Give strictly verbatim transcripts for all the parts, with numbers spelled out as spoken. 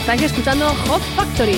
Estáis escuchando Hot Factory.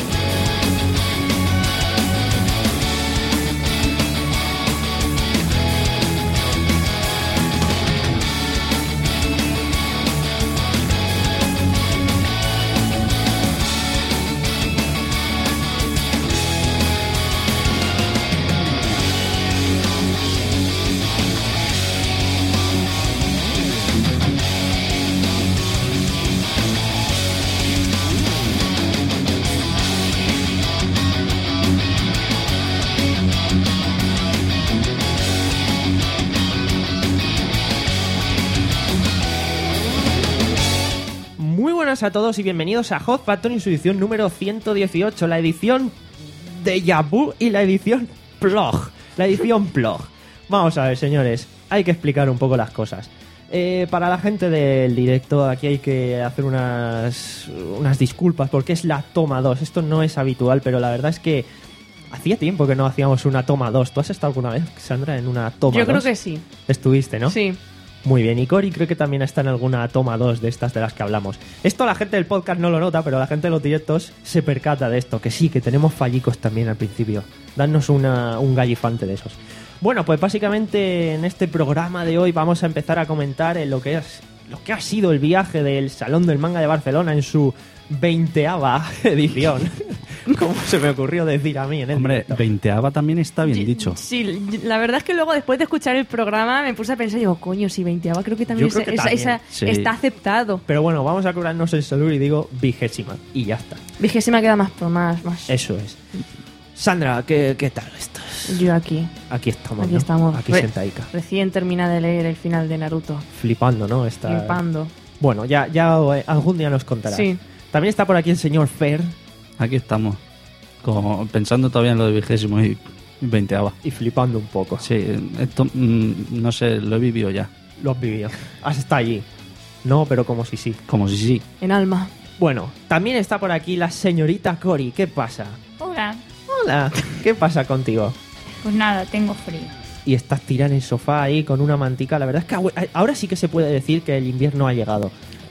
A todos y bienvenidos a Hot Factory en su edición número ciento dieciocho, la edición Déjà Vu y la edición Plog, la edición Plog. Vamos a ver, señores, hay que explicar un poco las cosas. Eh, para la gente del directo, aquí hay que hacer unas, unas disculpas porque es la toma dos. Esto no es habitual, pero la verdad es que hacía tiempo que no hacíamos una toma dos. ¿Tú has estado alguna vez, Sandra, en una toma dos? Yo creo que sí. Estuviste, ¿no? Sí. Muy bien, y Cory creo que también está en alguna toma dos de estas de las que hablamos. Esto la gente del podcast no lo nota, pero la gente de los directos se percata de esto, que sí, que tenemos fallicos también al principio. Danos una, un gallifante de esos. Bueno, pues básicamente en este programa de hoy vamos a empezar a comentar en lo que es lo que ha sido el viaje del Salón del Manga de Barcelona en su veinteava edición. ¿Cómo se me ocurrió decir a mí en el Hombre, directo? veinteava también está bien dicho. Sí, la verdad es que luego después de escuchar el programa me puse a pensar, digo, coño, si veinteava creo que también, Yo creo que esa, también, esa- sí. está aceptado. Pero bueno, vamos a curarnos el salud y digo vigésima. Y ya está. Vigésima queda más por más, más. Eso es. Sandra, ¿qué, qué tal estás? Yo aquí, Aquí estamos, aquí ¿no? estamos. Aquí Re- sentadica. Recién termina de leer el final de Naruto. Flipando, ¿no? Está... Flipando. Bueno, ya, ya eh, algún día nos contarás. Sí. También está por aquí el señor Fer Aquí estamos. Como pensando todavía en lo de vigésimo y veinteava. y flipando un poco. Sí, esto, mm, no sé, lo he vivido ya. Lo has vivido. Has estado allí. No, pero como si sí. Como si sí. En alma. Bueno, también está por aquí la señorita Cory. ¿Qué pasa? Hola, Hola. ¿Qué pasa contigo? pues nada, tengo frío. Y estás tirada en el sofá ahí con una mantica. La verdad es que ahu- ahora sí que se puede decir que el invierno ha llegado.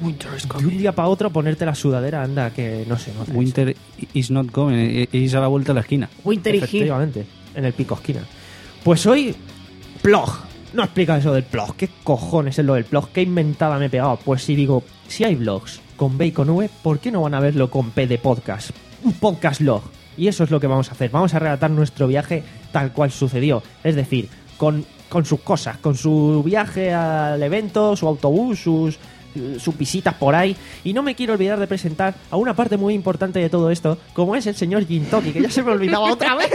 De un día para otro ponerte la sudadera, anda, que no sé, no traes. Winter is not coming, is a la vuelta a la esquina. Winter y Heat. Efectivamente, en el pico esquina. Pues hoy, Plog. No explica eso del Plog. ¿Qué cojones es lo del Plog? ¿Qué inventada me he pegado? Pues si digo, si hay vlogs con B y con V, ¿por qué no van a verlo con P de podcast? Un podcast log. Y eso es lo que vamos a hacer. Vamos a relatar nuestro viaje tal cual sucedió. Es decir, con, con sus cosas, con su viaje al evento, su autobús, sus... sus visitas por ahí. Y no me quiero olvidar de presentar a una parte muy importante de todo esto, como es el señor Gintoki, que ya se me olvidaba otra vez.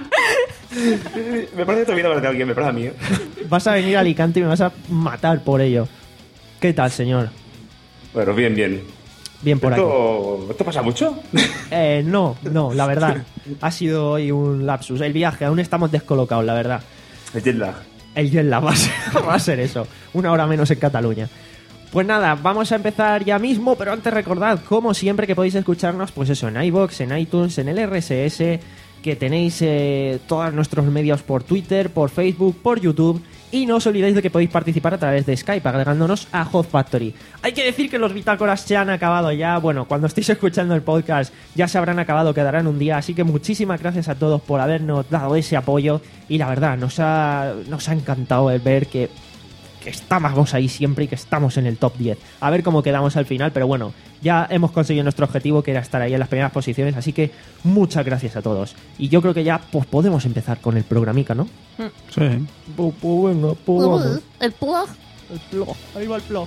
Me parece que te olvidaba de alguien, me parece a mí. ¿eh? Vas a venir a Alicante y me vas a matar por ello. ¿Qué tal, señor? Bueno, bien, bien. Bien por aquí. ¿Esto, ¿Esto pasa mucho? Eh, no, no, la verdad. Ha sido hoy un lapsus. El viaje, aún estamos descolocados, la verdad. El jet lag. El jet lag va a ser, va a ser eso. Una hora menos en Cataluña. Pues nada, vamos a empezar ya mismo, pero antes recordad, como siempre, que podéis escucharnos, pues eso, en iVoox, en iTunes, en el R S S, que tenéis eh, todos nuestros medios por Twitter, por Facebook, por YouTube, y no os olvidéis de que podéis participar a través de Skype, agregándonos a Hot Factory. Hay que decir que los bitácoras se han acabado ya, bueno, cuando estéis escuchando el podcast ya se habrán acabado, quedarán un día, así que muchísimas gracias a todos por habernos dado ese apoyo, y la verdad, nos ha, nos ha encantado el ver que... que estamos ahí siempre y que estamos en el top diez. A ver cómo quedamos al final, pero bueno, ya hemos conseguido nuestro objetivo, que era estar ahí en las primeras posiciones, así que muchas gracias a todos. Y yo creo que ya pues podemos empezar con el programica, ¿no? Sí. Pues, pues venga, pues vamos. El plug. El plog, ahí va el plog.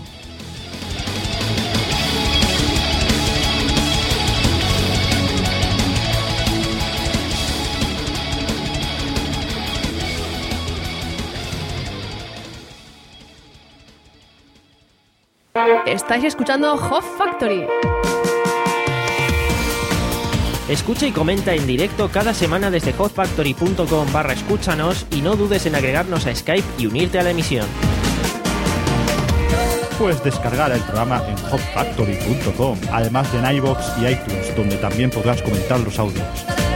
Estáis escuchando Hot Factory. Escucha y comenta en directo cada semana desde hotfactory.com barra escúchanos y no dudes en agregarnos a Skype y unirte a la emisión. Puedes descargar el programa en hot factory punto com, además de en iVoox y iTunes, donde también podrás comentar los audios.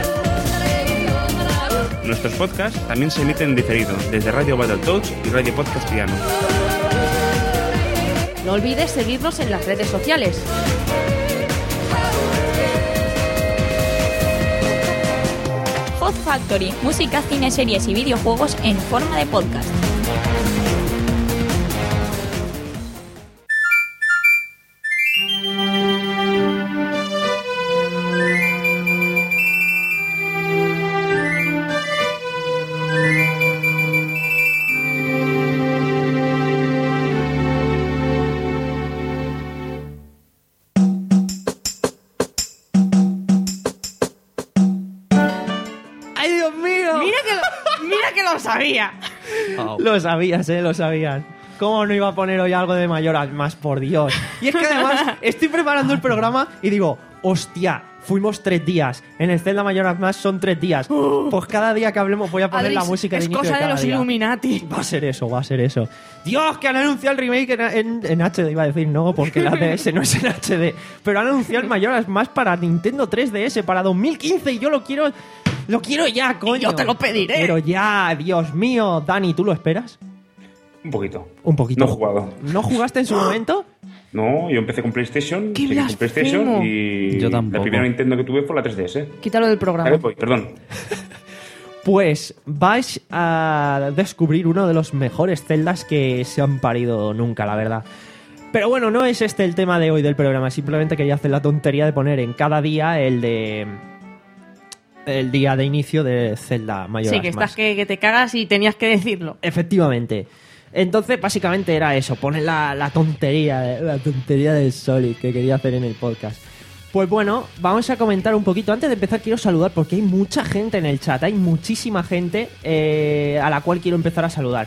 Nuestros podcasts también se emiten en diferido desde Radio Battletoads y Radio Podcast Piano. No olvides seguirnos en las redes sociales. Hot Factory, música, cine, series y videojuegos en forma de podcast. ¡Ay, Dios mío! Mira que lo, mira que lo sabía. Au. Lo sabías, ¿eh? Lo sabías. ¿Cómo no iba a poner hoy algo de Mayoras más, por Dios? Y es que además estoy preparando el programa y digo, hostia, fuimos tres días. En el Zelda Mayoras más son tres días. Pues cada día que hablemos voy a poner Adri, la música de es inicio cosa de de cada los día. Illuminati. Va a ser eso, va a ser eso. Dios, que han anunciado el remake en, en, en H D, iba a decir, no, porque la D S no es en H D. Pero han anunciado el Mayoras más para Nintendo tres D S para dos mil quince y yo lo quiero... Lo quiero ya, coño. yo te lo pediré. Pero ya, Dios mío. Dani, ¿tú lo esperas? Un poquito. Un poquito. No he jugado. ¿No jugaste en su momento? No, yo empecé con PlayStation, ¡Qué seguí con blasfemo! PlayStation y Yo tampoco. la primera Nintendo que tuve fue la tres D S. Quítalo del programa. Ahí voy, perdón. Pues vais a descubrir uno de los mejores Zeldas que se han parido nunca, la verdad. Pero bueno, no es este el tema de hoy del programa. Simplemente quería hacer la tontería de poner en cada día el de... el día de inicio de Zelda Majora's Sí, que estás Mask. que, que te cagas y tenías que decirlo. Efectivamente. Entonces, básicamente era eso, poner la, la tontería, la tontería del Solid que quería hacer en el podcast. Pues bueno, vamos a comentar un poquito. Antes de empezar, quiero saludar porque hay mucha gente en el chat, hay muchísima gente eh, a la cual quiero empezar a saludar.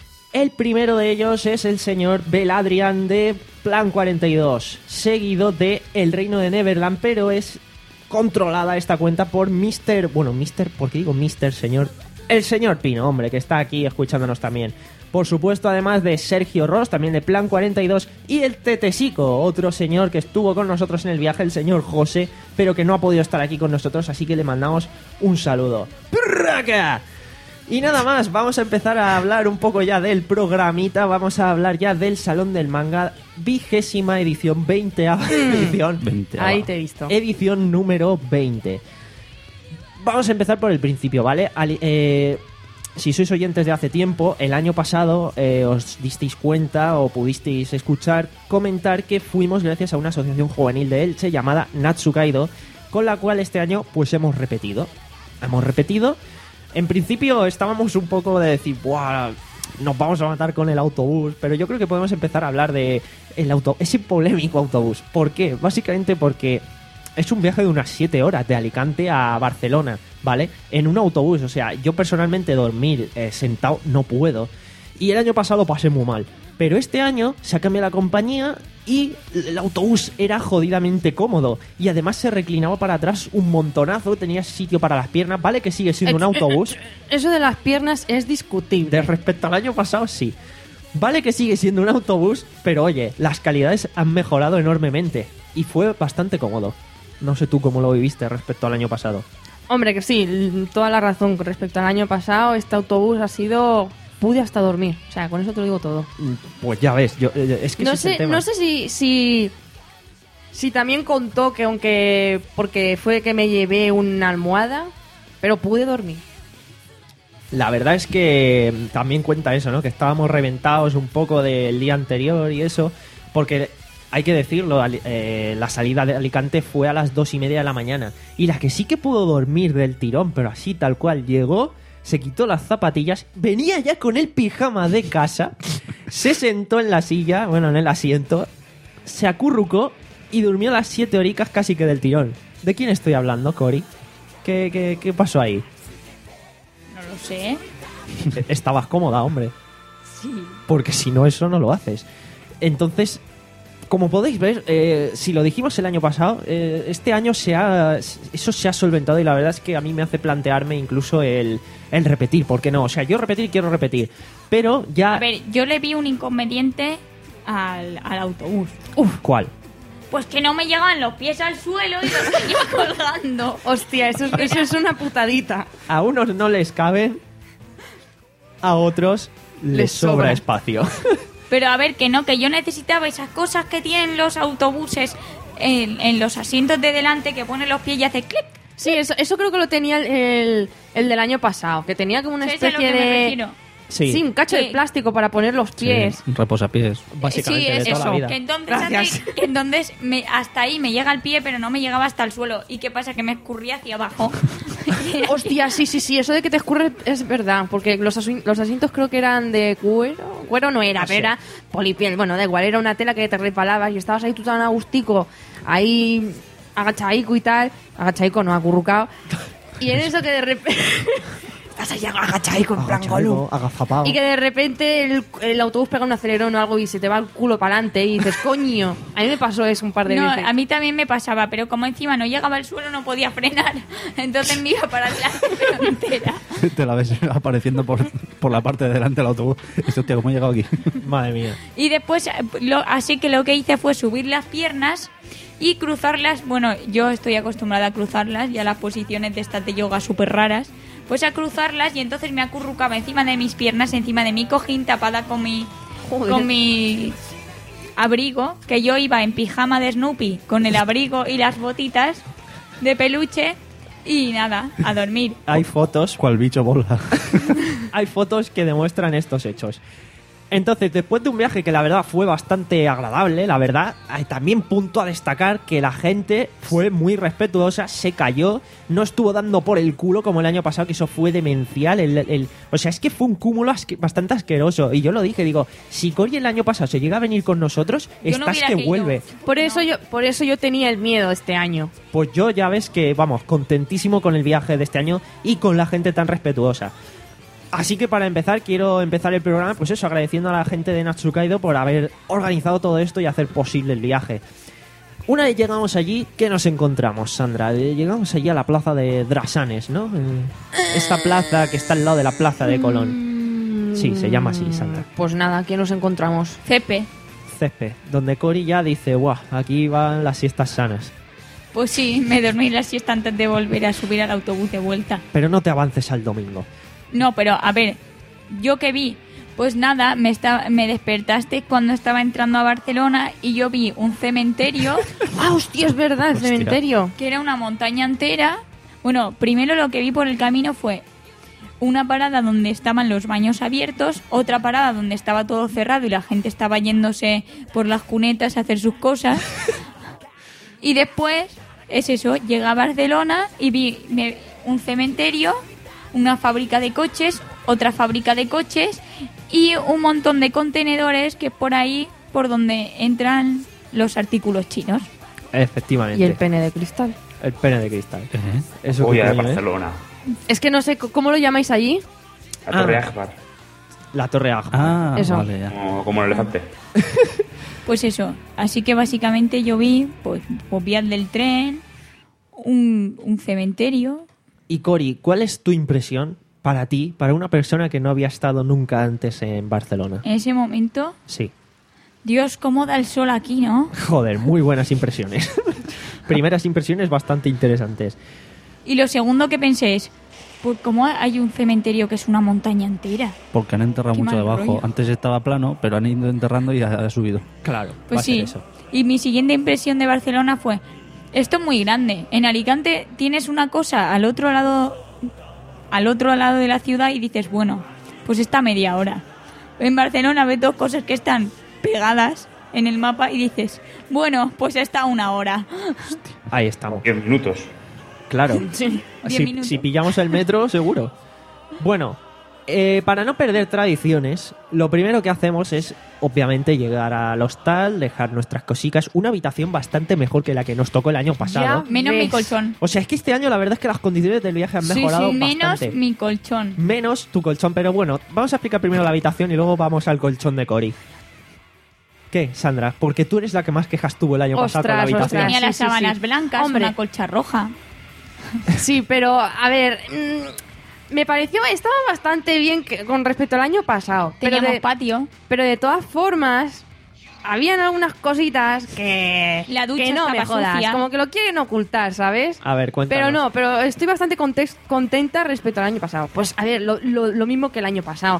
El primero de ellos es el señor Beladrian de Plan cuarenta y dos, seguido de El Reino de Neverland, pero es controlada esta cuenta por mister Bueno, mister ¿por qué digo mister señor? El señor Pino, hombre, que está aquí escuchándonos también. Por supuesto, además de Sergio Ross, también de Plan cuarenta y dos, y el Tetesico, otro señor que estuvo con nosotros en el viaje, el señor José, pero que no ha podido estar aquí con nosotros, así que le mandamos un saludo. ¡Prraca! Y nada más, vamos a empezar a hablar un poco ya del programita, vamos a hablar ya del Salón del Manga, vigésima edición, veinteava edición. veinte. Ahí te he visto. Edición número veinte. Vamos a empezar por el principio, ¿vale? Al- eh, si sois oyentes de hace tiempo, el año pasado eh, os disteis cuenta o pudisteis escuchar comentar que fuimos gracias a una asociación juvenil de Elche llamada Natsukaido, con la cual este año pues hemos repetido. Hemos repetido. En principio estábamos un poco de decir, ¡buah! Nos vamos a matar con el autobús, pero yo creo que podemos empezar a hablar de el auto, ese polémico autobús. ¿Por qué? Básicamente porque es un viaje de unas siete horas de Alicante a Barcelona, ¿vale? En un autobús, o sea, yo personalmente dormir eh, sentado no puedo. Y el año pasado pasé muy mal. Pero este año se ha cambiado la compañía y el autobús era jodidamente cómodo. Y además se reclinaba para atrás un montonazo, tenía sitio para las piernas, ¿vale? Que sigue siendo un autobús. Eso de las piernas es discutible. De respecto al año pasado, sí. Vale que sigue siendo un autobús, pero oye, las calidades han mejorado enormemente. Y fue bastante cómodo. No sé tú cómo lo viviste respecto al año pasado. Hombre, que sí, l- toda la razón. Con respecto al año pasado, este autobús ha sido... Pude hasta dormir. O sea, con eso te lo digo todo. Pues ya ves, yo, eh, es que No ese es el sé, tema. no sé si, si... Si también contó que aunque... Porque fue que me llevé una almohada, pero pude dormir. La verdad es que también cuenta eso, ¿no? Que estábamos reventados un poco del día anterior y eso, porque hay que decirlo, Ali- eh, la salida de Alicante fue a las dos y media de la mañana. Y la que sí que pudo dormir del tirón, pero así tal cual llegó, se quitó las zapatillas, venía ya con el pijama de casa, se sentó en la silla, bueno, en el asiento, se acurrucó y durmió las siete horicas casi que del tirón. ¿De quién estoy hablando, Cory? ¿Qué, qué, qué pasó ahí? No lo sé. Estabas cómoda, hombre. Sí. Porque si no, eso no lo haces. Entonces, como podéis ver, eh, si lo dijimos el año pasado, eh, este año se ha, eso se ha solventado y la verdad es que a mí me hace plantearme incluso el, el repetir. ¿Por qué no? O sea, yo repetir quiero repetir. Pero ya... A ver, yo le vi un inconveniente al, al autobús. Uf, ¿cuál? Pues que no me llegaban los pies al suelo y los tenía colgando. Hostia, eso es, eso es una putadita. A unos no les cabe, a otros les, Les sobra. sobra. espacio. Pero a ver, que no, que yo necesitaba esas cosas que tienen los autobuses en, en los asientos de delante, que ponen los pies y hace clic, Sí, eso, eso creo que lo tenía el, el, el del año pasado, que tenía como una ¿Sabes a lo especie que me de... refiero? Sí, Sí, un cacho de Sí. plástico para poner los pies. Sí, un reposapiés. básicamente Sí, de es toda la eso, vida. Que entonces, Gracias. antes- que entonces me, hasta ahí me llega el pie, pero no me llegaba hasta el suelo. ¿Y qué pasa? Que me escurría hacia abajo. Hostia, sí, sí, sí, eso de que te escurre es verdad, porque los, asu- los asientos creo que eran de cuero. Cuero no era, Ah, pero sí. era polipiel. Bueno, da igual, era una tela que te repalabas y estabas ahí tú tan agustico, ahí agachaico y tal. Agachaico, no, acurrucado. Y en eso que de repente... Estás ahí agachaico en plan Gollum. agazapado. Y que de repente el, el autobús pega un acelerón o algo y se te va el culo para adelante y dices, coño. A mí me pasó eso un par de No, veces. a mí también me pasaba, pero como encima no llegaba al suelo no podía frenar. Entonces me iba para adelante pero entera. Te la ves apareciendo por, por la parte de delante del autobús. Y dices, hostia, ¿cómo he llegado aquí? Madre mía. Y después, eh, lo- así que lo que hice fue subir las piernas y cruzarlas. Bueno, yo estoy acostumbrada a cruzarlas y a las posiciones de estas de yoga súper raras. Pues a cruzarlas y entonces me acurrucaba encima de mis piernas, encima de mi cojín, tapada con mi, Joder. con mi abrigo, que yo iba en pijama de Snoopy, con el abrigo y las botitas de peluche y nada, a dormir. Hay fotos, ¿Cuál bicho bola? hay fotos que demuestran estos hechos. Entonces, después de un viaje que la verdad fue bastante agradable, la verdad, hay también punto a destacar que la gente fue muy respetuosa, se cayó, no estuvo dando por el culo como el año pasado, que eso fue demencial. El, el- o sea, es que fue un cúmulo asque- bastante asqueroso. Y yo lo dije, digo, si Cory el año pasado se llega a venir con nosotros, Yo no estás hubiera que querido. vuelve. Por eso, No. yo, por eso yo tenía el miedo este año. Pues yo ya ves que, vamos, contentísimo con el viaje de este año y con la gente tan respetuosa. Así que para empezar, quiero empezar el programa, pues eso, agradeciendo a la gente de Natsukaido por haber organizado todo esto y hacer posible el viaje. Una vez llegamos allí, ¿qué nos encontramos, Sandra? Eh, Llegamos allí a la plaza de Drasanes, ¿no? Eh, Esta plaza que está al lado de la plaza de Colón. Sí, se llama así, Sandra. Pues nada, aquí nos encontramos. Cepe. Césped, donde Cory ya dice, guau, aquí van las siestas sanas. Pues sí, me dormí la siesta antes de volver a subir al autobús de vuelta. Pero no te avances al domingo. No, pero a ver, ¿yo qué vi? Pues nada, me, esta- me despertaste cuando estaba entrando a Barcelona y yo vi un cementerio ¡Ah, hostia, es verdad, el Hostia. cementerio! que era una montaña entera. Bueno, primero lo que vi por el camino fue una parada donde estaban los baños abiertos, otra parada donde estaba todo cerrado y la gente estaba yéndose por las cunetas a hacer sus cosas. Y después, es eso, llegué a Barcelona y vi me- un cementerio, una fábrica de coches, otra fábrica de coches y un montón de contenedores que por ahí, por donde entran los artículos chinos. Efectivamente. Y el pene de cristal. El pene de cristal. ¿Eh? Eso Voy qué a coño, ¿eh? Barcelona. Es que no sé, ¿cómo lo llamáis allí? A Torre Ah. Akbar. La Torre Agua. Ah, Eso. vale, ya. Como, como el elefante. Pues eso, así que básicamente yo vi pues, pues vías del tren, un, un cementerio. Y Cory, ¿cuál es tu impresión para ti, para una persona que no había estado nunca antes en Barcelona? En ese momento, Sí. Dios, cómo da el sol aquí, ¿no? Joder, muy buenas impresiones. Primeras impresiones bastante interesantes. Y lo segundo que pensé es, pues cómo hay un cementerio que es una montaña entera. Porque han enterrado Qué mucho mal debajo. rollo. Antes estaba plano, pero han ido enterrando y ha, ha subido. Claro, Pues va a ser sí. eso. Y mi siguiente impresión de Barcelona fue, esto es muy grande. En Alicante tienes una cosa al otro lado, al otro lado de la ciudad y dices, bueno, pues está a media hora. En Barcelona ves dos cosas que están pegadas en el mapa y dices, bueno, pues está a una hora. Ahí estamos. Diez minutos. Claro. Sí, diez Si, minutos. si pillamos el metro, seguro. Bueno, eh, para no perder tradiciones, lo primero que hacemos es, obviamente, llegar al hostal, dejar nuestras cositas, una habitación bastante mejor que la que nos tocó el año pasado. Ya. Menos mi ¿Ves? colchón. O sea, es que este año la verdad es que las condiciones del viaje han Sí, mejorado sí, Menos bastante. mi colchón. Menos tu colchón, pero bueno, vamos a explicar primero la habitación y luego vamos al colchón de Cory. ¿Qué, Sandra? Porque tú eres la que más quejas tuvo el año pasado con la Ostras, habitación. ostras. Tenía sí, las sí, sábanas sí. blancas, Hombre. una colcha roja. Sí, pero a ver, mm, me pareció estaba bastante bien que- con respecto al año pasado. Pero Teníamos de, patio. pero de todas formas, habían algunas cositas que, La ducha que no me estaba jodas, sucia. como que lo quieren ocultar, ¿sabes? A ver, cuéntanos. Pero no, pero estoy bastante contex- contenta respecto al año pasado. Pues a ver, lo, lo- lo mismo que el año pasado.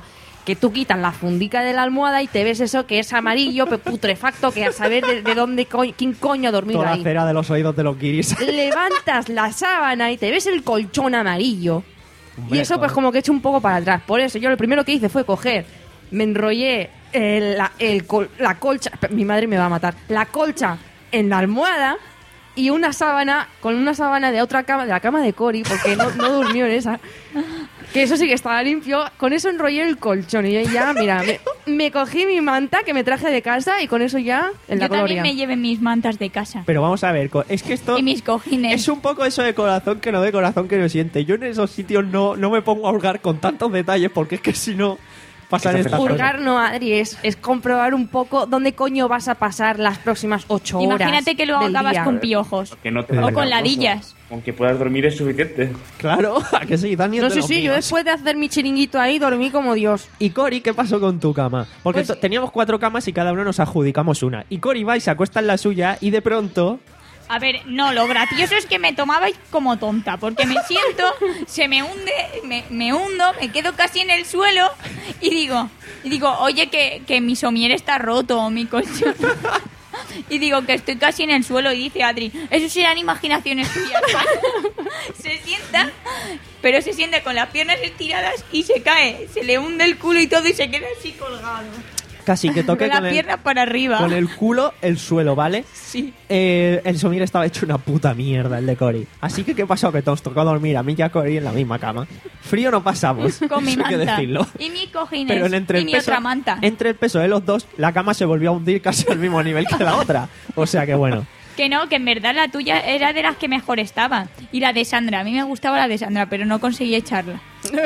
que tú quitas la fundica de la almohada y te ves eso que es amarillo, pe- putrefacto, que a saber de, de dónde, co- quién coño ha dormido Toda la ahí. cera de los oídos de los guiris. Levantas la sábana y te ves el colchón amarillo. Hombre, Y eso pues joder. como que echo un poco para atrás. Por eso yo lo primero que hice fue coger, me enrollé el- la, el col- la colcha, mi madre me va a matar, la colcha en la almohada y una sábana, con una sábana de otra cama, de la cama de Cori, porque no, no durmió en esa. Que eso sí que estaba limpio. Con eso enrollé el colchón y ya, mira, me, me cogí mi manta que me traje de casa y con eso ya en la Yo también gloria. me llevé mis mantas de casa. Pero vamos a ver, co- es que esto Y mis cojines. es un poco eso de corazón que no de corazón que no siente. Yo en esos sitios no, no me pongo a hurgar con tantos detalles porque es que si no pasan estas cosas. Hurgar no, Adri, es, es comprobar un poco dónde coño vas a pasar las próximas ocho horas. Imagínate que luego del acabas día. con piojos. Que no te O da con cosa. ladillas. Con que puedas dormir es suficiente. Claro, ¿a que sí? Dani es No de sé, los sí, yo míos. después de hacer mi chiringuito ahí dormí como Dios. Y Cori, ¿qué pasó con tu cama? Porque Pues- to- teníamos cuatro camas y cada uno nos adjudicamos una. Y Cori va y se acuesta en la suya y de pronto... A ver, no, lo gracioso es que me tomabais como tonta, porque me siento, se me hunde, me, me hundo, me quedo casi en el suelo y digo, y digo, oye, que, que mi somier está roto, o mi colchón. Y digo que estoy casi en el suelo y dice Adri, eso serán imaginaciones tuyas. Se sienta, pero se sienta con las piernas estiradas y se cae, se le hunde el culo y todo y se queda así colgado. Casi que toque Con las con el, piernas para arriba. con el culo el suelo, ¿vale? Sí. Eh, el Somir estaba hecho una puta mierda, el de Cori. Así que, ¿qué pasó? Que nos tocó dormir a mí y a Cori en la misma cama. Frío no pasamos, Con mi eso hay que manta. decirlo. Y mi cojines. Pero en entre y el, mi peso, otra manta. entre el peso de los dos, la cama se volvió a hundir casi al mismo nivel que la otra. O sea que bueno. Que no, que en verdad la tuya era de las que mejor estaba. Y la de Sandra, a mí me gustaba la de Sandra, pero no conseguí echarla.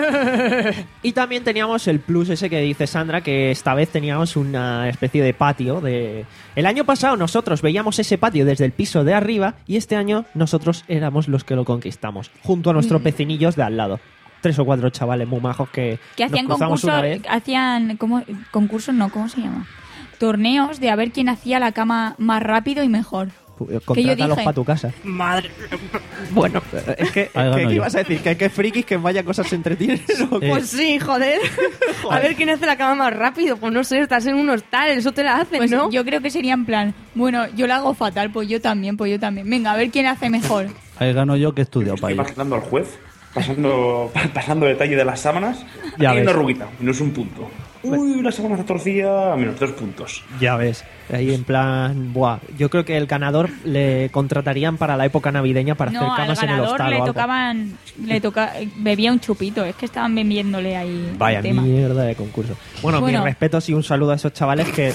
Y también teníamos el plus ese que dice Sandra, que esta vez teníamos una especie de patio. De... El año pasado nosotros veíamos ese patio desde el piso de arriba y este año nosotros éramos los que lo conquistamos, junto a nuestros vecinillos de al lado. Tres o cuatro chavales muy majos que, Que nos hacían cruzamos concursos, una vez. hacían ¿cómo? concursos, no, ¿cómo se llama? Torneos de a ver quién hacía la cama más rápido y mejor. Contrátalos dije- para tu casa. Madre. Bueno, es que, Ahí ¿qué, gano qué yo. ibas a decir? ¿Que qué frikis que vaya cosas se entretienen? ¿O qué? Pues sí, joder. A ver quién hace la cama más rápido. Pues no sé, estás en un hostal, eso te la hacen, Pues ¿no? yo creo que sería en plan, bueno, yo la hago fatal, pues yo también, pues yo también. Venga, a ver quién hace mejor. Ahí gano yo que he estudiado para Estoy ello. imaginando al juez, pasando, pasando detalle de las sábanas. Ya Hay una ves. ruguita, menos un punto. Uy, la sábana está torcida, menos dos puntos. Ya ves, ahí en plan, buah, yo creo que el ganador le contratarían para la época navideña para No, hacer al camas en el ganador hostal le o algo. tocaban, le toca, bebía un chupito, es que estaban bebiéndole ahí Vaya el tema. mierda de concurso. Bueno, Bueno. mis respetos y un saludo a esos chavales que...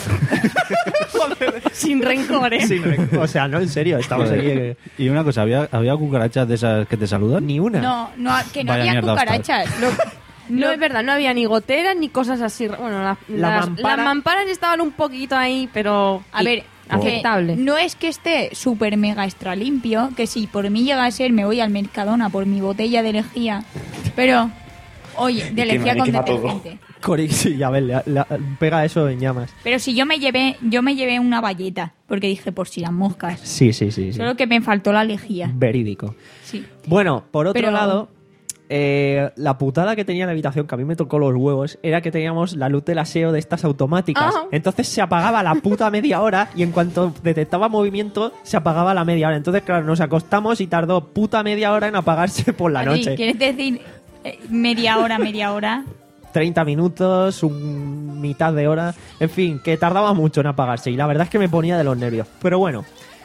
Sin rencor, ¿eh? Sí, no, o sea, no, en serio, estamos aquí... eh, Y una cosa, ¿había, ¿había cucarachas de esas que te saludan? Ni una. No, no, que no Vaya había mierda hostal. cucarachas. Lo- No lo- es verdad, no había ni goteras ni cosas así. Bueno, la- La las, mampara- las mamparas estaban un poquito ahí, pero. A ver, aceptable. que no es que esté súper mega extra limpio, que si por mí llega a ser me voy al Mercadona por mi botella de lejía, pero, oye, de Y quema- lejía y con quema todo. detergente. Cori, sí, ya ves, le- le- pega eso en llamas. Pero si yo me llevé, yo me llevé una valleta, porque dije, por si las moscas. Sí, sí, sí. sí. Solo que me faltó la lejía. Verídico. Sí. Bueno, por otro Pero- lado, eh, la putada que tenía la habitación, que a mí me tocó los huevos, era que teníamos la luz del aseo de estas automáticas. Ah. Entonces se apagaba la puta media hora y en cuanto detectaba movimiento, se apagaba la media hora. Entonces, claro, nos acostamos y tardó puta media hora en apagarse por la Adri, noche. ¿quieres decir eh, media hora, media hora? treinta minutos, un mitad de hora, en fin, que tardaba mucho en apagarse y la verdad es que me ponía de los nervios. Pero bueno,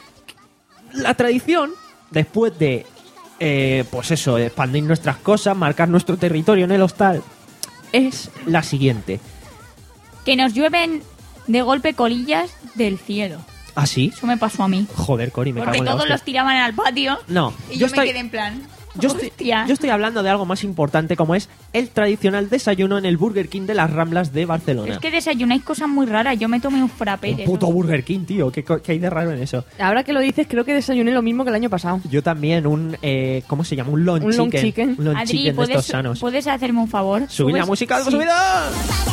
la tradición, después de, eh, pues eso, expandir nuestras cosas, marcar nuestro territorio en el hostal, es la siguiente. Que nos llueven de golpe colillas del cielo. ¿Ah, sí? Eso me pasó a mí. Joder, Cori, me Porque cago en la todos hostia. los tiraban al patio. No, Y yo yo, estoy- me quedé en plan. Yo estoy, hostia. yo estoy hablando de algo más importante como es el tradicional desayuno en el Burger King de las Ramblas de Barcelona. Es que desayunáis cosas muy raras. Yo me tomé un frappé. Un de puto esos. Burger King, tío, ¿qué, co- qué hay de raro en eso? Ahora que lo dices, creo que desayuné lo mismo que el año pasado. Yo también, un, eh, ¿cómo se llama? Un long Un long chicken. chicken. Un long Adri, chicken de ¿puedes, estos sanos. ¿puedes hacerme un favor? Subid la ¿Subes? música, Sí. subida.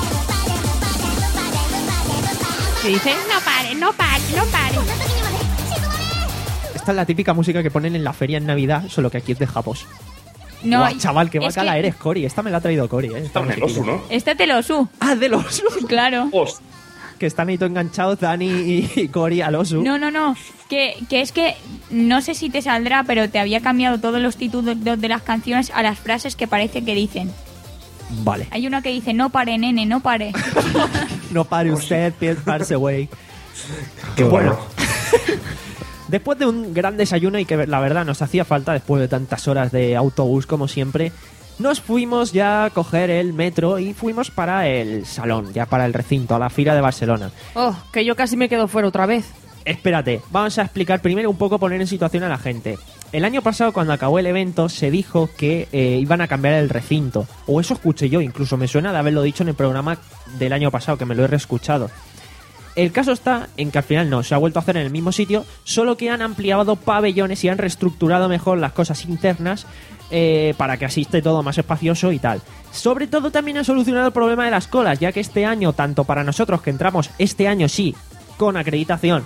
Que dice, no pare, no pare, no pare. Esta es la típica música que ponen en la feria en Navidad, solo que aquí es de japos. No, Buah, chaval, qué es bacala que- eres, Cori. Esta me la ha traído Cori, ¿eh? Está en el oso, ¿no? Este te lo su. Ah, del oso. Claro. Host. Que están ahí todos enganchados, Dani y, y Cori al oso. No, no, no. Que, que es que no sé si te saldrá, pero te había cambiado todos los títulos de, de las canciones a las frases que parece que dicen. Vale. Hay una que dice, no pare, nene, no pare. No pare usted, parse güey. Qué Bueno. bueno. Después de un gran desayuno y que la verdad nos hacía falta después de tantas horas de autobús como siempre, nos fuimos ya a coger el metro y fuimos para el salón, ya para el recinto, a la Fira de Barcelona. Oh, que yo casi me quedo fuera otra vez. Espérate, vamos a explicar primero un poco, poner en situación a la gente. El año pasado, cuando acabó el evento, se dijo que eh, iban a cambiar el recinto. O eso escuché yo, incluso me suena de haberlo dicho en el programa del año pasado, que me lo he reescuchado. El caso está en que al final no, se ha vuelto a hacer en el mismo sitio, solo que han ampliado pabellones y han reestructurado mejor las cosas internas eh, para que así esté todo más espacioso y tal. Sobre todo también han solucionado el problema de las colas, ya que este año, tanto para nosotros que entramos este año sí, con acreditación,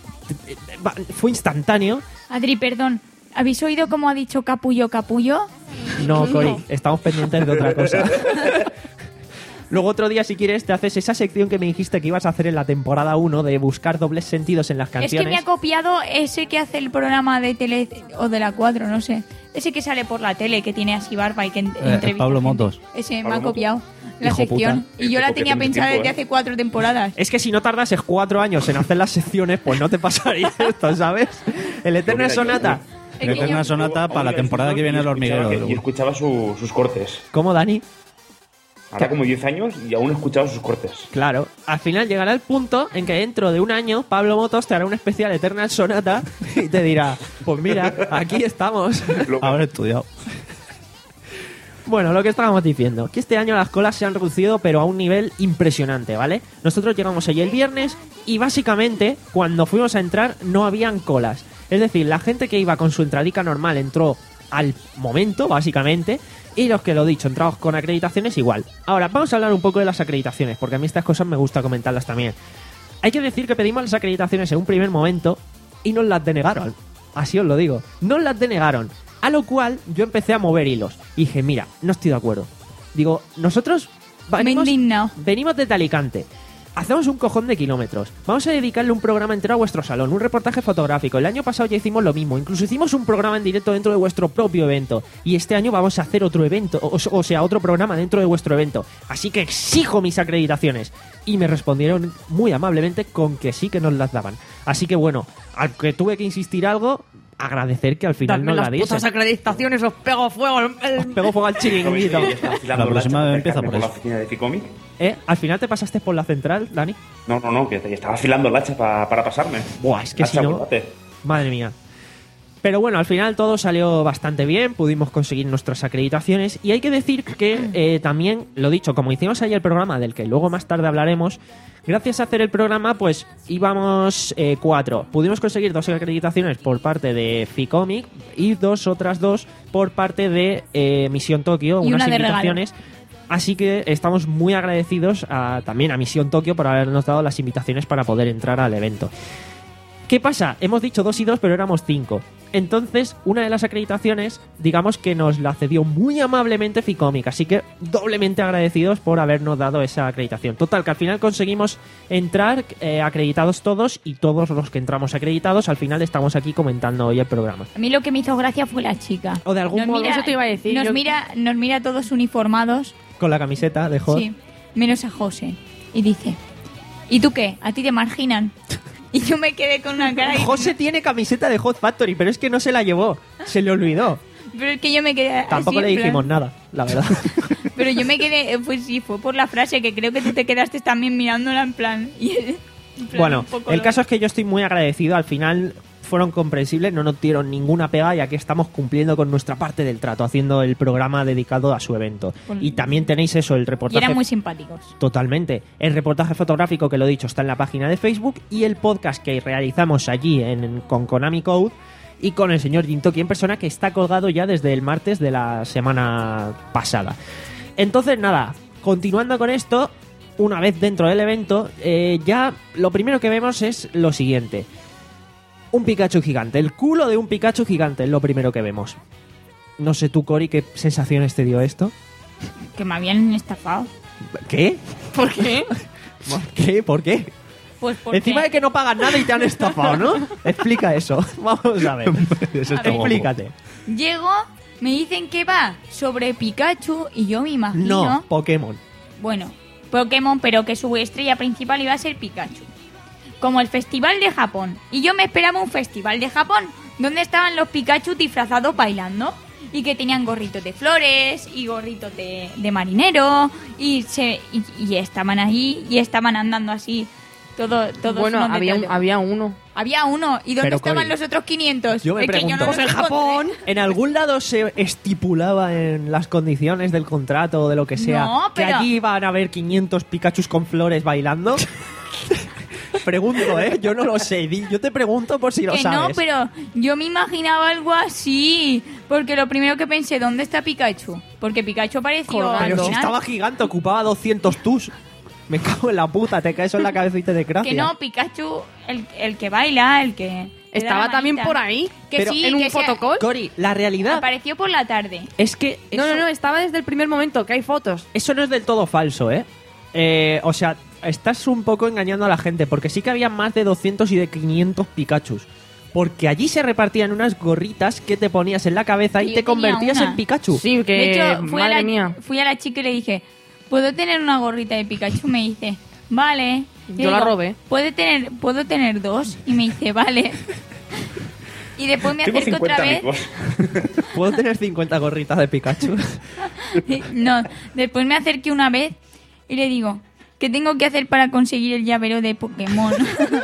fue instantáneo. Adri, perdón. ¿Habéis oído cómo ha dicho capullo, capullo? No, Cori, estamos pendientes de otra cosa. Luego otro día, si quieres, te haces esa sección que me dijiste que ibas a hacer en la temporada uno de buscar dobles sentidos en las Es que canciones. me ha copiado ese que hace el programa de tele, o de la cuatro, no sé. Ese que sale por la tele, que tiene así barba y que en- Eh, entrevista Pablo gente. Motos. Ese me Pablo ha copiado la Hijo sección. puta. Y yo la Porque tenía tienes pensada tiempo, desde ¿eh? hace cuatro temporadas. Es que si no tardases cuatro años en hacer las secciones, pues no te pasaría esto, ¿sabes? El Eterna Pues mira, Sonata. Es que Eterna yo- Sonata para la temporada que viene el hormiguero. Y escuchaba su- sus cortes. ¿Cómo, Dani? Hará como diez años y aún he escuchado sus cortes. Claro, al final llegará el punto en que dentro de un año Pablo Motos te hará un especial Eternal Sonata y te dirá, pues mira, aquí estamos. Lo- Haber estudiado. Bueno, lo que estábamos diciendo, que este año las colas se han reducido pero a un nivel impresionante, ¿vale? Nosotros llegamos allí el viernes y básicamente cuando fuimos a entrar no habían colas. Es decir, la gente que iba con su entradica normal entró al momento, básicamente, y los que lo dicho, entramos con acreditaciones igual. Ahora, vamos a hablar un poco de las acreditaciones, porque a mí estas cosas me gusta comentarlas también. Hay que decir que pedimos las acreditaciones en un primer momento y nos las denegaron. Así os lo digo. Nos las denegaron. A lo cual yo empecé a mover hilos. Y dije, mira, no estoy de acuerdo. Digo, nosotros Me he venimos, indignado. venimos desde Alicante. Hacemos un cojón de kilómetros. Vamos a dedicarle un programa entero a vuestro salón, un reportaje fotográfico. El año pasado ya hicimos lo mismo. Incluso hicimos un programa en directo dentro de vuestro propio evento. Y este año vamos a hacer otro evento, o, o sea, otro programa dentro de vuestro evento. Así que exijo mis acreditaciones. Y me respondieron muy amablemente con que sí que nos las daban. Así que bueno, al que tuve que insistir algo, agradecer que al final Dadme nos la las diesen. putas acreditaciones, os pego fuego. el- el- Pego fuego al chiringuito. La próxima vez empieza por por la eso. oficina de Ficomic. ¿Eh? ¿Al final te pasaste por la central, Dani? No, no, no, que te- estaba afilando el hacha pa- para pasarme. Buah, es que Hacha, si no... acuérdate. Madre mía. Pero bueno, al final todo salió bastante bien, pudimos conseguir nuestras acreditaciones y hay que decir que eh, también, lo dicho, como hicimos ahí el programa del que luego más tarde hablaremos, gracias a hacer el programa pues íbamos eh, cuatro. Pudimos conseguir dos acreditaciones por parte de Ficomic y dos otras dos por parte de eh, Misión Tokio, Y unas una de regalo. invitaciones. Así que estamos muy agradecidos a, también a Misión Tokio por habernos dado las invitaciones para poder entrar al evento. ¿Qué pasa? Hemos dicho dos y dos, pero éramos cinco. Entonces, una de las acreditaciones, digamos que nos la cedió muy amablemente Ficomic, así que doblemente agradecidos por habernos dado esa acreditación. Total, que al final conseguimos entrar eh, acreditados todos y todos los que entramos acreditados, al final estamos aquí comentando hoy el programa. A mí lo que me hizo gracia fue la chica. O de algún Nos modo- mira- Eso te iba a decir, Nos, yo- mira, nos mira a todos uniformados, Con la camiseta de Hot. sí, menos a José. Y dice, ¿y tú qué? ¿A ti te marginan? Y yo me quedé con una cara... y- José tiene camiseta de Hot Factory, pero es que no se la llevó, se le olvidó. Pero es que yo me quedé... Tampoco así, le en plan- dijimos nada, la verdad. Pero yo me quedé... Pues sí, fue por la frase que creo que tú te quedaste también mirándola en plan... y- en plan Bueno, un poco el lo- caso es que yo estoy muy agradecido. Al final fueron comprensibles, no nos dieron ninguna pega, ya que estamos cumpliendo con nuestra parte del trato, haciendo el programa dedicado a su evento. Con- Y también tenéis eso, el Y reportaje. eran muy simpáticos. Totalmente. El reportaje fotográfico, que lo dicho, está en la página de Facebook, y el podcast que realizamos allí en, en- con Konami Code y con el señor Jintoki en persona, que está colgado ya desde el martes de la semana pasada. Entonces, nada, continuando con esto, una vez dentro del evento, eh, ya lo primero que vemos es lo siguiente. Un Pikachu gigante. El culo de un Pikachu gigante es lo primero que vemos. No sé tú, Cori, ¿qué sensaciones te dio esto? Que me habían estafado. ¿Qué? ¿Por qué? ¿Por qué? ¿Por qué? Pues porque... Encima de que no pagas nada y te han estafado, ¿no? Explica eso. Vamos a ver. Eso está guapo. Explícate. Llego, me dicen que va sobre Pikachu y yo me imagino... No, Pokémon. Bueno, Pokémon, pero que su estrella principal iba a ser Pikachu. Como el Festival de Japón. Y yo me esperaba un Festival de Japón, donde estaban los Pikachu disfrazados bailando. Y que tenían gorritos de flores y gorritos de, de marinero. Y, se, y, y estaban ahí y estaban andando así. Todo, todos Bueno, unos había, detrás un- de- había uno. Había uno. ¿Y dónde Pero, estaban Cori, los otros quinientos? Yo me Es que yo pregunto, no los en encontré. Japón. ¿En algún lado se estipulaba en las condiciones del contrato o de lo que sea No, que pero- allí iban a haber quinientos Pikachus con flores bailando? Pregunto, ¿eh? Yo no lo sé. Di- Yo te pregunto por si lo Que sabes. no, pero yo me imaginaba algo así. Porque lo primero que pensé, ¿dónde está Pikachu? Porque Pikachu apareció Colgando. al Pero si final. estaba gigante, ocupaba doscientos tus. Me cago en la puta, te caes en la cabeza y te desgracia. Que no, Pikachu, el, el que baila, el que... le da Estaba la también manita. por ahí. Que Pero sí, en un que sea- fotocall. Cori, la realidad Apareció por la tarde. es que No, eso, no, no, estaba desde el primer momento, que hay fotos. eso no es del todo falso, ¿eh? Eh, O sea, estás un poco engañando a la gente, porque sí que había más de doscientos y de quinientos Pikachus. Porque allí se repartían unas gorritas que te ponías en la cabeza y Sí, te yo tenía convertías una. en Pikachu. Sí, que De hecho, fui a, madre la, mía. fui a la chica y le dije, ¿puedo tener una gorrita de Pikachu? Me dice, vale. Y Yo la robé. ¿Puedo tener, ¿Puedo tener dos? Y me dice, vale. Y después me Tengo acerco otra cincuenta vez. amigos. ¿Puedo tener cincuenta gorritas de Pikachu? No, después me acerqué una vez y le digo, ¿qué tengo que hacer para conseguir el llavero de Pokémon?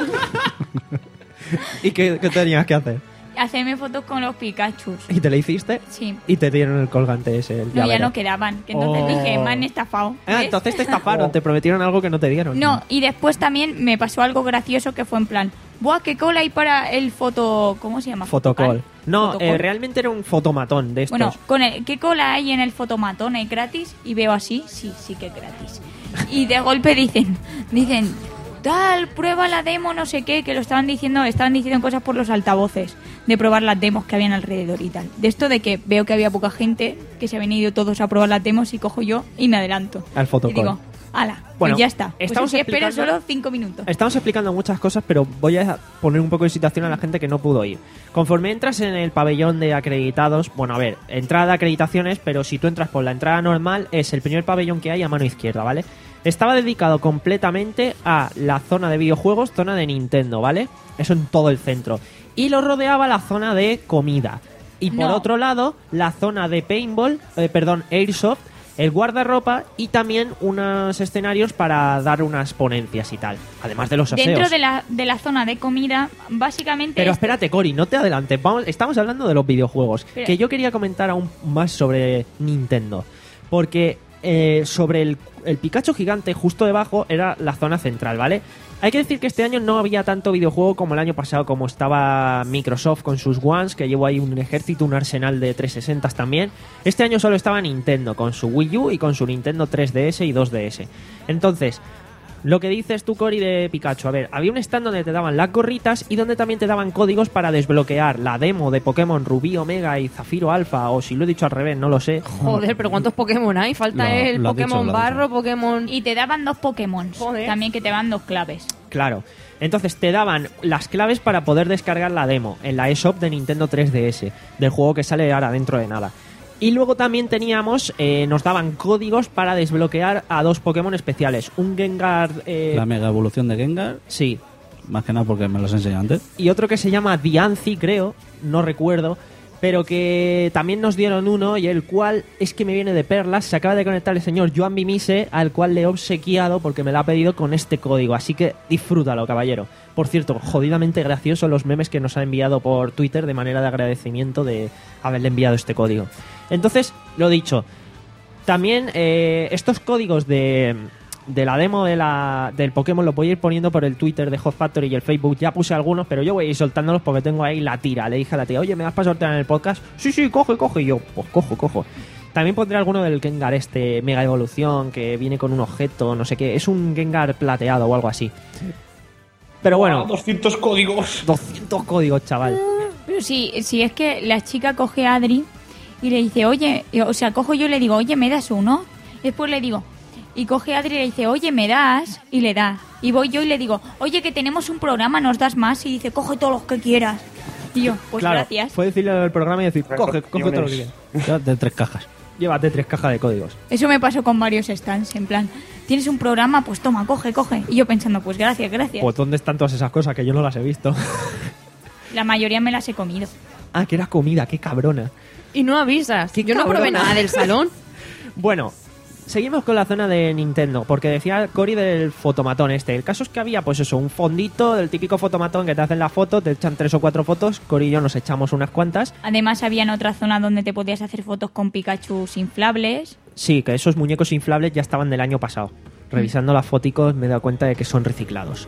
¿Y qué, qué tenías que hacer? Hacerme fotos con los Pikachus. ¿Y te la hiciste? Sí. Y te dieron el colgante ese, el No, ya llavero. no quedaban. Que entonces Oh. dije, me han estafado. Ah, ¿ves? entonces te estafaron, te prometieron algo que no te dieron. No, y después también me pasó algo gracioso que fue en plan, ¡buah, qué cola hay para el foto... ¿Cómo se llama? Fotocall. No, Fotocall. eh, realmente era un fotomatón de estos. Bueno, con el, ¿qué cola hay en el fotomatón? ¿Es gratis? Y veo así, sí, sí que es gratis. Y de golpe dicen, dicen, tal, prueba la demo, no sé qué, que lo estaban diciendo, estaban diciendo cosas por los altavoces, de probar las demos que habían alrededor y tal. De esto de que veo que había poca gente, que se habían ido todos a probar las demos y cojo yo y me adelanto. Al fotocall. Y digo, ala, Bueno, pues ya está. Pues estamos así espero explicando- solo cinco minutos. Estamos explicando muchas cosas, pero voy a poner un poco de situación a la gente que no pudo ir. Conforme entras en el pabellón de acreditados, bueno, a ver, entrada de acreditaciones, pero si tú entras por la entrada normal, es el primer pabellón que hay a mano izquierda, ¿vale? Estaba dedicado completamente a la zona de videojuegos, zona de Nintendo, ¿vale? Eso en todo el centro. Y lo rodeaba la zona de comida. Y por No. otro lado, la zona de paintball, eh, perdón, airsoft, el guardarropa y también unos escenarios para dar unas ponencias y tal. Además de los aseos. Dentro de la, de la zona de comida, básicamente... Pero es- espérate, Cori, no te adelantes. Vamos, estamos hablando de los videojuegos. Espera. Que yo quería comentar aún más sobre Nintendo. Porque eh, sobre el, el Pikachu gigante, justo debajo, era la zona central, ¿vale? Hay que decir que este año no había tanto videojuego como el año pasado, como estaba Microsoft con sus Ones, que llevó ahí un ejército, un arsenal de trescientos sesenta también. Este año solo estaba Nintendo, con su Wii U y con su Nintendo tres D S y dos D S. Entonces, lo que dices tú, Cori, de Pikachu. A ver, había un stand donde te daban las gorritas y donde también te daban códigos para desbloquear la demo de Pokémon Rubí, Omega y Zafiro Alpha, o si lo he dicho al revés, no lo sé. Joder, pero ¿cuántos Pokémon hay? Falta Lo- el lo has dicho, Pokémon lo has Barro, dicho. Pokémon... Y te daban dos Pokémon. Joder. También que te daban dos claves. Claro. Entonces te daban las claves para poder descargar la demo en la eShop de Nintendo tres D S, del juego que sale ahora dentro de nada. Y luego también teníamos, eh, nos daban códigos para desbloquear a dos Pokémon especiales. Un Gengar... eh, La mega evolución de Gengar, Sí. más que nada porque me los enseñó antes. Y otro que se llama Diancie, creo, no recuerdo, pero que también nos dieron uno y el cual es que me viene de perlas. Se acaba de conectar el señor Joan Bimise, al cual le he obsequiado porque me lo ha pedido con este código. Así que disfrútalo, caballero. Por cierto, jodidamente gracioso los memes que nos ha enviado por Twitter de manera de agradecimiento de haberle enviado este código. Entonces, lo dicho, también eh, estos códigos de, de la demo de la, del Pokémon los voy a ir poniendo por el Twitter de Hot Factory y el Facebook. Ya puse algunos, pero yo voy a ir soltándolos porque tengo ahí la tira. Le dije a la tía, oye, ¿me das para sortear en el podcast? Sí, sí, coge, coge. Y yo, pues cojo, cojo. También pondré alguno del Gengar este, Mega Evolución, que viene con un objeto, no sé qué. Es un Gengar plateado o algo así. Pero bueno, doscientos códigos. doscientos códigos, chaval. Pero sí, sí es que la chica coge a Adri y le dice, oye, o sea, cojo yo y le digo, oye, ¿me das uno? Después le digo, y coge Adri y le dice, oye, ¿me das? Y le da. Y voy yo y le digo, oye, que tenemos un programa, ¿nos das más? Y dice, coge todos los que quieras. Y yo, pues claro, gracias. fue decirle al programa y decir, coge, coge todo lo que quieras. De tres cajas. Llévate tres cajas de códigos. Eso me pasó con varios stands, en plan, ¿tienes un programa? Pues toma, coge, coge. Y yo pensando, pues gracias, gracias. Pues ¿dónde están todas esas cosas que yo no las he visto? La mayoría me las he comido. Ah, que era comida, qué cabrona. Y no avisas. Qué Yo no probé cabrona. nada del salón. Bueno, seguimos con la zona de Nintendo, porque decía Cory del fotomatón este. El caso es que había, pues eso, un fondito del típico fotomatón que te hacen la foto, te echan tres o cuatro fotos, Cory y yo nos echamos unas cuantas. Además había en otra zona donde te podías hacer fotos con Pikachu inflables. Sí, que esos muñecos inflables ya estaban del año pasado. Revisando las foticos me he dado cuenta de que son reciclados.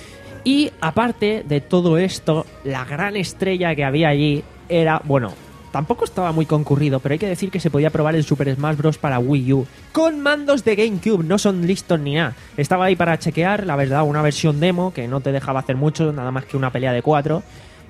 Y aparte de todo esto, la gran estrella que había allí era, bueno, tampoco estaba muy concurrido, pero hay que decir que se podía probar el Super Smash Bros. Para Wii U. Con mandos de GameCube, no son listos ni nada. Estaba ahí para chequear, la verdad, una versión demo que no te dejaba hacer mucho, nada más que una pelea de cuatro.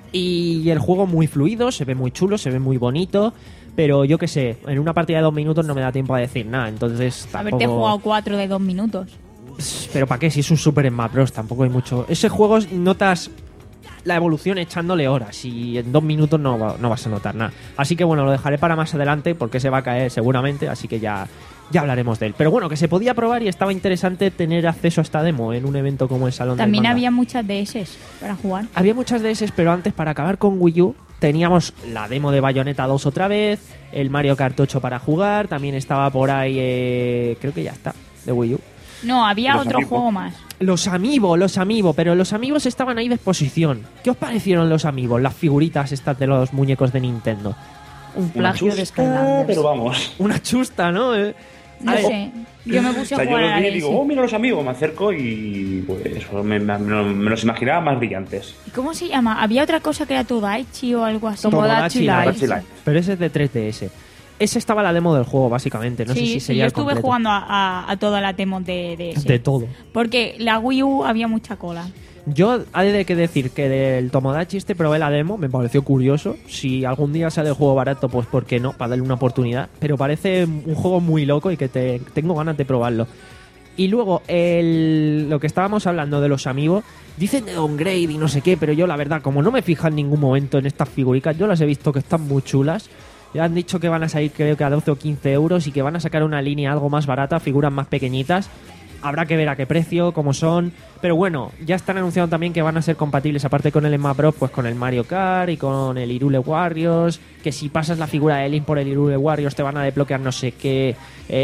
Y el juego muy fluido, se ve muy chulo, se ve muy bonito. Pero yo qué sé, en una partida de dos minutos no me da tiempo a decir nada, entonces tampoco... Haberte jugado cuatro de dos minutos. Pero ¿para qué? Si es un Super Smash Bros. Tampoco hay mucho... Ese juego notas la evolución echándole horas y en dos minutos no, va- no vas a notar nada. Así que bueno, lo dejaré para más adelante porque se va a caer seguramente, así que ya, ya hablaremos de él. Pero bueno, que se podía probar y estaba interesante tener acceso a esta demo en un evento como el Salón del También Manga. había muchas D S para jugar. Había muchas de esas, pero antes, para acabar con Wii U, teníamos la demo de Bayonetta dos otra vez, el Mario Kart ocho para jugar, también estaba por ahí, eh, creo que ya está, de Wii U. No, había Los otro Amiibo. juego más. Los Amiibo, los Amiibo, pero los Amiibos estaban ahí de exposición. ¿Qué os parecieron los Amiibo, las figuritas estas de los muñecos de Nintendo? Un Una plagio de chusta, Skylanders. pero vamos. Una chusta, ¿no? Eh, No a ver, sé. Yo me O puse a sea, yo jugar a los la vi y D S. digo, oh, mira los amigos, me acerco y pues me, me- me los imaginaba más brillantes. ¿Y cómo se llama? Había otra cosa que era Todaichi o algo así. Tomodachi Life. Tomodachi Life. Pero ese es de tres D S. Ese estaba la demo del juego, básicamente. No sí, sé si sí, sería yo el estuve completo. jugando a, a, a toda la demo de, de ese. De todo. Porque la Wii U había mucha cola. Yo he de que decir que del Tomodachi este probé la demo, me pareció curioso. Si algún día sale el juego barato, pues ¿por qué no? Para darle una oportunidad. Pero parece un juego muy loco y que te, tengo ganas de probarlo. Y luego, el, lo que estábamos hablando de los amigos, dicen de downgrade y no sé qué, pero yo la verdad, como no me fija en ningún momento en estas figuricas, yo las he visto que están muy chulas. Ya han dicho que van a salir creo que a doce o quince euros y que van a sacar una línea algo más barata, figuras más pequeñitas. Habrá que ver a qué precio, cómo son. Pero bueno, ya están anunciando también que van a ser compatibles, aparte con el Smash Bros, pues con el Mario Kart y con el Hyrule Warriors. Que si pasas la figura de Link por el Hyrule Warriors te van a desbloquear no sé qué.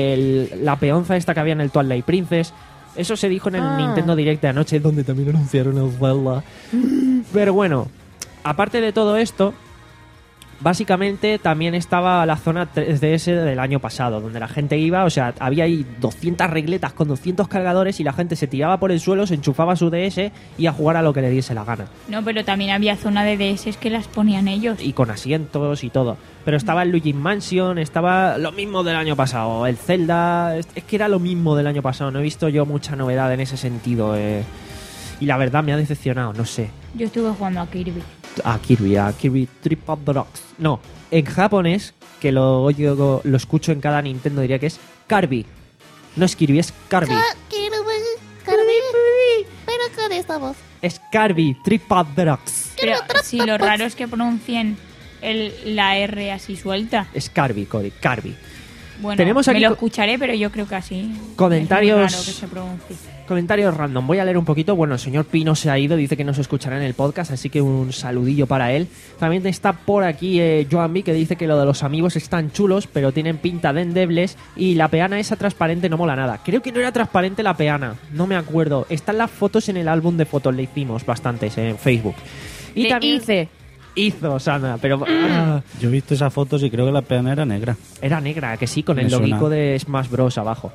El, la peonza esta que había en el Twilight Princess. Eso se dijo en el Ah. Nintendo Direct de anoche, donde también anunciaron el Zelda. Pero bueno, aparte de todo esto, básicamente también estaba la zona tres D S del año pasado, donde la gente iba, o sea, había ahí doscientas regletas con doscientos cargadores y la gente se tiraba por el suelo, se enchufaba su D S y a jugar a lo que le diese la gana. No, pero también había zona de D S que las ponían ellos. Y con asientos y todo. Pero estaba el Luigi Mansion, estaba lo mismo del año pasado, el Zelda, es es que era lo mismo del año pasado, no he visto yo mucha novedad en ese sentido. eh. Y la verdad me ha decepcionado, no sé. Yo estuve jugando a Kirby. A Kirby, a Kirby Trip of the Rocks. No, en japonés, que lo oigo, lo escucho en cada Nintendo, diría que es Kirby. No es Kirby, es Kirby. Kirby, Kirby, pero con esta voz. Es Kirby Trip of the Rocks. Pero si lo raro es que pronuncien el, la R así suelta. Es Kirby, Cody, Kirby. Bueno, Tenemos aquí me lo co- escucharé, pero yo creo que así. Comentarios- Es muy raro que se pronuncie. Comentarios random. Voy a leer un poquito. Bueno, el señor Pino se ha ido, dice que no se escuchará en el podcast, así que un saludillo para él. También está por aquí eh, Joan B, que dice que lo de los amigos están chulos, pero tienen pinta de endebles. Y la peana esa transparente no mola nada. Creo que no era transparente la peana, no me acuerdo. Están las fotos en el álbum de fotos, le hicimos bastantes en Facebook. Y Le también hice. hizo, Sana, pero ah, Yo he visto esas fotos y creo que la peana era negra. era negra, que sí, con Me el suena. loguico de Smash Bros abajo.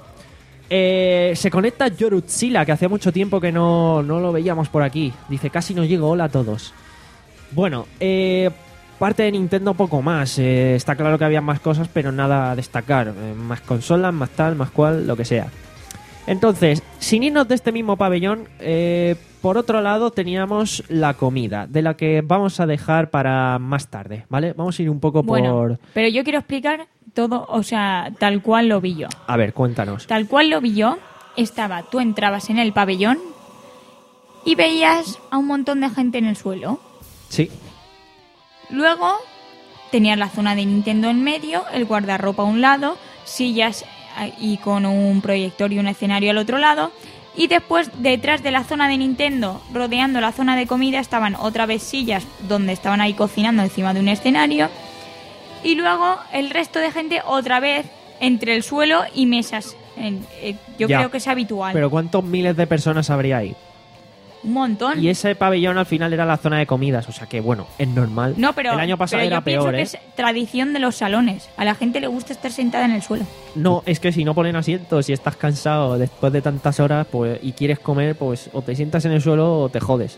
Eh, se conecta Yorutzilla, que hacía mucho tiempo que no, no lo veíamos por aquí. Dice, casi no llego, hola a todos. Bueno, eh, parte de Nintendo poco más. Eh, está claro que había más cosas, pero nada a destacar. Eh, más consolas, más tal, más cual, lo que sea. Entonces, sin irnos de este mismo pabellón, eh, por otro lado teníamos la comida, de la que vamos a dejar para más tarde, ¿vale? Vamos a ir un poco Bueno, por... pero yo quiero explicar todo, o sea, tal cual lo vi yo. A ver, cuéntanos. Tal cual lo vi yo, estaba, tú entrabas en el pabellón y veías a un montón de gente en el suelo. Sí, Luego tenías la zona de Nintendo en medio, el guardarropa a un lado, sillas y con un proyector y un escenario al otro lado. Y después, detrás de la zona de Nintendo, rodeando la zona de comida, estaban otra vez sillas donde estaban ahí cocinando encima de un escenario. Y luego el resto de gente otra vez entre el suelo y mesas. En- eh, yo Ya. creo que es habitual. pero ¿cuántos miles de personas habría ahí? Un montón. Y ese pabellón al final era la zona de comidas, o sea que bueno, es normal. No, pero, el año pasado pero era yo pienso peor, que ¿eh? es tradición de los salones. A la gente le gusta estar sentada en el suelo. No, es que si no ponen asientos y estás cansado después de tantas horas pues y quieres comer, pues o te sientas en el suelo o te jodes.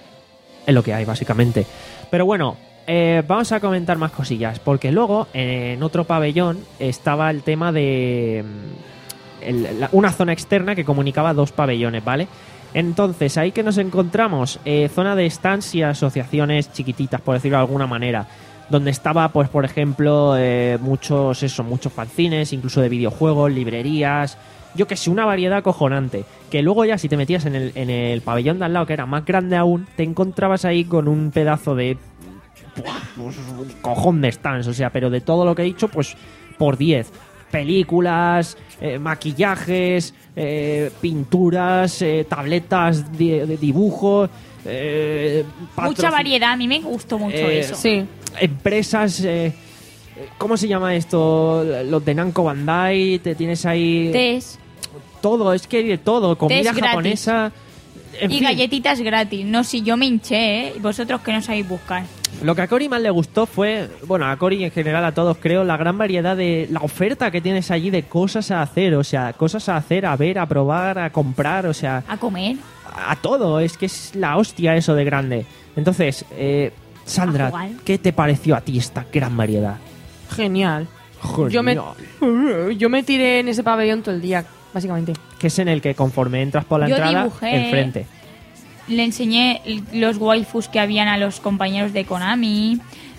Es lo que hay, básicamente. Pero bueno, eh, vamos a comentar más cosillas, porque luego en otro pabellón estaba el tema de mm, el- la- una zona externa que comunicaba dos pabellones, ¿vale? Entonces, ahí que nos encontramos, eh, zona de stands y asociaciones chiquititas, por decirlo de alguna manera, donde estaba, pues, por ejemplo, eh, muchos, eso, muchos fanzines, incluso de videojuegos, librerías, yo que sé, una variedad acojonante. Que luego ya si te metías en el, en el pabellón de al lado, que era más grande aún, te encontrabas ahí con un pedazo de... ¡buah! Pues, un cojón de stands, o sea, pero de todo lo que he dicho, pues, por diez. Películas, eh, maquillajes, eh, pinturas, eh, tabletas de, de dibujo, eh, Mucha patroci- variedad. A mí me gustó mucho Eh, eso. Sí. empresas, eh, ¿cómo se llama esto? Los de Namco Bandai, te tienes ahí Tés todo, es que hay de todo, comida gratis. japonesa, en y fin. galletitas gratis. No, si yo me hinché, ¿eh? Vosotros que no sabéis buscar. Lo que a Cory más le gustó fue, bueno, a Cory en general, a todos creo, la gran variedad de la oferta que tienes allí de cosas a hacer, o sea, cosas a hacer, a ver, a probar, a comprar, o sea, A comer. a todo, es que es la hostia eso de grande. Entonces, eh, Sandra, A jugar. ¿qué te pareció a ti esta gran variedad? Genial. Yo me, yo me tiré en ese pabellón todo el día, básicamente. Que es en el que conforme entras por la Yo entrada, dibujé. enfrente. Le enseñé los waifus que habían a los compañeros de Konami.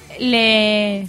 Le,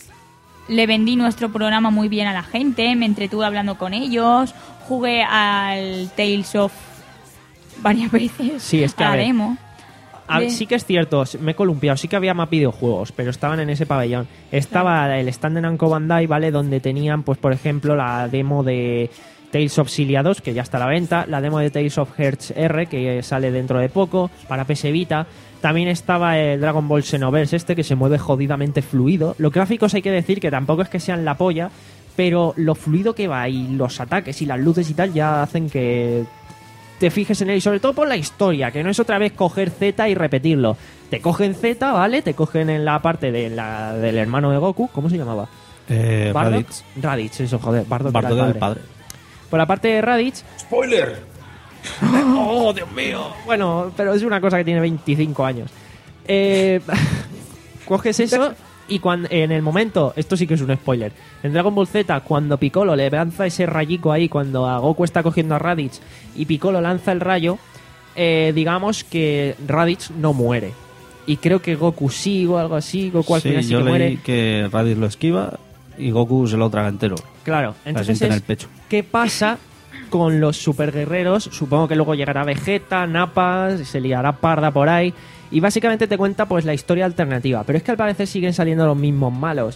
le vendí nuestro programa muy bien a la gente. Me entretuve hablando con ellos. Jugué al Tales of varias veces. Sí, es que, a a la ver, demo. A- Le- Sí que es cierto, me he columpiado, sí que había más videojuegos, pero estaban en ese pabellón. Estaba el stand de Namco Bandai, ¿vale? Donde tenían, pues por ejemplo, la demo de Tales of Xillia dos, que ya está a la venta, la demo de Tales of Hearts R, que sale dentro de poco, para P S Vita. También estaba el Dragon Ball Xenoverse este, que se mueve jodidamente fluido. Los gráficos hay que decir que tampoco es que sean la polla, pero lo fluido que va y los ataques y las luces y tal ya hacen que te fijes en él, y sobre todo por la historia, que no es otra vez coger Z y repetirlo. Te cogen Z, ¿vale? Te cogen en la parte de la, del hermano de Goku, ¿cómo se llamaba? Eh, ¿Bardock? Raditz. Raditz, eso, joder, Bardock, Bardock era era el el padre. padre. Por la parte de Raditz... ¡Spoiler! ¡Oh, Dios mío! Bueno, pero es una cosa que tiene veinticinco años. Eh, coges eso y cuando, en el momento, esto sí que es un spoiler, en Dragon Ball Z, cuando Piccolo le lanza ese rayico ahí, cuando a Goku está cogiendo a Raditz y Piccolo lanza el rayo, eh, digamos que Raditz no muere. Y creo que Goku sí o algo así, Goku al Sí, final sí yo que leí muere. que Raditz lo esquiva y Goku se lo traga entero. Claro, La entonces siente en es- el pecho. ¿qué pasa con los superguerreros? Supongo que luego llegará Vegeta, Nappa, se liará parda por ahí. Y básicamente te cuenta pues la historia alternativa. Pero es que al parecer siguen saliendo los mismos malos.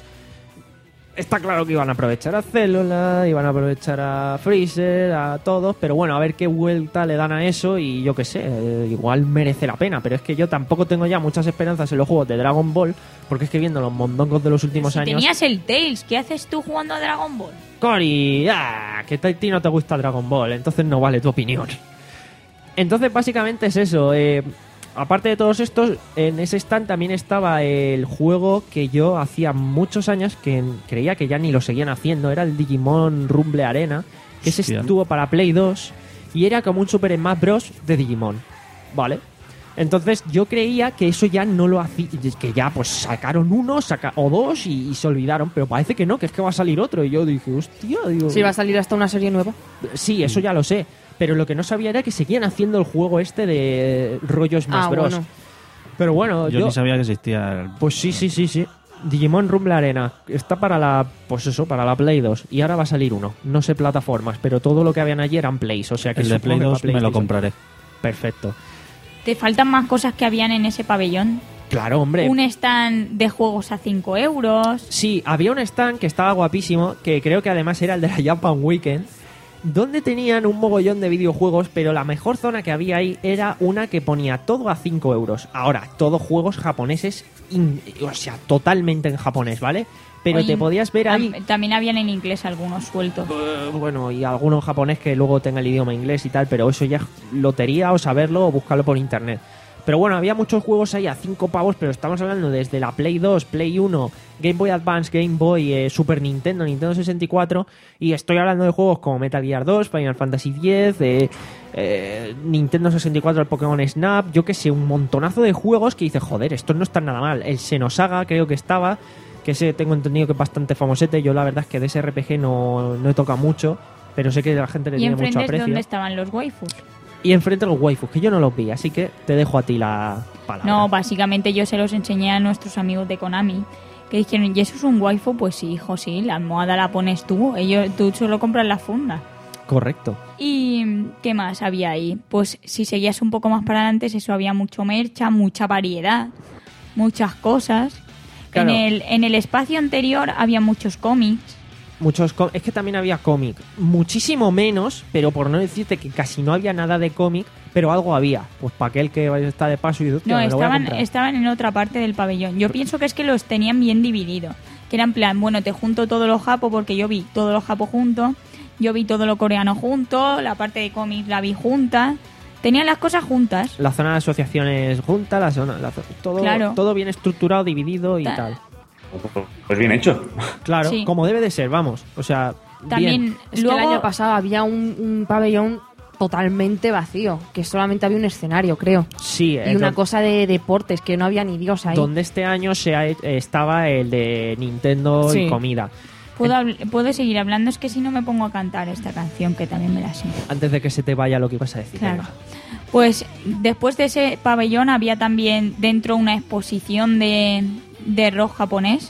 Está claro que iban a aprovechar a Célula, iban a aprovechar a Freezer, a todos. Pero bueno, a ver qué vuelta le dan a eso. Y yo qué sé, eh, igual merece la pena. Pero es que yo tampoco tengo ya muchas esperanzas en los juegos de Dragon Ball. Porque es que viendo los mondongos de los últimos Si años... tenías el Tails, ¿qué haces tú jugando a Dragon Ball? Cory, ah, que a ti no te gusta Dragon Ball, entonces no vale tu opinión. Entonces básicamente es eso. eh, aparte de todos estos, en ese stand también estaba el juego que yo hacía muchos años que creía que ya ni lo seguían haciendo. Era el Digimon Rumble Arena, que ese Hostia. estuvo para Play dos y era como un Super Smash Bros. De Digimon. ¿Vale? Entonces yo creía que eso ya no lo hacía, que ya pues sacaron uno saca o dos y, y se olvidaron, pero parece que no, que es que va a salir otro. Y yo dije, hostia, digo, Sí, va a salir hasta una serie nueva. sí, eso ya lo sé. pero lo que no sabía era que seguían haciendo el juego este de rollo Smash Ah, Bros. bueno. Pero bueno, Yo, yo... ni sabía que existía el... Pues sí, sí, sí, sí. Digimon Rumble Arena está para la, pues eso, para la Play dos y ahora va a salir uno. No sé plataformas, pero todo lo que habían allí eran Plays, o sea que el de supongo Play que dos para me lo PlayStation. compraré. Perfecto. Te faltan más cosas que habían en ese pabellón. Claro, hombre. Un stand de juegos a cinco euros. Sí, había un stand que estaba guapísimo, que creo que además era el de la Japan Weekend, donde tenían un mogollón de videojuegos, pero la mejor zona que había ahí era una que ponía todo a cinco euros. Ahora, todos juegos japoneses, in- o sea, totalmente en japonés, ¿vale? Pero Oye, te podías ver ahí... tam- También habían en inglés algunos sueltos. Eh, bueno, y alguno en japonés que luego tenga el idioma inglés y tal, pero eso ya es lotería o saberlo o buscarlo por internet. Pero bueno, había muchos juegos ahí a cinco pavos, pero estamos hablando desde la Play dos, Play uno, Game Boy Advance, Game Boy, eh, Super Nintendo, Nintendo sesenta y cuatro, y estoy hablando de juegos como Metal Gear dos, Final Fantasy diez, eh, eh, Nintendo sesenta y cuatro, el Pokémon Snap, yo que sé, un montonazo de juegos que dice, joder, estos no están nada mal. El Xenosaga creo que estaba, que ese tengo entendido que es bastante famosete. Yo la verdad es que de ese R P G no, no he tocado mucho, pero sé que la gente le Y tiene mucho enfrente es aprecio. donde estaban los waifus. Y enfrente los waifus, que yo no los vi, así que te dejo a ti la palabra. No, básicamente yo se los enseñé a nuestros amigos de Konami. Que dijeron, ¿y eso es un waifu? Pues sí, hijo, sí, la almohada la pones tú. Ellos, tú solo compras la funda. Correcto. ¿Y qué más había ahí? Pues si seguías un poco más para adelante, eso había mucho mercha, mucha variedad, muchas cosas. Claro. En el, en el espacio anterior había muchos cómics. Muchos có- es que también había cómic, muchísimo menos, pero por no decirte que casi no había nada de cómic, pero algo había. Pues para aquel que está de paso y dice, "Hostia, No, me lo voy a estaban, comprar". estaban en otra parte del pabellón. Yo pienso que es que los tenían bien divididos. Que era en plan, bueno, te junto todo lo japo porque yo vi todo lo japo junto, yo vi todo lo coreano junto, la parte de cómics la vi junta. Tenían las cosas juntas. La zona de asociaciones junta, la zona, la zo- todo, Claro. todo bien estructurado, dividido y Ta- tal. Pues bien hecho. Claro, Sí. como debe de ser, vamos. O sea, También bien. Es luego que el año pasado había un, un pabellón totalmente vacío, que solamente había un escenario, creo. Sí, Y eh, una do- cosa de deportes, que no había ni Dios ahí. donde este año se ha he- estaba el de Nintendo y Sí. comida. puedo, habl- puedo seguir hablando, es que si no me pongo a cantar esta canción, que también me la sé. Antes de que se te vaya lo que ibas a decir. Claro. venga. Pues después de ese pabellón había también dentro una exposición de, de rock japonés,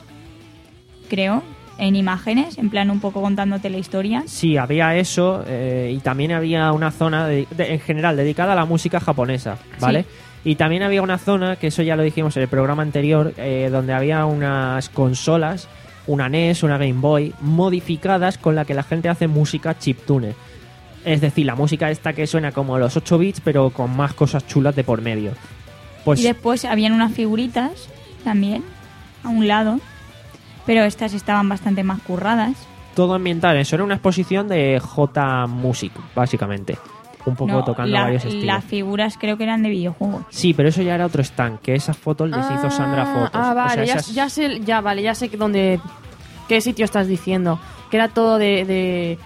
creo, en imágenes, en plan un poco contándote la historia. Sí, había eso eh, y también había una zona de- de- en general dedicada a la música japonesa, ¿vale? Sí. Y también había una zona, que eso ya lo dijimos en el programa anterior, eh, donde había unas consolas, una N E S, una Game Boy, modificadas con la que la gente hace música chiptune. Es decir, la música esta que suena como los ocho bits, pero con más cosas chulas de por medio. Pues Y después habían unas figuritas también, a un lado, pero estas estaban bastante más curradas. todo ambiental. Eso era una exposición de J Music, básicamente. Un poco No, tocando la- varios estilos. las figuras creo que eran de videojuegos. Sí, pero eso ya era otro stand, que esas fotos les hizo Sandra Fotos. Ah, O vale, sea, ya, esas- ya sé, ya vale, ya sé que dónde, qué sitio estás diciendo. Que era todo de, de...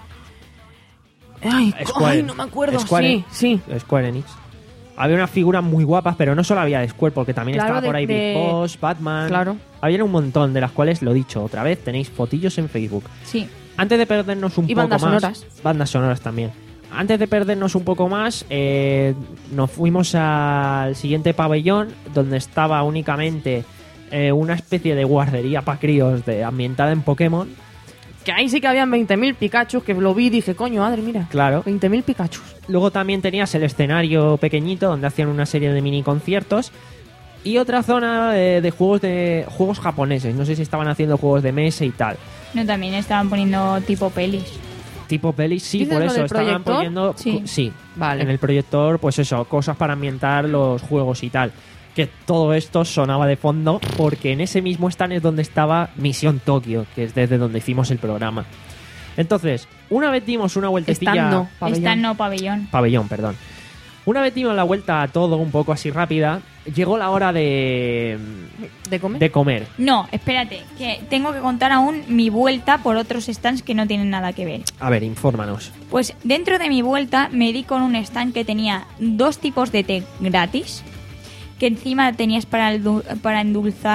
Ay, co- Square- ay, no me acuerdo. Square- Sí, sí. Square Enix. Había unas figuras muy guapas, pero no solo había de Square, porque también Claro, estaba de- por ahí de- Big Boss, Batman. Claro. Había un montón, de las cuales, lo dicho otra vez, tenéis fotillos en Facebook. Sí. Antes de perdernos un Y poco bandas más... sonoras. Bandas sonoras también. Antes de perdernos un poco más, eh, nos fuimos al siguiente pabellón, donde estaba únicamente eh, una especie de guardería para críos de, ambientada en Pokémon. Que ahí sí que habían veinte mil Pikachus, que lo vi y dije, coño, madre, mira. Claro. veinte mil Pikachus. Luego también tenías el escenario pequeñito donde hacían una serie de mini conciertos y otra zona de, de juegos de juegos japoneses. No sé si estaban haciendo juegos de mesa y tal. No, también estaban poniendo tipo pelis. Tipo pelis, sí, ¿Dices por lo eso del estaban proyector? poniendo Sí. sí, Vale. en el proyector, pues eso, cosas para ambientar los juegos y tal. Que todo esto sonaba de fondo porque en ese mismo stand es donde estaba Misión Tokio, que es desde donde hicimos el programa. Entonces, una vez dimos una vueltecilla... Stand no, pabellón. Esta no pabellón. Pabellón, perdón. Una vez dimos la vuelta a todo un poco así rápida, llegó la hora de, ¿De comer? de comer. No, espérate, que tengo que contar aún mi vuelta por otros stands que no tienen nada que ver. A ver, infórmanos. Pues dentro de mi vuelta me di con un stand que tenía dos tipos de té gratis, que encima tenías para, el- para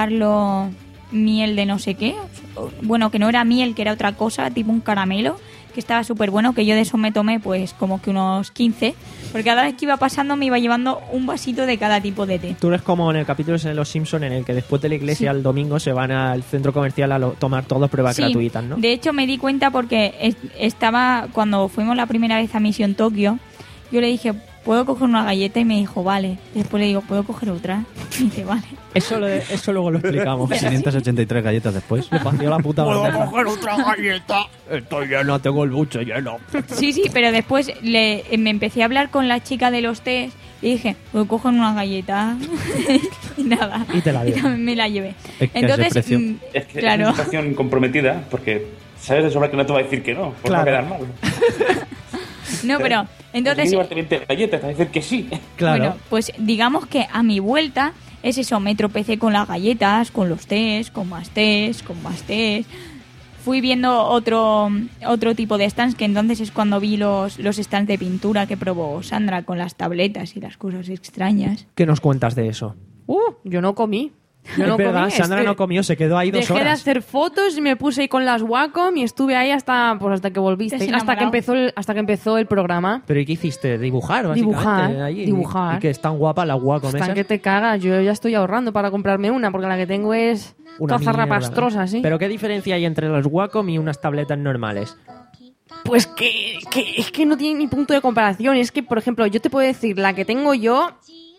endulzarlo miel de no sé qué. Bueno, que no era miel, que era otra cosa, tipo un caramelo, que estaba súper bueno, que yo de eso me tomé pues como que unos quince, porque cada vez que iba pasando me iba llevando un vasito de cada tipo de té. Tú eres como en el capítulo de Los Simpson en el que después de la iglesia Sí. el domingo se van al centro comercial a lo- tomar todas pruebas Sí, gratuitas, ¿no? de hecho me di cuenta porque es- estaba, cuando fuimos la primera vez a Misión Tokio, yo le dije, ¿puedo coger una galleta? Y me dijo, vale. Y después le digo, ¿puedo coger otra? Y dice, vale. Eso, lo- eso luego lo explicamos. quinientas ochenta y tres galletas después. Le pareció la puta bandeja. otra galleta? Estoy lleno, tengo el buche lleno. Sí, sí, pero después le, me empecé a hablar con la chica de los tés y dije, ¿puedo coger una galleta? Y nada. Y te la dio. también me la llevé. Es que Entonces, ese precio. mm, Es que es claro. una situación comprometida porque sabes de sobra que no te va a decir que no, pues Claro. va a quedar mal. No, pero entonces... llevarte veinte galletas, te va a decir que sí. Claro. Bueno, pues digamos que a mi vuelta es eso, me tropecé con las galletas, con los tés, con más tés, con más tés. Fui viendo otro otro tipo de stands, que entonces es cuando vi los, los stands de pintura que probó Sandra con las tabletas y las cosas extrañas. ¿Qué nos cuentas de eso? Uh, yo no comí. Yo es no verdad, comí, Sandra este- no comió, se quedó ahí dos Dejé de horas. hacer fotos y me puse ahí con las Wacom y estuve ahí hasta pues hasta que volviste, Te has hasta que enamorado. empezó el, hasta que empezó el programa. ¿Pero y qué hiciste? ¿Dibujar, básicamente? Dibujar, allí? dibujar. Y que están guapas las Wacom Están esas. que te cagas, yo ya estoy ahorrando para comprarme una porque la que tengo es Una toda mierda, zarrapastrosa, ¿no? ¿sí? ¿Pero qué diferencia hay entre los Wacom y unas tabletas normales? Pues que, que es que no tiene ni punto de comparación. Es que, por ejemplo, yo te puedo decir, la que tengo yo,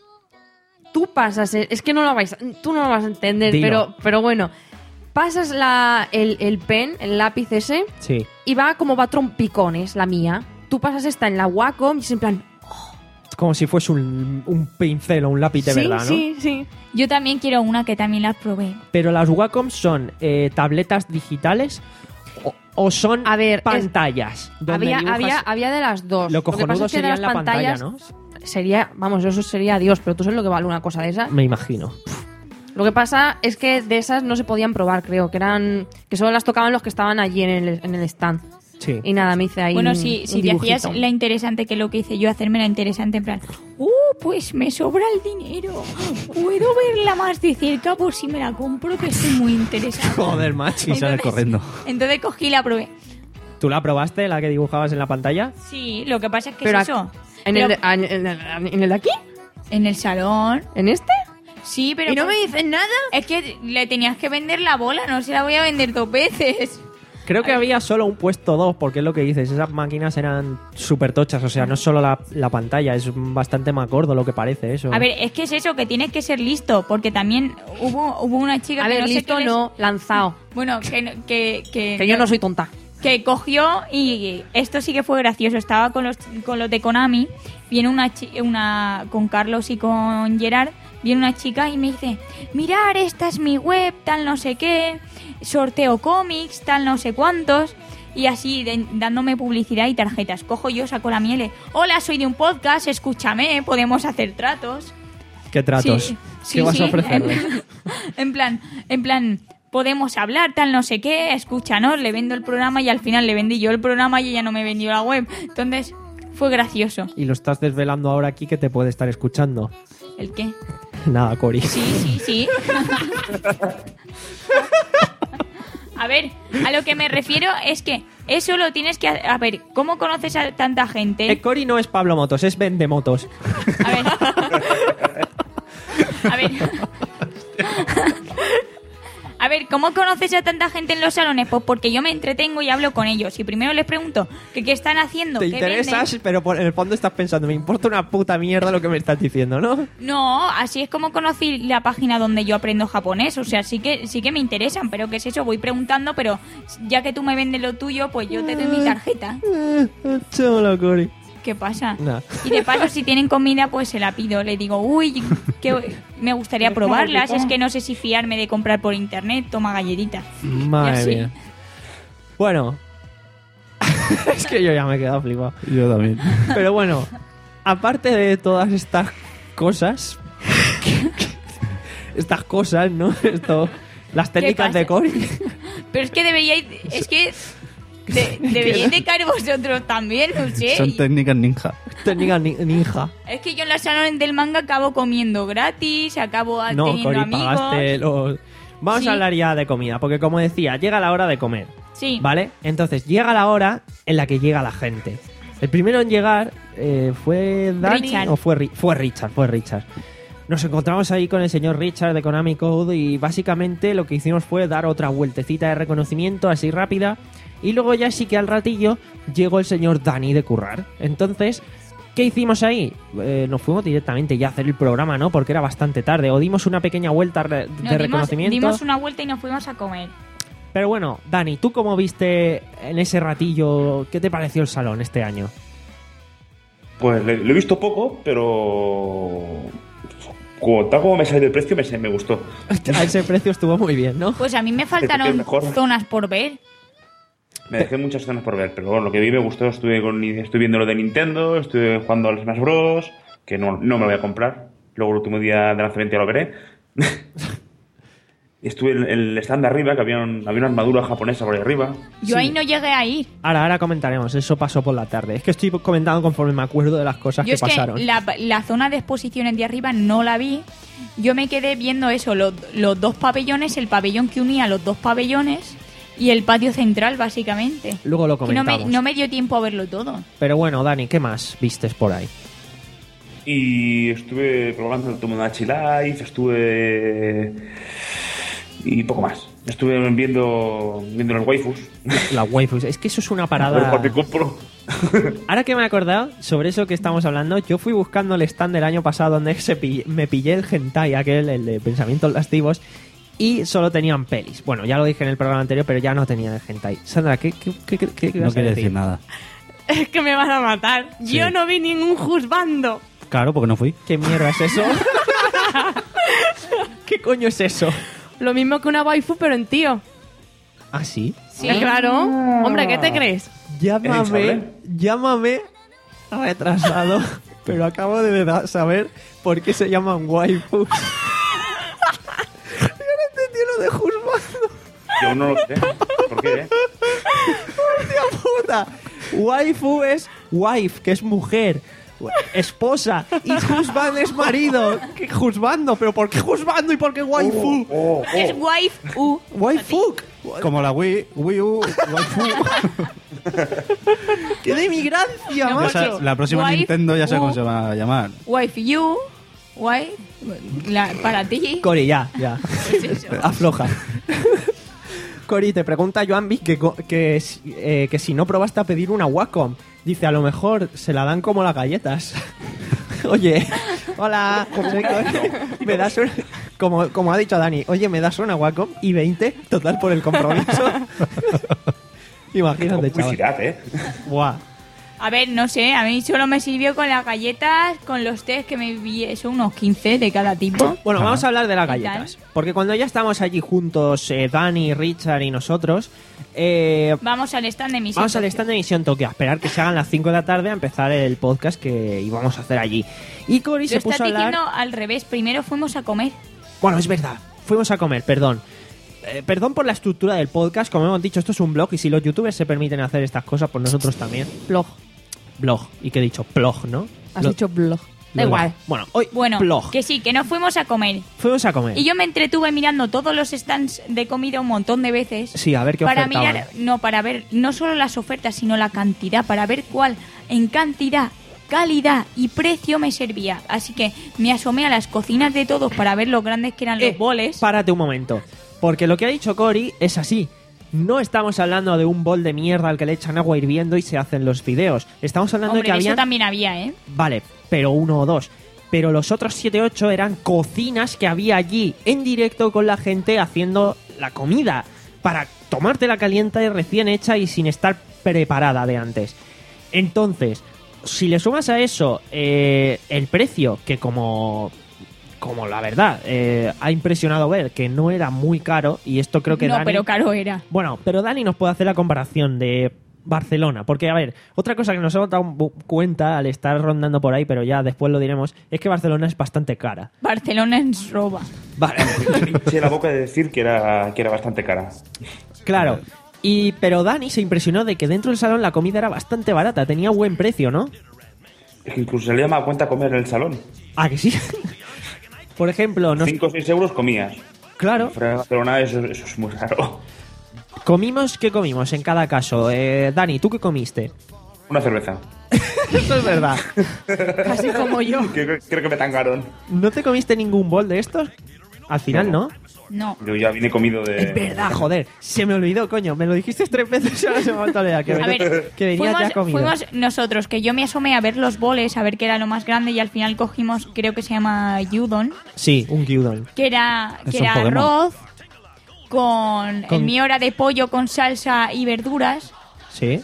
tú pasas, el- es que no lo vais, a- tú no lo vas a entender, Dilo. pero, pero bueno, pasas la, el, el pen, el lápiz ese, Sí. y va como va a trompicones, la mía. Tú pasas esta en la Wacom y es en plan, Como si fuese un, un pincel o un lápiz de sí, verdad, ¿no? sí, sí. Yo también quiero una que también las probé. Pero las Wacom son eh, tabletas digitales o, o son A ver, es- pantallas. donde Había, dibujas- había, había de las dos. Lo que pasa cojonudo es que de sería las en la pantalla, pantallas ¿no? Sería, vamos, eso sería Dios, pero tú sabes lo que vale una cosa de esa. Me imagino. Lo que pasa es que de esas no se podían probar, creo, que eran que solo las tocaban los que estaban allí en el, en el stand. Sí. Y nada, me hice ahí Bueno, un- si, un si te hacías dibujito. la interesante, que lo que hice yo, hacerme la interesante en plan, ¡uh, pues me sobra el dinero! ¿Puedo verla más de cerca por si me la compro, que estoy muy interesada? Joder, macho. Y sale corriendo. Entonces cogí y la probé. ¿Tú la probaste, la que dibujabas en la pantalla? Sí, lo que pasa es que Pero es eso. ¿En, Pero- el, de- en, el, ¿En el de aquí? en el salón. ¿En este? Sí, pero... ¿Y no por- me dicen nada? Es que le tenías que vender la bola, no se la voy a vender dos veces. Creo que había solo un puesto dos, porque es lo que dices. Esas máquinas eran súper tochas. O sea, no es solo la, la pantalla, es bastante más gordo lo que parece eso. A ver, es que es eso, que tienes que ser listo, porque también hubo, hubo una chica A que ver, no sé listo qué les- no, lanzado. Bueno, que, no- que, que, Que yo no soy tonta. que cogió y esto sí que fue gracioso. Estaba con los, con los de Konami, viene una, chi- una con Carlos y con Gerard, viene una chica y me dice, mirar, esta es mi web, tal no sé qué, sorteo cómics, tal no sé cuántos, y así de- dándome publicidad y tarjetas. Cojo yo, saco la miele, hola, soy de un podcast, escúchame, podemos hacer tratos. ¿Qué tratos? Sí, ¿Qué sí, vas sí, a ofrecerle? En, en plan, en plan, podemos hablar, tal no sé qué, escúchanos, le vendo el programa y al final le vendí yo el programa y ella no me vendió la web. Entonces, fue gracioso. Y lo estás desvelando ahora aquí que te puede estar escuchando. ¿El qué? Nada, Cori. Sí, sí, sí. A ver, a lo que me refiero es que eso lo tienes que... A ver, ¿cómo conoces a tanta gente? Eh, Cori no es Pablo Motos, es Vendemotos. A ver. A ver. A ver, ¿cómo conoces a tanta gente en los salones? Pues porque yo me entretengo y hablo con ellos. Y primero les pregunto que qué están haciendo, Te qué interesas, venden. pero por- en el fondo estás pensando, me importa una puta mierda lo que me estás diciendo, ¿no? No, así es como conocí la página donde yo aprendo japonés. O sea, sí que sí que me interesan, pero ¿qué es eso? Voy preguntando, pero ya que tú me vendes lo tuyo, pues yo te doy mi tarjeta. Chola, Cori. ¿Qué pasa? Nah. Y de paso, si tienen comida, pues se la pido. Le digo, uy, que me gustaría probarlas. Es que no sé si fiarme de comprar por internet. Toma galletita. Madre Y así. mía. Bueno. Es que yo ya me he quedado flipado. Yo también. Pero bueno, aparte de todas estas cosas, estas cosas, ¿no? Esto, las técnicas pasa? de Cori. Pero es que deberíais... Es que... de- deberíais de caer vosotros también, no sé. Son técnicas ninja. Técnica ni- ninja. Es que yo en los salones del manga acabo comiendo gratis, acabo No, teniendo Cori, amigos. pagaste los... Vamos Sí. a hablar ya de comida, porque como decía, llega la hora de comer. Sí. ¿Vale? Entonces llega la hora en la que llega la gente. El primero en llegar eh, fue Dani Richard. o fue, Ri- fue Richard, fue Richard. Nos encontramos ahí con el señor Richard de Konami Code y básicamente lo que hicimos fue dar otra vueltecita de reconocimiento así rápida y luego ya sí que al ratillo llegó el señor Dani de currar. Entonces, ¿qué hicimos ahí? Eh, nos fuimos directamente ya a hacer el programa, ¿no? Porque era bastante tarde. O dimos una pequeña vuelta re- de Nos dimos, reconocimiento. dimos una vuelta y nos fuimos a comer. Pero bueno, Dani, ¿tú cómo viste en ese ratillo? ¿Qué te pareció el salón este año? Pues le- lo he visto poco, pero como, tal como me salió el precio, me, me gustó. A ese precio estuvo muy bien, ¿no? Pues a mí me Creo que es faltaron mejor. zonas por ver. Me dejé muchas zonas por ver, pero bueno, lo que vi me gustó. Estuve, con, estuve viendo lo de Nintendo, estuve jugando al Smash Bros, que no, no me lo voy a comprar. Luego el último día de lanzamiento ya lo veré. Estuve en el stand de arriba, que había, un- había una armadura japonesa por ahí arriba. Yo ahí no llegué a ir. Ahora, ahora comentaremos, eso pasó por la tarde. Es que estoy comentando conforme me acuerdo de las cosas Yo que es que pasaron. la, la zona de exposiciones de arriba no la vi. Yo me quedé viendo eso, los, los dos pabellones, el pabellón que unía los dos pabellones y el patio central, básicamente. Luego lo Que no me, comentamos. no me dio tiempo a verlo todo. Pero bueno, Dani, ¿qué más vistes por ahí? Y estuve probando el Tomodachi Life, estuve... y poco más. Estuve viendo, viendo los waifus. La waifus. Es que eso es una A ver parada... cuál me compro. Ahora que me he acordado sobre eso que estamos hablando, yo fui buscando el stand del año pasado donde se pill- me pillé el hentai, aquel, el de pensamientos lascivos, y solo tenían pelis. Bueno, ya lo dije en el programa anterior, pero ya no tenían el hentai. Sandra, ¿qué, qué, qué, qué, qué No ibas a quiere decir? decir nada. Es que me van a matar. Sí. Yo no vi ningún juzgando. Claro, porque no fui. ¿Qué mierda es eso? ¿Qué coño es eso? Lo mismo que una waifu, pero en tío. ¿Ah, sí? Sí. Eh, claro. Hombre, ¿qué te crees? Llámame, hinchable? llámame retrasado, pero acabo de da- saber por qué se llaman waifus. Yo no entendí lo de juzgando. Yo no lo sé. ¿Por qué? eh? ¡Hostia puta! Waifu es wife, que es mujer. Esposa. Y husband es marido. ¿Qué juzgando? ¿Pero por qué juzgando y por qué waifu? Oh, oh. Es wife u. Waifu. Como la Wii, Wii U, waifu. ¡Qué de migrancia, No, macho! porque- La próxima Wife, Nintendo ya sé uh. cómo se va a llamar. Wife you. Wife. La, para ti. Cori, ya, ya. Pues eso. Afloja. Cori, te pregunta Joanvi que, co- que, si- eh, que si no probaste a pedir una Wacom. Dice, a lo mejor se la dan como las galletas. Oye, hola, soy Cori. Me das una... Como, como ha dicho Dani, oye, me das una Wacom y veinte, total, por el compromiso. Imagínate, chaval. Publicidad, ¿eh? Buah. A ver, no sé, a mí solo me sirvió con las galletas, con los test que me vi, son unos quince de cada tipo. Bueno, vamos a hablar de las ¿Qué tal? galletas. Porque cuando ya estamos allí juntos, eh, Dani, Richard y nosotros, eh, Vamos al stand de Misión vamos al Tokio. stand de Misión Tokio a esperar que se hagan las cinco de la tarde a empezar el podcast que íbamos a hacer allí. Y Cory Lo se estás puso a hablar... diciendo al revés, primero fuimos a comer. Bueno, es verdad, fuimos a comer, perdón. Eh, perdón por la estructura del podcast, como hemos dicho, esto es un blog y si los youtubers se permiten hacer estas cosas, pues nosotros también. Blog. Blog, ¿y qué he dicho? Blog, ¿no? Has Lo- dicho blog. Da lo- igual. Bueno, hoy Bueno, blog. que sí, que no fuimos a comer. Fuimos a comer. Y yo me entretuve mirando todos los stands de comida un montón de veces. Sí, a ver qué para ofertaban. mirar, no, para ver no solo las ofertas, sino la cantidad, para ver cuál en cantidad, calidad y precio me servía. Así que me asomé a las cocinas de todos para ver lo grandes que eran Eh, los boles. Párate un momento. Porque lo que ha dicho Cory es así. No estamos hablando de un bol de mierda al que le echan agua hirviendo y se hacen los fideos. Estamos hablando Hombre, de que eso había... también había, ¿eh? Vale, pero uno o dos. Pero los otros siete ocho eran cocinas que había allí en directo con la gente haciendo la comida para tomártela caliente y recién hecha y sin estar preparada de antes. Entonces, si le sumas a eso eh, el precio, que como... Como la verdad, eh, ha impresionado ver que no era muy caro y esto creo que no, Dani... pero caro era. Bueno, pero Dani nos puede hacer la comparación de Barcelona. Porque, a ver, otra cosa que nos hemos dado bu- cuenta al estar rondando por ahí, pero ya después lo diremos, es que Barcelona es bastante cara. Barcelona es roba. Vale. Hinché la boca de decir que era, que era bastante cara. Claro. Y, pero Dani se impresionó de que dentro del salón la comida era bastante barata, tenía buen precio, ¿no? Es que incluso se le llama cuenta comer en el salón. Ah, que sí. Por ejemplo, nos... cinco o seis euros comías. Claro. Fuera de Barcelona eso, eso es muy raro. ¿Comimos? ¿Qué comimos en cada caso? Eh, Dani, ¿tú qué comiste? Una cerveza. Eso es verdad. Casi como yo. Creo, creo que me tangaron. ¿No te comiste ningún bol de estos? Al final, ¿no? No. Yo ya vine comido de... Es verdad, joder. Se me olvidó, coño. Me lo dijiste tres veces y ahora se me ha vuelto a olvidar. Que, A ven- ver, que venías fuimos, ya comido. fuimos nosotros, que yo me asomé a ver los boles, a ver qué era lo más grande y al final cogimos, creo que se llama Yudon, Sí, un gyudon. que era, Es que un era Pokémon. arroz con, Con- El mío era de pollo con salsa y verduras. Sí.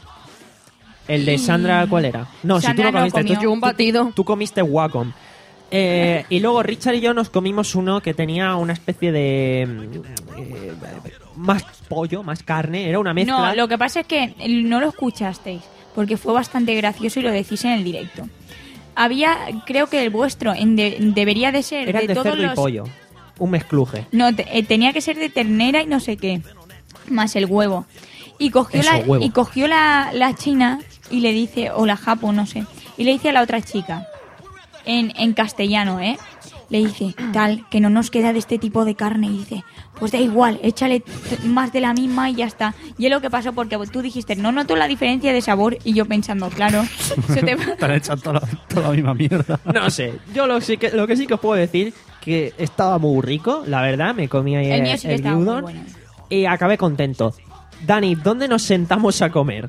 ¿El de Sandra cuál era? No, si tú Sandra no no comiste. comió. tú, Yo un batido. Tú, tú comiste Wacom. Eh, y luego Richard y yo nos comimos uno que tenía una especie de... mm, eh, más pollo, más carne. Era una mezcla. No, lo que pasa es que no lo escuchasteis, porque fue bastante gracioso y lo decís en el directo. Había, creo que el vuestro en de- debería de ser Era de, el de todos cerdo los... y pollo. Un mezcluje. No, te- eh, tenía que ser de ternera y no sé qué, más el huevo. Y cogió Eso, la huevo. y cogió la, la china y le dice, o la japo, no sé, y le dice a la otra chica, en, en castellano, ¿eh? Le dice, tal, que no nos queda de este tipo de carne. Y dice, pues da igual, échale t- más de la misma y ya está. Y es lo que pasó porque tú dijiste, no noto la diferencia de sabor. Y yo pensando, claro, se te va- Te han echado toda la, toda la misma mierda. No sé. Yo lo, sí que, lo que sí que os puedo decir que estaba muy rico, la verdad. Me comí ahí el mío sí que el estaba muy gyudon bueno. y acabé contento. Dani, ¿dónde nos sentamos a comer?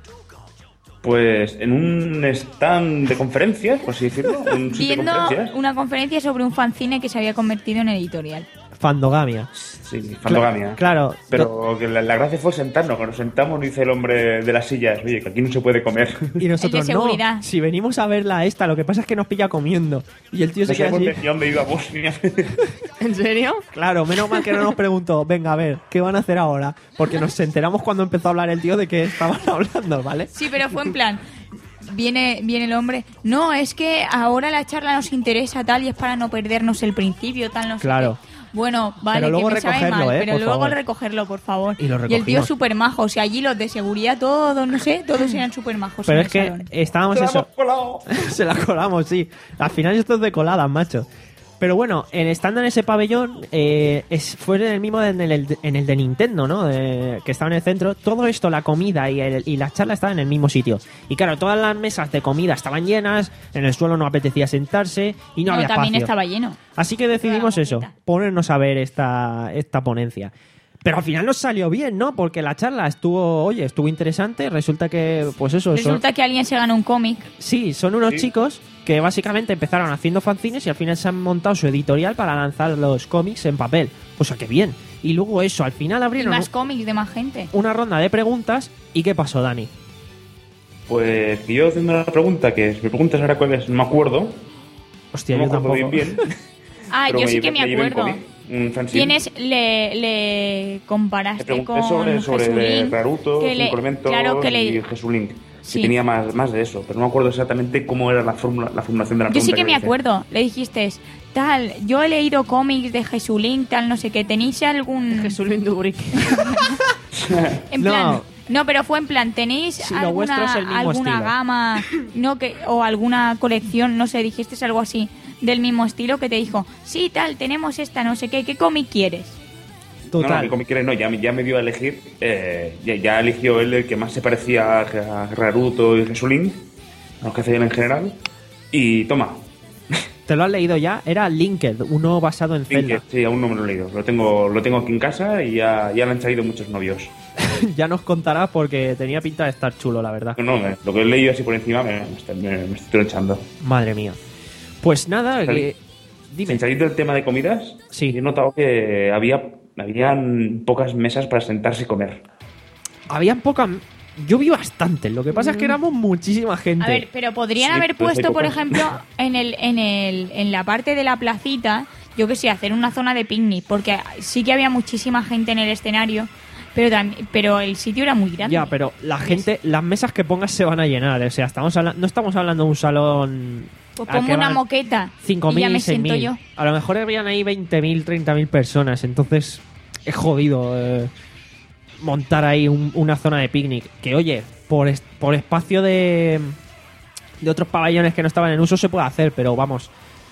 Pues en un stand de conferencias, por así decirlo. Un sitio de Viendo conferencias. una conferencia sobre un fanzine que se había convertido en editorial. Fandogamia. Sí, fandogamia. Claro. Pero que la, la gracia fue sentarnos. Cuando nos sentamos, dice el hombre de las sillas, oye, que aquí no se puede comer. Y nosotros El de no. seguridad. Si venimos a verla esta, lo que pasa es que nos pilla comiendo. Y el tío se No queda sé así. yo dónde iba a Bosnia. ¿En serio? Claro, menos mal que no nos preguntó, venga, a ver, ¿qué van a hacer ahora? Porque nos enteramos cuando empezó a hablar el tío de qué estaban hablando, ¿vale? Sí, pero fue en plan, viene, viene el hombre, no, es que ahora la charla nos interesa tal y es para no perdernos el principio, tal, no sé Claro. qué. Bueno, vale, Pero luego que me sabe recogerlo, mal, ¿eh? pero Por luego favor. recogerlo, por favor. Y lo el tío recogimos. es súper majo, o sea, allí los de seguridad, todos, no sé, todos eran súper majos. Pero en es el que salón. estábamos eso. Se la colamos, sí. Al final esto es de coladas, macho. Pero bueno, en, estando en ese pabellón, eh, es, fue en el mismo de- en el, en el de Nintendo, ¿no? De- que estaba en el centro. Todo esto, la comida y, el, y la charla estaban en el mismo sitio. Y claro, todas las mesas de comida estaban llenas, en el suelo no apetecía sentarse y no, No, había también espacio. estaba lleno. Así que decidimos Toda la eso, boquita. ponernos a ver esta, esta ponencia. Pero al final nos salió bien, ¿no? Porque la charla estuvo, oye, estuvo interesante. Resulta que, pues eso, son- Resulta que alguien se ganó un cómic. sí, son unos Sí. chicos que básicamente empezaron haciendo fanzines y al final se han montado su editorial para lanzar los cómics en papel. O sea, que bien. Y luego eso, al final Y abrieron más cómics de más gente. una ronda de preguntas. ¿Y qué pasó, Dani? Pues que yo haciendo una pregunta, que si me preguntas ahora cuál es, no me acuerdo. Hostia, no yo me acuerdo tampoco. bien, bien. Ah, Pero yo sí llevé- que me llevé un acuerdo. cómic, un fanzine. Tienes, le, le Le comparaste pregunté con sobre, sobre Jesulín, Raruto, que le- Incrementos claro que le- y Jesulink. Sí. Que tenía más, más de eso, pero no me acuerdo exactamente cómo era la, fórmula, la formulación de la Yo sí pregunta. que me le hice. acuerdo. Le dijiste, tal, yo he leído cómics de Jesulín, tal, no sé qué. ¿Tenéis algún...? Jesús Lindubrick. En No. plan... No, pero fue en plan, ¿tenéis Sí, lo vuestro alguna, es el mismo alguna estilo. gama no que o alguna colección, no sé, dijiste algo así del mismo estilo que te dijo, sí, tal, tenemos esta, no sé qué, ¿qué cómic quieres? No, no, Total. que cómic quieres, no, ya, me- ya me dio a elegir, eh, ya, ya eligió él el que más se parecía a, a Raruto y Jesulín, a los que hacían en general, y toma, ¿Te lo has leído ya? Era Linked, uno basado en Zelda. Linked, sí, aún no me lo he leído, lo tengo, lo tengo aquí en casa y ya, ya le han salido muchos novios. Ya nos contarás porque tenía pinta de estar chulo, la verdad. No, no, lo que he leído así por encima me, me, me estoy echando. Madre mía. Pues nada, Salí. que... dime. Sin salir del tema de comidas, Sí. he notado que había habían pocas mesas para sentarse y comer. Habían pocas... Yo vi bastante, lo que pasa es que éramos muchísima gente. A ver, pero podrían Sí, haber pues hay puesto, por pocas. ejemplo, en el, en el, en la parte de la placita, yo que sé, hacer una zona de picnic, porque sí que había muchísima gente en el escenario, pero tam- pero el sitio era muy grande. Ya, pero la gente, las mesas que pongas se van a llenar. O sea, estamos habla- no estamos hablando de un salón... Pues al pongo que una van moqueta cinco y ya me mil, seis siento mil. yo. A lo mejor habían ahí veinte mil, treinta mil personas. Entonces es jodido eh, montar ahí un- una zona de picnic. Que oye, por, es- por espacio de, de otros pabellones que no estaban en uso se puede hacer, pero vamos...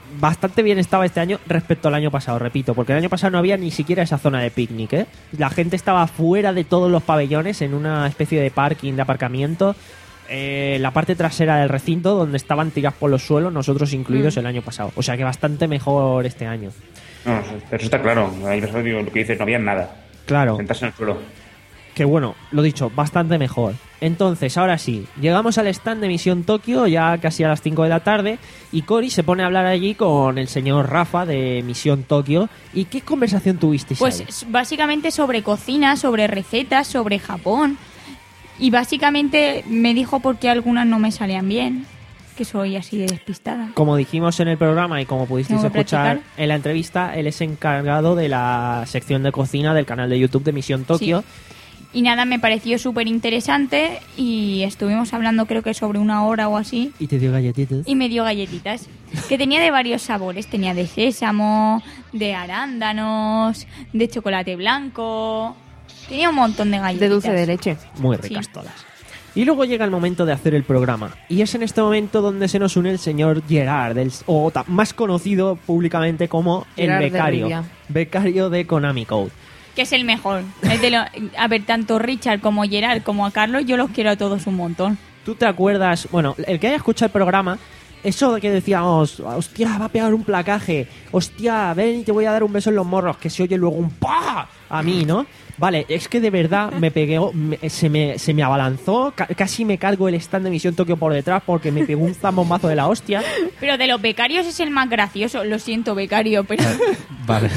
bastante bien estaba este año respecto al año pasado, repito, porque el año pasado no había ni siquiera esa zona de picnic, ¿eh? La gente estaba fuera de todos los pabellones en una especie de parking, de aparcamiento, eh, la parte trasera del recinto donde estaban tirados por los suelos, nosotros incluidos Mm. el año pasado. O sea que bastante mejor este año. No, pero eso está claro. Ahí lo digo, lo que dices, no había nada. Claro. Sentarse en el suelo. Que bueno, lo dicho, bastante mejor. Entonces, ahora sí, llegamos al stand de Misión Tokio ya casi a las cinco de la tarde y Cory se pone a hablar allí con el señor Rafa de Misión Tokio. ¿Y qué conversación tuvisteis Pues ahí? s- básicamente sobre cocina, sobre recetas, sobre Japón. Y básicamente me dijo por qué algunas no me salían bien, que soy así de despistada. Como dijimos en el programa y como pudisteis Tengo que escuchar practicar. en la entrevista, él es encargado de la sección de cocina del canal de YouTube de Misión Tokio. Y nada, me pareció súper interesante y estuvimos hablando creo que sobre una hora o así. Y te dio galletitas. Y me dio galletitas, que tenía de varios sabores. Tenía de sésamo, de arándanos, de chocolate blanco. Tenía un montón de galletitas. De dulce de leche. Muy ricas Sí. todas. Y luego llega el momento de hacer el programa. Y es en este momento donde se nos une el señor Gerard, el- o ta- más conocido públicamente como Gerard el de becario. Rivia. Becario de Konami Code. Que es el mejor. Es de lo- a ver, tanto Richard como Gerard como a Carlos, yo los quiero a todos un montón. ¿Tú te acuerdas? Bueno, el que haya escuchado el programa, eso de que decíamos, hostia, va a pegar un placaje, hostia, ven y te voy a dar un beso en los morros, que se oye luego un pa a mí, ¿no? Vale, es que de verdad me pegué, me- se, me, se me abalanzó, ca- casi me cargo el stand de Misión Tokio por detrás porque me pegó un zambombazo de la hostia. Pero de los becarios es el más gracioso. Lo siento, becario, pero... Vale.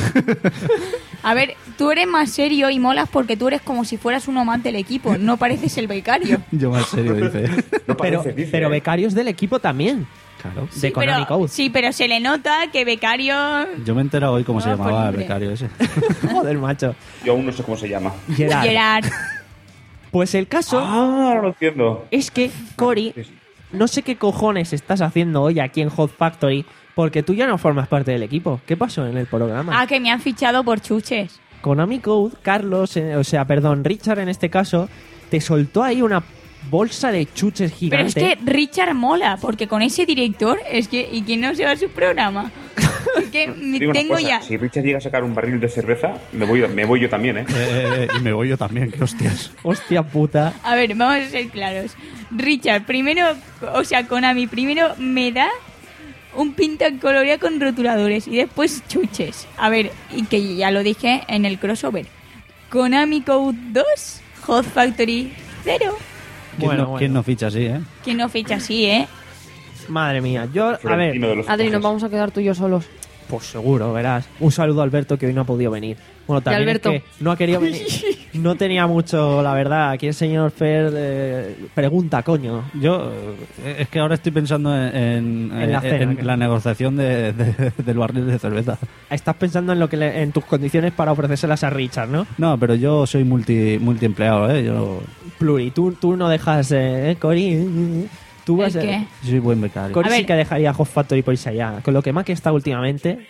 A ver, tú eres más serio y molas porque tú eres como si fueras uno más del equipo. No pareces el becario. Yo más serio, dice. No Pero, parece, dice, pero ¿eh? becarios del equipo también, Claro. de Konami pero, Code. sí, pero se le nota que becario... Yo me he enterado hoy cómo se No, por llamaba el nombre. becario ese. Joder, macho. Yo aún no sé cómo se llama. Gerard. Gerard. Pues el caso Ah, no lo entiendo. es que, Cory, no sé qué cojones estás haciendo hoy aquí en Hot Factory, porque tú ya no formas parte del equipo. ¿Qué pasó en el programa? Ah, que me han fichado por chuches. Konami Code, Carlos, eh, o sea, perdón, Richard en este caso, te soltó ahí una bolsa de chuches Pero gigante. es que Richard mola, porque con ese director, es que... ¿Y quién no se va a su programa? Es que me Digo una tengo cosa, ya... si Richard llega a sacar un barril de cerveza, me voy, me voy yo también, ¿eh? Eh, y me voy yo también, que hostias. Hostia puta. A ver, vamos a ser claros. Richard, primero, o sea, Konami, primero me da un pinta colorida con rotuladores y después chuches. A ver, y que ya lo dije en el crossover. Konami Code dos, Hot Factory cero. ¿Quién, Bueno, no, bueno. quién no ficha así, eh? ¿Quién no ficha así, eh? Madre mía, yo, a ver, Florentino de los Adri, nos fichajes. vamos a quedar tú y yo solos. pues seguro, verás. Un saludo a Alberto que hoy no ha podido venir. Bueno, también Alberto? es que no ha querido venir. No tenía mucho, la verdad. Aquí el señor Fer eh, pregunta, coño. Yo, eh, es que ahora estoy pensando en, en, En la en- cena, en que- la negociación de, de- del barril de cerveza. Estás pensando en lo que le- en tus condiciones para ofrecérselas a Richard, ¿no? No, pero yo soy multi multiempleado, ¿eh? Yo, Pluri, tú, tú no dejas, eh, Cory. Tú vas ¿El a- qué? yo soy buen becario. Cory A sí ver. que dejaría Hot Factory por irse allá. Con lo que más que está últimamente.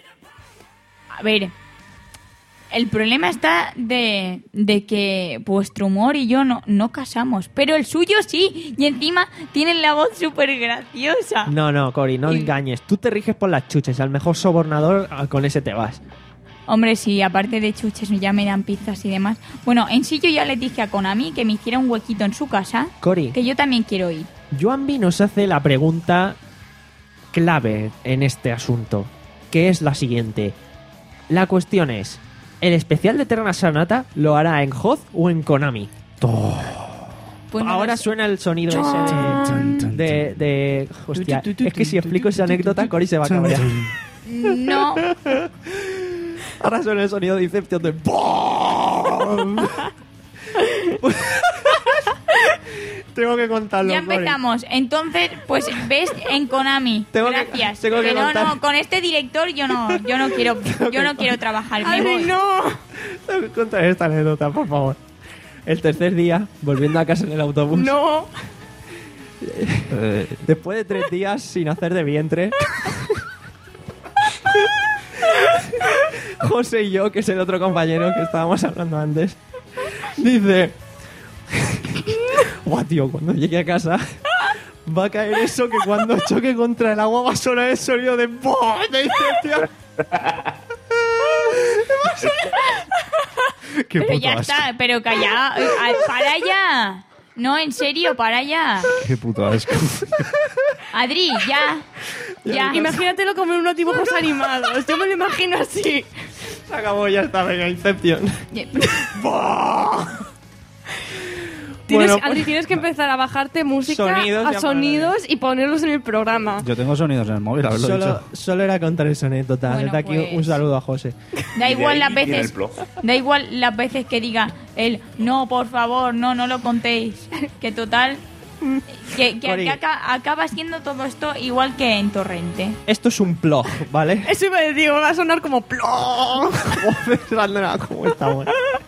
A ver, el problema está de, de que vuestro humor y yo no, no casamos, pero el suyo sí, y encima tienen la voz súper graciosa. No, no, Cory, no Y- engañes. Tú te riges por las chuches. Al mejor sobornador, ah, con ese te vas. Hombre, sí, aparte de chuches ya me dan pizzas y demás. Bueno, en sí yo ya les dije a Konami que me hiciera un huequito en su casa, Cory, que yo también quiero ir. Joanby nos hace la pregunta clave en este asunto, que es la siguiente. La cuestión es, ¿el especial de Terra Sonata lo hará en Hot o en Konami? Pues no Ahora lo sé. suena el sonido ese de... de, de- hostia, es que si explico esa anécdota, Cory se va a cabrear. No, Ahora suena el sonido de Inception de... ¡Bom! Tengo que contarlo, ya Cory. empezamos. Entonces, pues ves en Konami. Tengo que- Gracias. tengo que no, contar. no, con este director yo no, yo no quiero, yo no quiero trabajar. Me voy. Tengo que contar esta anécdota, por favor. El tercer día, volviendo a casa en el autobús. No. Eh, Después de tres días sin hacer de vientre. José y yo, que es el otro compañero que estábamos hablando antes, dice... Buah, tío, cuando llegué a casa va a caer eso que cuando choque contra el agua va a sonar el sonido de ¡boom! De incepción. Qué Pero puto ya asco. está, pero calla, eh, para ya. No, en serio, para ya. Qué puto asco. Adri, ya. Ya. Imagínatelo como en unos dibujos animados. Yo me lo imagino así. Se acabó, ya está, venga, incepción. Tienes, Bueno, pues- Adri, tienes que empezar a bajarte música Sonidos y a a sonidos y ponerlos en el programa. Yo tengo sonidos en el móvil, haberlo Solo, dicho. solo era contar esa anécdota. Bueno, Desde aquí pues- un saludo a José. Da Y de igual ahí las viene veces. el blog. Da igual las veces que diga él, no, por favor, no, no lo contéis. Que total. Que, que Cori. aca- acaba siendo todo esto igual que en Torrente. Esto es un plog, ¿vale? Eso iba a decir, va a sonar como plom. Joder, Sandra, ¿cómo estamos?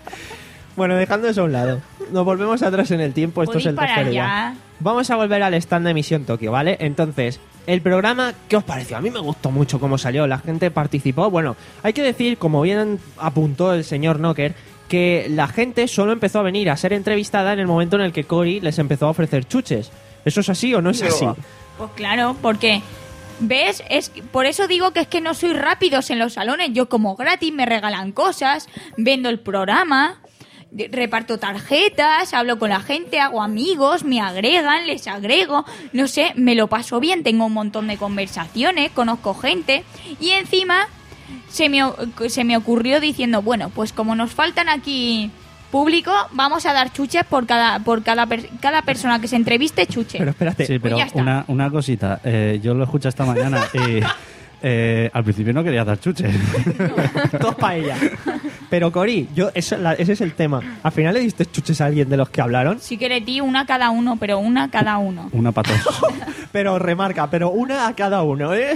Bueno, dejando eso a un lado. Nos volvemos atrás en el tiempo. Esto es Podéis el parar tercer ya. día. Vamos a volver al stand de Misión Tokio, ¿vale? Entonces, el programa, ¿qué os pareció? A mí me gustó mucho cómo salió. La gente participó. Bueno, hay que decir, como bien apuntó el señor Knocker, que la gente solo empezó a venir a ser entrevistada en el momento en el que Cory les empezó a ofrecer chuches. ¿Eso es así o no es así? Pues claro, porque ¿ves? Es que- por eso digo que es que no soy rápidos en los salones. Yo como gratis me regalan cosas, vendo el programa, de- reparto tarjetas, hablo con la gente, hago amigos, me agregan, les agrego, no sé, me lo paso bien, tengo un montón de conversaciones, conozco gente y encima se me, o- se me ocurrió diciendo, bueno, pues como nos faltan aquí público, vamos a dar chuches por cada por cada per- cada persona que se entreviste, chuche. Pero espérate, Sí, pero ya está. una, una cosita. Eh, yo lo escuché esta mañana y eh, al principio no quería dar chuches. todos para ella. Pero Cory, yo eso, la- ese es el tema. Al final le diste chuches a alguien de los que hablaron. Sí que le di una cada uno, pero una cada uno. Una para todos. Pero remarca, pero una a cada uno, ¿eh?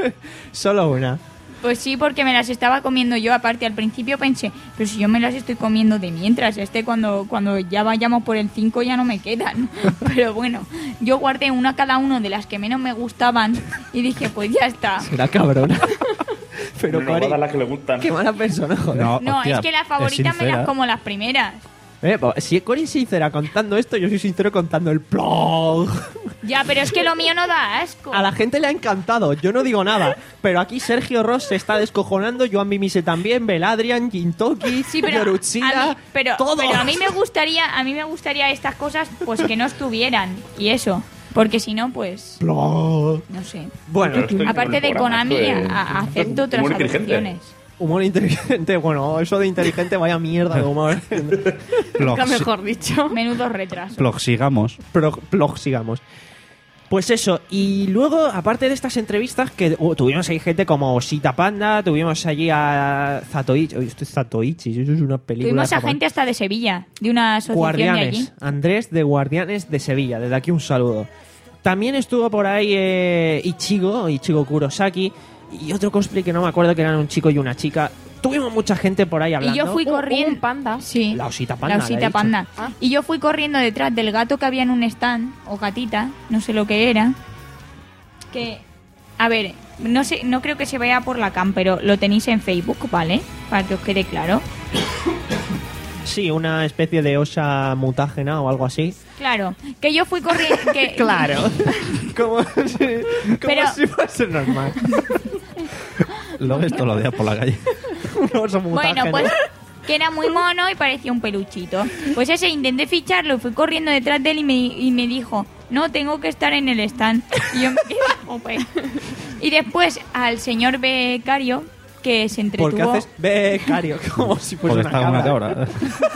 Solo una. Pues sí, porque me las estaba comiendo yo. Aparte, al principio pensé, pero si yo me las estoy comiendo de mientras, este cuando, cuando ya vayamos por el cinco ya no me quedan. Pero bueno, yo guardé una cada uno de las que menos me gustaban y dije, pues ya está. Será cabrona. Pero no, no, Cory, va a dar las que le gustan. qué mala persona, joder. No, No, hostia, es que las favoritas me sincera. las como las primeras. Eh, pues, si Cory es sincera contando esto, yo soy sincero contando el plog. Ya, pero es que lo mío no da asco. A la gente le ha encantado, yo no digo nada. Pero aquí Sergio Ross se está descojonando, Joan Bimise también, Beladrian, Gintoki, Sí, pero, Yoruchila, a mí, pero, todos. pero a mí me gustaría, a mí me gustaría estas cosas, pues que no estuvieran y eso, porque si no, pues Plog. no sé. Bueno, Esto es Aparte un de programa, Konami, esto es- a- a- acepto otras humor inteligente. adopciones. humor inteligente, bueno, eso de inteligente, vaya mierda de humor. Nunca Plog, mejor dicho. Menudos retrasos. plog, sigamos. Pro- plog, sigamos. Pues eso, y luego, aparte de estas entrevistas, que uh, tuvimos ahí gente como Sita Panda, tuvimos allí a Zatoichi, oye, esto es Zatoichi, eso es una película. Tuvimos de a Japón. gente hasta de Sevilla, de una asociación de allí. Guardianes, Andrés de Guardianes de Sevilla, desde aquí un saludo. También estuvo por ahí eh, Ichigo, Ichigo Kurosaki, y otro cosplay que no me acuerdo que eran un chico y una chica. Tuvimos mucha gente por ahí hablando. Y yo fui Un- corriendo. un panda. Sí. La osita panda, La le he osita dicho. panda. Ah. Y yo fui corriendo detrás del gato que había en un stand, o gatita, no sé lo que era. Que, a ver, no sé, no creo que se vea por la cam, pero lo tenéis en Facebook, ¿vale? Para que os quede claro. Sí, una especie de osa mutágena o algo así. Claro, que yo fui corriendo. Que, Claro. como si, como Pero- si fuese normal. Lo ves todos los días por la calle. Un oso mutágeno. Bueno, pues que era muy mono y parecía un peluchito. Pues ese intenté ficharlo, fui corriendo detrás de él y me, y me dijo, no, tengo que estar en el stand. Y yo me quedé, "Jope". Y después al señor becario, que se entretuvo... ¿Por qué haces becario? Como si fuese Porque una está cabra. una cabra.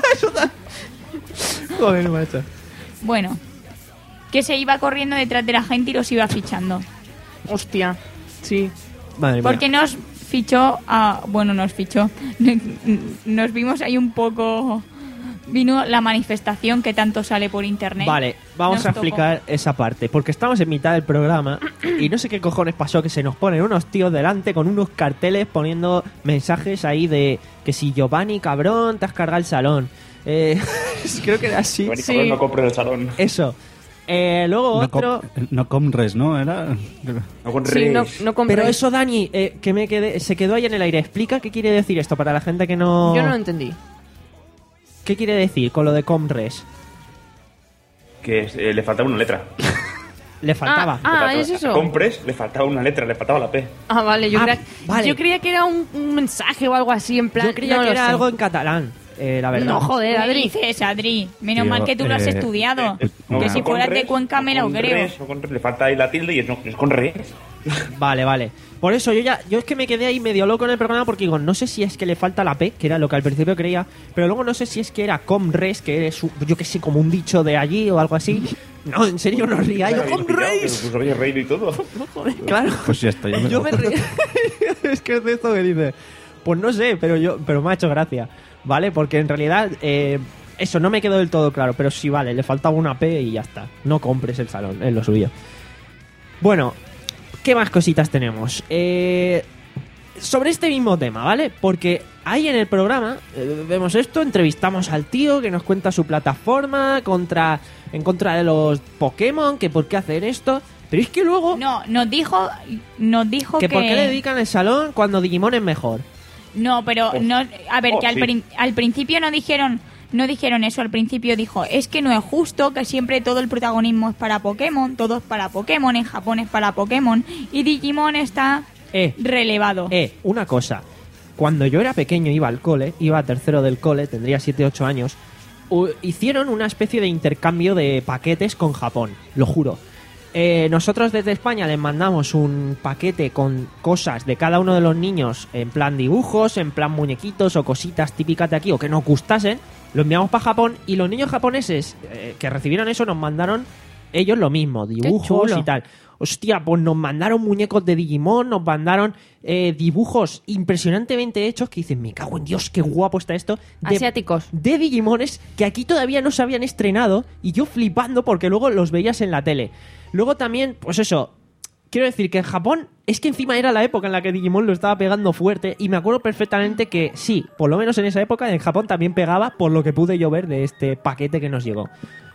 Joder, macho. Bueno, que se iba corriendo detrás de la gente y los iba fichando. Hostia. Sí. Madre mía. Porque nos fichó a... Bueno, nos fichó. Nos vimos ahí un poco... Vino la manifestación que tanto sale por internet. Vale, vamos Nos a tocó. explicar esa parte. Porque estamos en mitad del programa y no sé qué cojones pasó, que se nos ponen unos tíos delante con unos carteles poniendo mensajes ahí de que si Giovanni, cabrón, te has cargado el salón. Eh, creo que era así. Bueno, y Sí. cabrón, no compren el salón. Eso. Eh, luego No, com- otro... no comres, ¿no? Era... No con Sí, no, reyes. no compré. Pero eso, Dani, eh, que me quedé, se quedó ahí en el aire. Explica qué quiere decir esto para la gente que no... Yo no lo entendí. ¿Qué quiere decir con lo de Comres? Que eh, le faltaba una letra. Le faltaba. Ah, Le ¿es faltaba- eso? Compres, le faltaba una letra, le faltaba la P. Ah, vale, yo, Ah, creía, vale. yo creía que era un, un mensaje o algo así, en plan... Yo creía no que lo era sé. algo en catalán, eh, la verdad. No, joder, ¿Qué Adri. dices, Adri? Menos Tío, mal que tú lo has eh, estudiado. Eh, no, que no si con fueras de res, Cuenca me no lo con creo. res, no con res, le falta ahí la tilde y es, no, es con res. Vale, vale. Por eso yo ya, yo es que me quedé ahí medio loco en el programa porque digo, no sé si es que le falta la P, que era lo que al principio creía, pero luego no sé si es que era comres, que es, un- yo que sé, como un dicho de allí o algo así. No, en serio, no ría. Yo, comres. Pues había reído y todo. Claro. Pues ya está, yo me Yo me reí. Es que es de esto que dice. Pues no sé, pero yo, pero me ha hecho gracia, ¿vale? Porque en realidad, eh, eso no me quedó del todo claro, pero sí, vale, le faltaba una P y ya está. No compres el salón, es lo suyo. Bueno, ¿qué más cositas tenemos? Eh, sobre este mismo tema, ¿vale? Porque ahí en el programa eh, vemos esto, entrevistamos al tío que nos cuenta su plataforma contra en contra de los Pokémon, que por qué hacer esto. Pero es que luego, No, nos dijo, nos dijo que que... por qué le dedican el salón cuando Digimon es mejor. No, pero Oh. no, a ver, Oh, que al, sí. prin- al principio no dijeron, no dijeron eso, al principio dijo, es que no es justo que siempre todo el protagonismo es para Pokémon, todo es para Pokémon, en Japón es para Pokémon y Digimon está Eh, relevado. Eh, una cosa. Cuando yo era pequeño, iba al cole, iba a tercero del cole, tendría siete ocho años, u- hicieron una especie de intercambio de paquetes con Japón, lo juro. Eh, nosotros desde España les mandamos un paquete con cosas de cada uno de los niños, en plan dibujos, en plan muñequitos o cositas típicas de aquí o que nos gustasen, lo enviamos para Japón y los niños japoneses eh, que recibieron eso nos mandaron ellos lo mismo, dibujos chulo. y tal. Hostia, pues nos mandaron muñecos de Digimon, nos mandaron eh, dibujos impresionantemente hechos que dicen, me cago en Dios, qué guapo está esto. De, Asiáticos. de Digimones que aquí todavía no se habían estrenado y yo flipando porque luego los veías en la tele. Luego también, pues eso, quiero decir que en Japón es que encima era la época en la que Digimon lo estaba pegando fuerte y me acuerdo perfectamente que sí, por lo menos en esa época en Japón también pegaba por lo que pude yo ver de este paquete que nos llegó.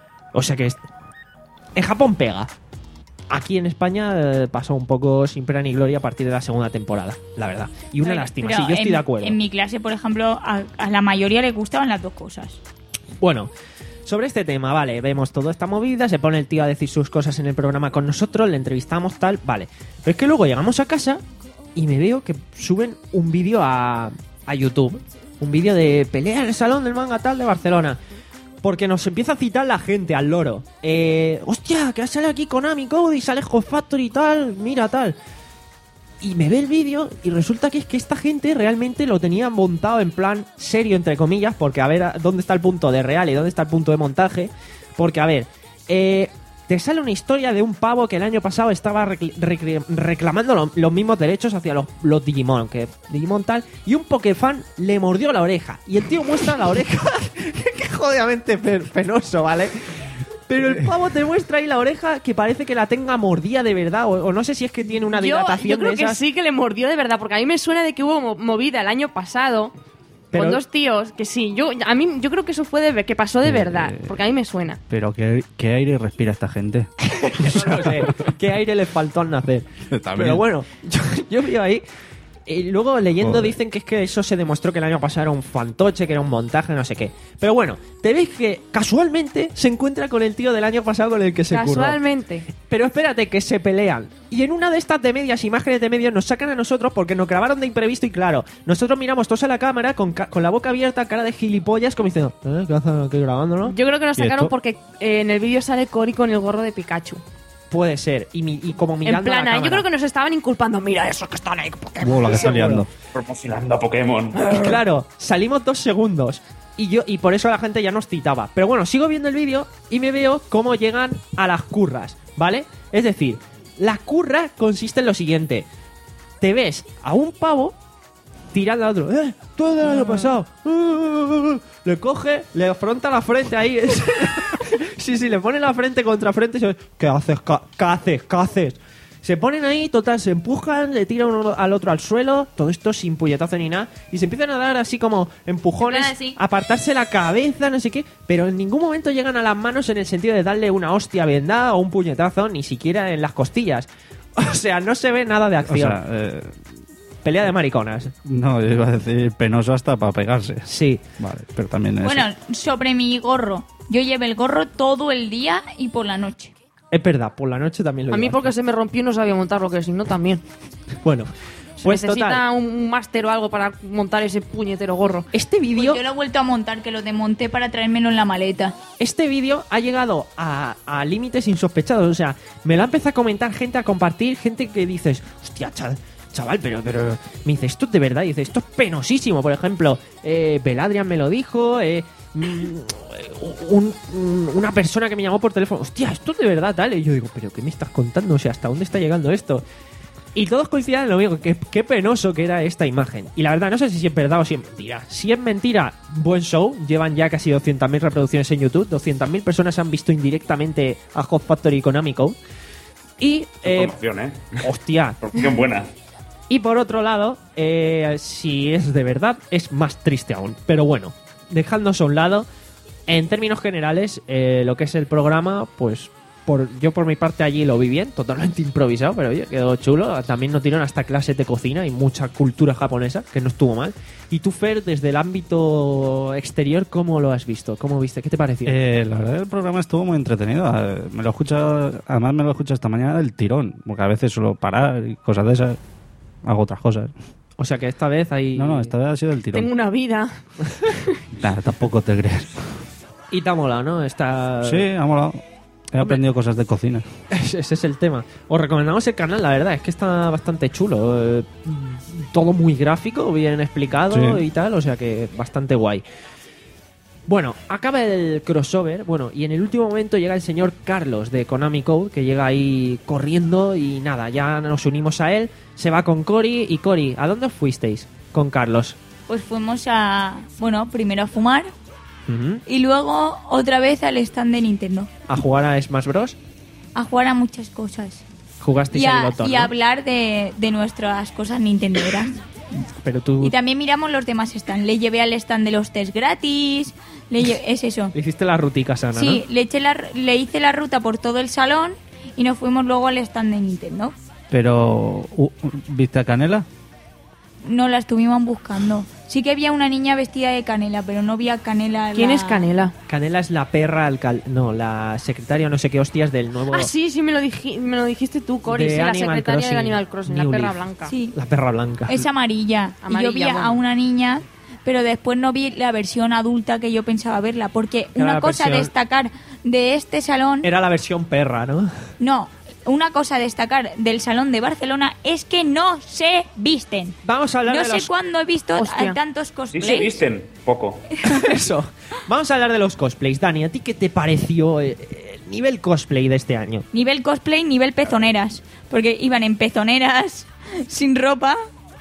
O sea que es- en Japón pega. Aquí en España eh, pasó un poco sin pena ni gloria a partir de la segunda temporada, la verdad. Y una Pero- lástima, pero sí, yo estoy en- de acuerdo. En mi clase, por ejemplo, a, a la mayoría le gustaban las dos cosas. Bueno, sobre este tema, vale, vemos toda esta movida, se pone el tío a decir sus cosas en el programa con nosotros, le entrevistamos, tal, vale. Pero es que luego llegamos a casa y me veo que suben un vídeo a, a YouTube. Un vídeo de pelea en el Salón del Manga tal de Barcelona. Porque nos empieza a citar la gente al loro. Eh, hostia, que sale aquí Konami Code y sale Hot Factory y tal, mira tal. Y me ve el vídeo y resulta que es que esta gente realmente lo tenía montado en plan serio, entre comillas, porque a ver a- dónde está el punto de real y dónde está el punto de montaje. Porque, a ver, eh, te sale una historia de un pavo que el año pasado estaba recl- recl- reclamando lo- los mismos derechos hacia los, los Digimon, que Digimon tal, y un Pokefan le mordió la oreja. Y el tío muestra la oreja, que jodidamente pe- penoso, ¿vale? Pero el pavo te muestra ahí la oreja que parece que la tenga mordida de verdad, o, o no sé si es que tiene una Yo, dilatación yo creo de que esas. sí que le mordió de verdad, porque a mí me suena de que hubo mo- movida el año pasado Pero- con dos tíos, que sí, yo a mí yo creo que eso fue de ver- que pasó de Eh, verdad, eh. porque a mí me suena. Pero ¿qué, qué aire respira esta gente? No lo sé, qué aire les faltó al nacer. También. Pero bueno, yo, yo vi ahí. Y luego leyendo Joder. dicen que es que eso se demostró que el año pasado era un fantoche, que era un montaje, no sé qué. Pero bueno, te ves que casualmente se encuentra con el tío del año pasado con el que se curró. Casualmente. Pero espérate, que se pelean. Y en una de estas de medias, imágenes de medios, nos sacan a nosotros porque nos grabaron de imprevisto y claro, nosotros miramos todos a la cámara con, ca- con la boca abierta, cara de gilipollas, como diciendo, ¿eh? ¿Qué hacen aquí grabando, no? Yo creo que nos ¿Y sacaron esto? porque eh, en el vídeo sale Cory con el gorro de Pikachu. Puede ser. Y, mi- y como mirando En plan, a la ah, yo cámara. creo que nos estaban inculpando. Mira eso que están ahí. Pokémon". Wow, la que está liando. Promocionando a Pokémon. Y claro, salimos dos segundos. Y yo y por eso la gente ya nos citaba. Pero bueno, sigo viendo el vídeo y me veo cómo llegan a las curras, ¿vale? Es decir, la curra consiste en lo siguiente. Te ves a un pavo tirando a otro. ¡Eh! ¡Todo el año pasado! ¡Uh! Le coge, le afronta la frente ahí. Sí, sí, le pone la frente contra frente y se... ¿Qué haces? ca- ¿Qué haces? ¿Qué haces? Se ponen ahí, total, se empujan, le tiran uno al otro al suelo, todo esto sin puñetazo ni nada, y se empiezan a dar así como empujones, En plan así. apartarse la cabeza, no sé qué, pero en ningún momento llegan a las manos en el sentido de darle una hostia vendada o un puñetazo, ni siquiera en las costillas. O sea, no se ve nada de O acción. sea, eh, Pelea de mariconas. no, yo iba a decir penoso hasta para pegarse. Sí. Vale, pero también es. Bueno, sobre mi gorro. Yo llevo el gorro todo el día y por la noche. Es verdad, por la noche también lo A mí iba porque hacer. se me rompió y no sabía montar lo que si no también. Bueno, pues Necesita total. un máster o algo para montar ese puñetero gorro. Este Pues vídeo... yo lo he vuelto a montar, que lo desmonté para traérmelo en la maleta. Este vídeo ha llegado a, a límites insospechados. O sea, me lo ha empezado a comentar gente, a compartir, gente que dices, hostia, chaval, chaval pero, pero, me dice, esto es de verdad, dice, esto es penosísimo. Por ejemplo, eh, Beladrian me lo dijo, eh, mm, un- un- una persona que me llamó por teléfono, hostia, esto es de verdad, tal. Y yo digo, pero ¿qué me estás contando? O sea, ¿hasta dónde está llegando esto? Y todos coinciden en lo mismo, que qué penoso que era esta imagen. Y la verdad, no sé si es verdad o si es mentira. Si es mentira, buen show. Llevan ya casi doscientas mil reproducciones en YouTube. doscientas mil personas han visto indirectamente a Hot Factory con Amico. Y, eh, Promoción, ¿eh? hostia. Promoción buena. Y por otro lado, eh, si es de verdad, es más triste aún. Pero bueno, dejándonos a un lado, en términos generales, eh, lo que es el programa, pues... Por, yo por mi parte allí lo vi bien, totalmente improvisado, pero oye, quedó chulo. También nos dieron hasta clases de cocina y mucha cultura japonesa, que no estuvo mal. Y tú, Fer, desde el ámbito exterior, ¿cómo lo has visto? ¿Cómo viste? ¿Qué te pareció? Eh, la verdad el programa estuvo muy entretenido. Eh, Me lo he escuchado, además me lo he escuchado esta mañana del tirón, porque a veces suelo parar y cosas de esas. Hago otras cosas. O sea que esta vez hay... No, no, esta vez ha sido del tirón. Tengo una vida. Nah, tampoco te crees. Y te ha molado, ¿no? Está... Sí, ha molado. He aprendido cosas de cocina. Ese ese es el tema. Os recomendamos el canal, la verdad, es que está bastante chulo. Eh, todo muy gráfico, bien explicado Sí. y tal, o sea que bastante guay. Bueno, acaba el crossover, bueno, y en el último momento llega el señor Carlos de Konami Code, que llega ahí corriendo y nada, ya nos unimos a él, se va con Cory. Y Cory, ¿a dónde os fuisteis con Carlos? Pues fuimos a, bueno, primero a fumar Ujú. y luego otra vez al stand de Nintendo. ¿A jugar a Smash Bros? A jugar a muchas cosas. Jugasteis Y al a, botón, y a ¿no? hablar de, de nuestras cosas nintenderas. Pero tú Y también miramos los demás stands. Le llevé al stand de los test gratis. Le lle- es eso. le hiciste la rutica sana, Sí, ¿no? le, eché la, le hice la ruta por todo el salón y nos fuimos luego al stand de Nintendo. Pero, uh, ¿viste a Canela? No la estuvimos buscando. Sí que había una niña vestida de Canela, pero no vi a Canela. ¿Quién la- es Canela? Canela es la perra alcal... No, la secretaria no sé qué hostias del nuevo... Ah, sí, sí, me lo, diji- me lo dijiste tú, Cory. De Sí, la Animal secretaria Crossing, del Animal Crossing, la New perra Leaf. blanca. Sí, La perra blanca. es amarilla. y yo vi Amarilla, a bueno. una niña, pero después no vi la versión adulta que yo pensaba verla. Porque Era una la cosa a versión- destacar de este salón... Era la versión perra, ¿no? No, una cosa a destacar del salón de Barcelona es que no se visten. Vamos a hablar No de sé los... cuándo he visto Hostia. a tantos Sí cosplays. se visten, poco. Eso. Vamos a hablar de los cosplays. Dani, ¿a ti qué te pareció eh, el nivel cosplay de este año? Nivel cosplay, nivel pezoneras. Porque iban en pezoneras, sin ropa.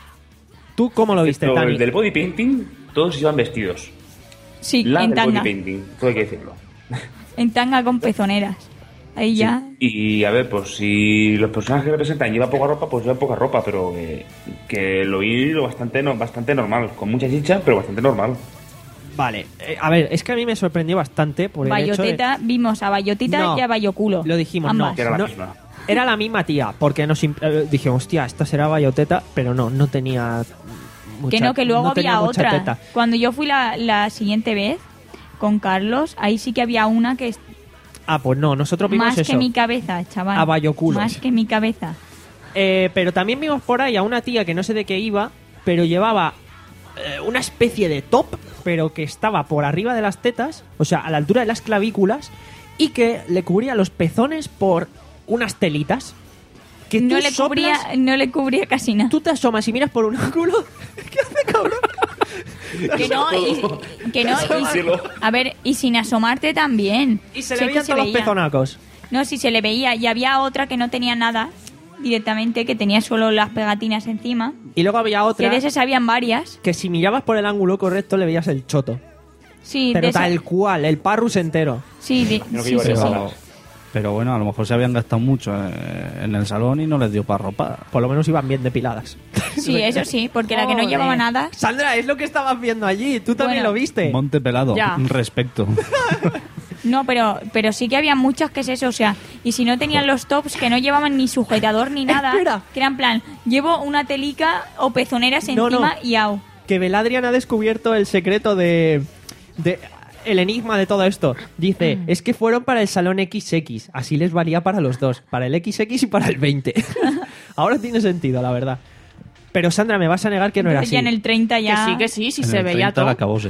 ¿Tú cómo lo viste, Pero Dani? el del body painting, todos iban vestidos. Sí, La en del body tanga. painting, todo hay que decirlo. En tanga con pezoneras. Ahí ya. Y a ver, pues si los personajes que representan llevan poca ropa, pues llevan poca ropa, pero eh, que lo vi lo bastante, no, bastante normal, con mucha chicha, pero bastante normal. Vale. eh, a ver, es que a mí me sorprendió bastante por el hecho de... Bayoteta, vimos a Bayotita No, y a Bayoculo. Lo dijimos, Ambas. no. Que era la no, misma. Era la misma tía, porque nos imp- eh, dije, hostia, esta será Bayoteta, pero no, no tenía mucha, que no, que luego no tenía había mucha otra. teta. Cuando yo fui la, la siguiente vez con Carlos, ahí sí que había una que es Ah, pues no, nosotros vimos más eso. que mi cabeza, chaval. A Bayoculo. Más que mi cabeza. Eh, pero también vimos por ahí a una tía que no sé de qué iba, pero llevaba eh, una especie de top, pero que estaba por arriba de las tetas, o sea, a la altura de las clavículas, y que le cubría los pezones por unas telitas. Que tú No le, cubría, soplas, no le cubría casi nada. tú te asomas y miras por un ángulo. ¿Qué hace, cabrón? Que no, y, que no, y- Cielo. a ver, y sin asomarte también. Y se Si le es que veían se todos los veía. pezonacos. No, si se le veía. Y había otra que no tenía nada directamente, que tenía solo las pegatinas encima. Y luego había Que otra de esas habían varias. que si mirabas por el ángulo correcto le veías el choto. Sí, Pero de esa- tal cual, el parrus entero. Sí, de- Creo que sí, iba sí, de sí. balas. Pero bueno, a lo mejor se habían gastado mucho eh, en el salón y no les dio para ropa. Por lo menos iban bien depiladas. Sí, eso sí, porque la que no Joder. llevaba nada. Sandra, es lo que estabas viendo allí. Tú también Bueno. lo viste. Monte pelado, Ya. respecto. No, pero, pero sí que había muchas que es eso, o sea, y si no tenían los tops que no llevaban ni sujetador ni nada, Espera. que era en plan, llevo una telica o pezoneras No, encima no. y au. Que Beladrian ha descubierto el secreto de, de el enigma de todo esto. Dice, es que fueron para el salón equis equis, así les valía para los dos, para el equis equis y para el veinte. Ahora tiene sentido, la verdad. Pero Sandra, me vas a negar que no era Entonces así. ya en el treinta ya... Que sí, que sí, sí En se el veía treinta todo. la acabóse.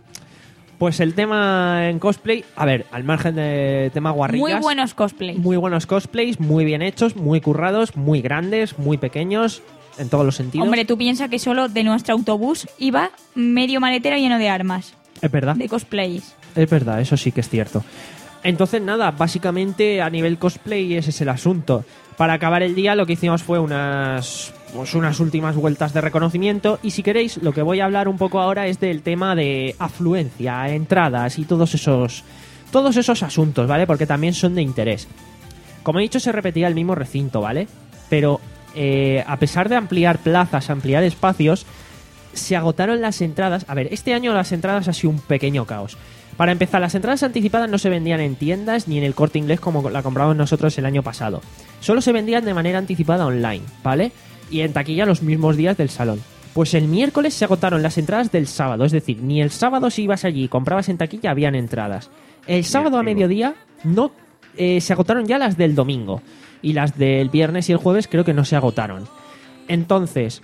Pues el tema en cosplay, a ver, al margen de tema guarrillas... Muy buenos cosplays. Muy buenos cosplays, muy bien hechos, muy currados, muy grandes, muy pequeños, en todos los sentidos. Hombre, tú piensas que solo de nuestro autobús iba medio maletero lleno de armas, Es verdad. de cosplays. Es verdad, eso sí que es cierto. Entonces, nada, básicamente a nivel cosplay ese es el asunto. Para acabar el día lo que hicimos fue unas, pues unas últimas vueltas de reconocimiento y si queréis lo que voy a hablar un poco ahora es del tema de afluencia, entradas y todos esos, todos esos asuntos, ¿vale? Porque también son de interés. Como he dicho, se repetía el mismo recinto, ¿vale? Pero eh, a pesar de ampliar plazas, ampliar espacios, se agotaron las entradas. A ver, este año las entradas ha sido un pequeño caos. Para empezar, las entradas anticipadas no se vendían en tiendas ni en el Corte Inglés como la compramos nosotros el año pasado. Solo se vendían de manera anticipada online, ¿vale? Y en taquilla los mismos días del salón. Pues el miércoles se agotaron las entradas del sábado, es decir, ni el sábado si ibas allí y comprabas en taquilla habían entradas. El sábado a mediodía no eh, se agotaron ya las del domingo y las del viernes y el jueves creo que no se agotaron. Entonces...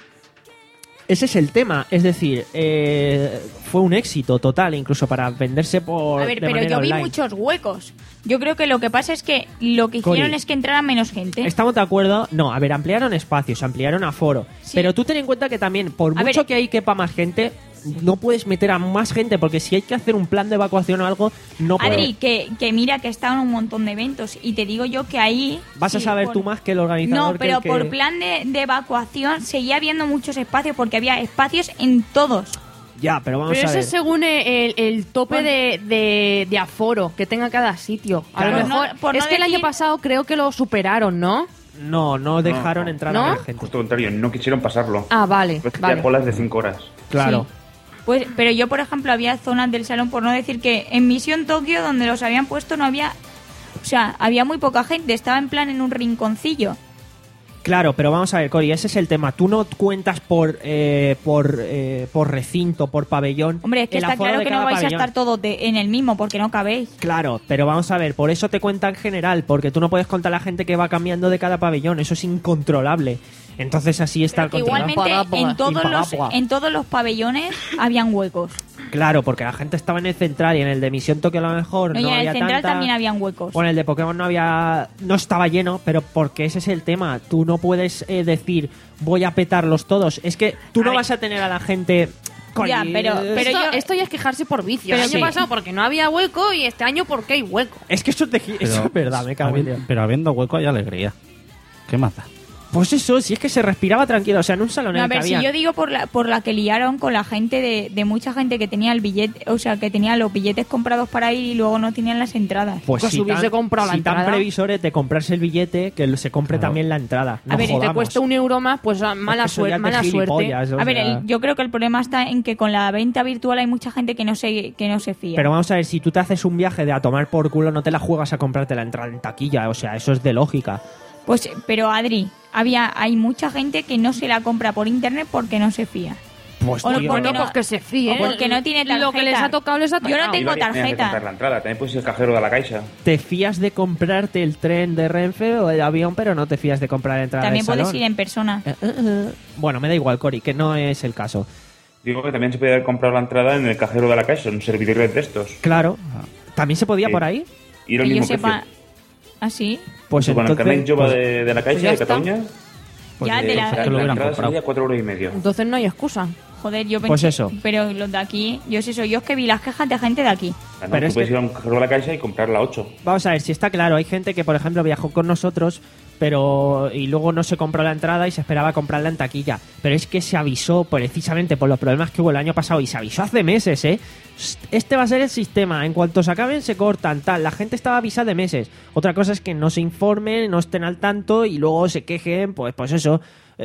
ese es el tema, es decir, eh, fue un éxito total, incluso para venderse por A ver, de pero manera yo vi online. muchos huecos. Yo creo que lo que pasa es que lo que hicieron Cori, es que entrara menos gente. ¿Estamos de acuerdo? No, a ver, ampliaron espacios, ampliaron aforo. Sí. Pero tú ten en cuenta que también, por A mucho ver, que ahí quepa más gente, no puedes meter a más gente, porque si hay que hacer un plan de evacuación o algo, no puedes. Adri, que, que mira que estaban un montón de eventos y te digo yo que ahí... Vas a sí, saber por- tú más que el organizador. No, que pero el que- por plan de, de evacuación seguía habiendo muchos espacios porque había espacios en todos. Ya, pero vamos Pero a eso ver. es según el, el tope Bueno. de, de, de aforo que tenga cada sitio. A Claro. lo Por mejor... no- por es no que el año decir- pasado creo que lo superaron, ¿no? No, no dejaron no. entrar ¿No? a más gente. Justo lo contrario, no quisieron pasarlo. Ah, vale, Pues que vale. había colas de cinco horas. Claro. Sí. Pues, pero yo, por ejemplo, había zonas del salón, por no decir que en Misión Tokio, donde los habían puesto, no había... O sea, había muy poca gente, estaba en plan en un rinconcillo. Claro, pero vamos a ver, Cori, ese es el tema. Tú no cuentas por eh, por eh, por recinto, por pabellón. Hombre, es que el está aforo claro de que no cada vais pabellón. a estar todos de- en el mismo, porque no cabéis. Claro, pero vamos a ver, por eso te cuenta en general, porque tú no puedes contar la gente que va cambiando de cada pabellón, eso es incontrolable. Entonces así está el Que control. igualmente en todos, los, Impagable. en todos los pabellones habían huecos. Claro, porque la gente estaba en el central y en el de Misión Tokio a lo mejor No, no, y en había el central tanta... también habían huecos. Bueno, el de Pokémon no había, no estaba lleno, pero porque ese es el tema. Tú no puedes eh, decir voy a petarlos todos. Es que tú no ver. vas a tener a la gente. Cori, Ya, pero- eh, pero esto, yo- esto ya es quejarse por vicio. Pero el año sí. pasado porque no había hueco y este año porque hay hueco. es que eso, te, eso es verdad, me cago en habi- Dios. pero habiendo hueco hay alegría. ¿Qué más da? Pues eso, si es que se respiraba tranquilo, o sea, en un salón No, en a el que ver, si había- yo digo por la, por la que liaron con la gente de, de mucha gente que tenía el billete, o sea, que tenía los billetes comprados para ir y luego no tenían las entradas. Pues que si se hubiese tan, comprado la si tan entrada. previsores de comprarse el billete, que se compre Claro. también la entrada. No a ver, si te jodamos. cuesta un euro más, pues ah, mala, Es que eso suer- ya es de mala suerte. gilipollas, o A ver, sea. el- yo creo que el problema está en que con la venta virtual hay mucha gente que no se, que no se fía. Pero vamos a ver, si tú te haces un viaje de a tomar por culo, no te la juegas a comprarte la entrada en taquilla, o sea, eso es de lógica. Pues, pero Adri, había, hay mucha gente que no se la compra por internet porque no se fía. Pues O no, tío, porque Bueno, no- pues que se fíen. o porque no tiene tarjeta. Lo que les ha tocado, les ha Yo no tocado. tengo Y varias tenían que tarjeta. comprar la entrada. También puedes ir al cajero de la Caixa. ¿te fías de comprarte el tren de Renfe o el avión, pero no te fías de comprar la entrada También del puedes salón? ir en persona. Eh, eh, eh. Bueno, me da igual, Cori, que no es el caso. Digo que también se puede haber comprado la entrada en el cajero de la Caixa, en un servidor de estos. Claro. ¿También se podía Sí. por ahí? Y era el Que yo mismo sepa. precio. ¿Así? Pues Con el entonces... carnet Jova pues- de, de la Caixa pues ya de está. Cataluña, Pues Ya, que- de la- que lo la hubieran entrada comprado. salía cuatro euros y medio. Entonces no hay excusa. Joder, yo pensé. Pues eso. Pero los de aquí, yo es eso. Yo es que vi las quejas de gente de aquí. Ah, no, Pero tú es puedes que- ir a un cajero de la Caixa y comprar la ocho. Vamos a ver, si está claro, hay gente que, por ejemplo, viajó con nosotros, pero y luego no se compró la entrada y se esperaba comprarla en taquilla. Pero es que se avisó precisamente por los problemas que hubo el año pasado y se avisó hace meses, ¿eh? Este va a ser el sistema. En cuanto se acaben, se cortan, tal. La gente estaba avisada de meses. Otra cosa es que no se informen, no estén al tanto y luego se quejen, pues, pues eso.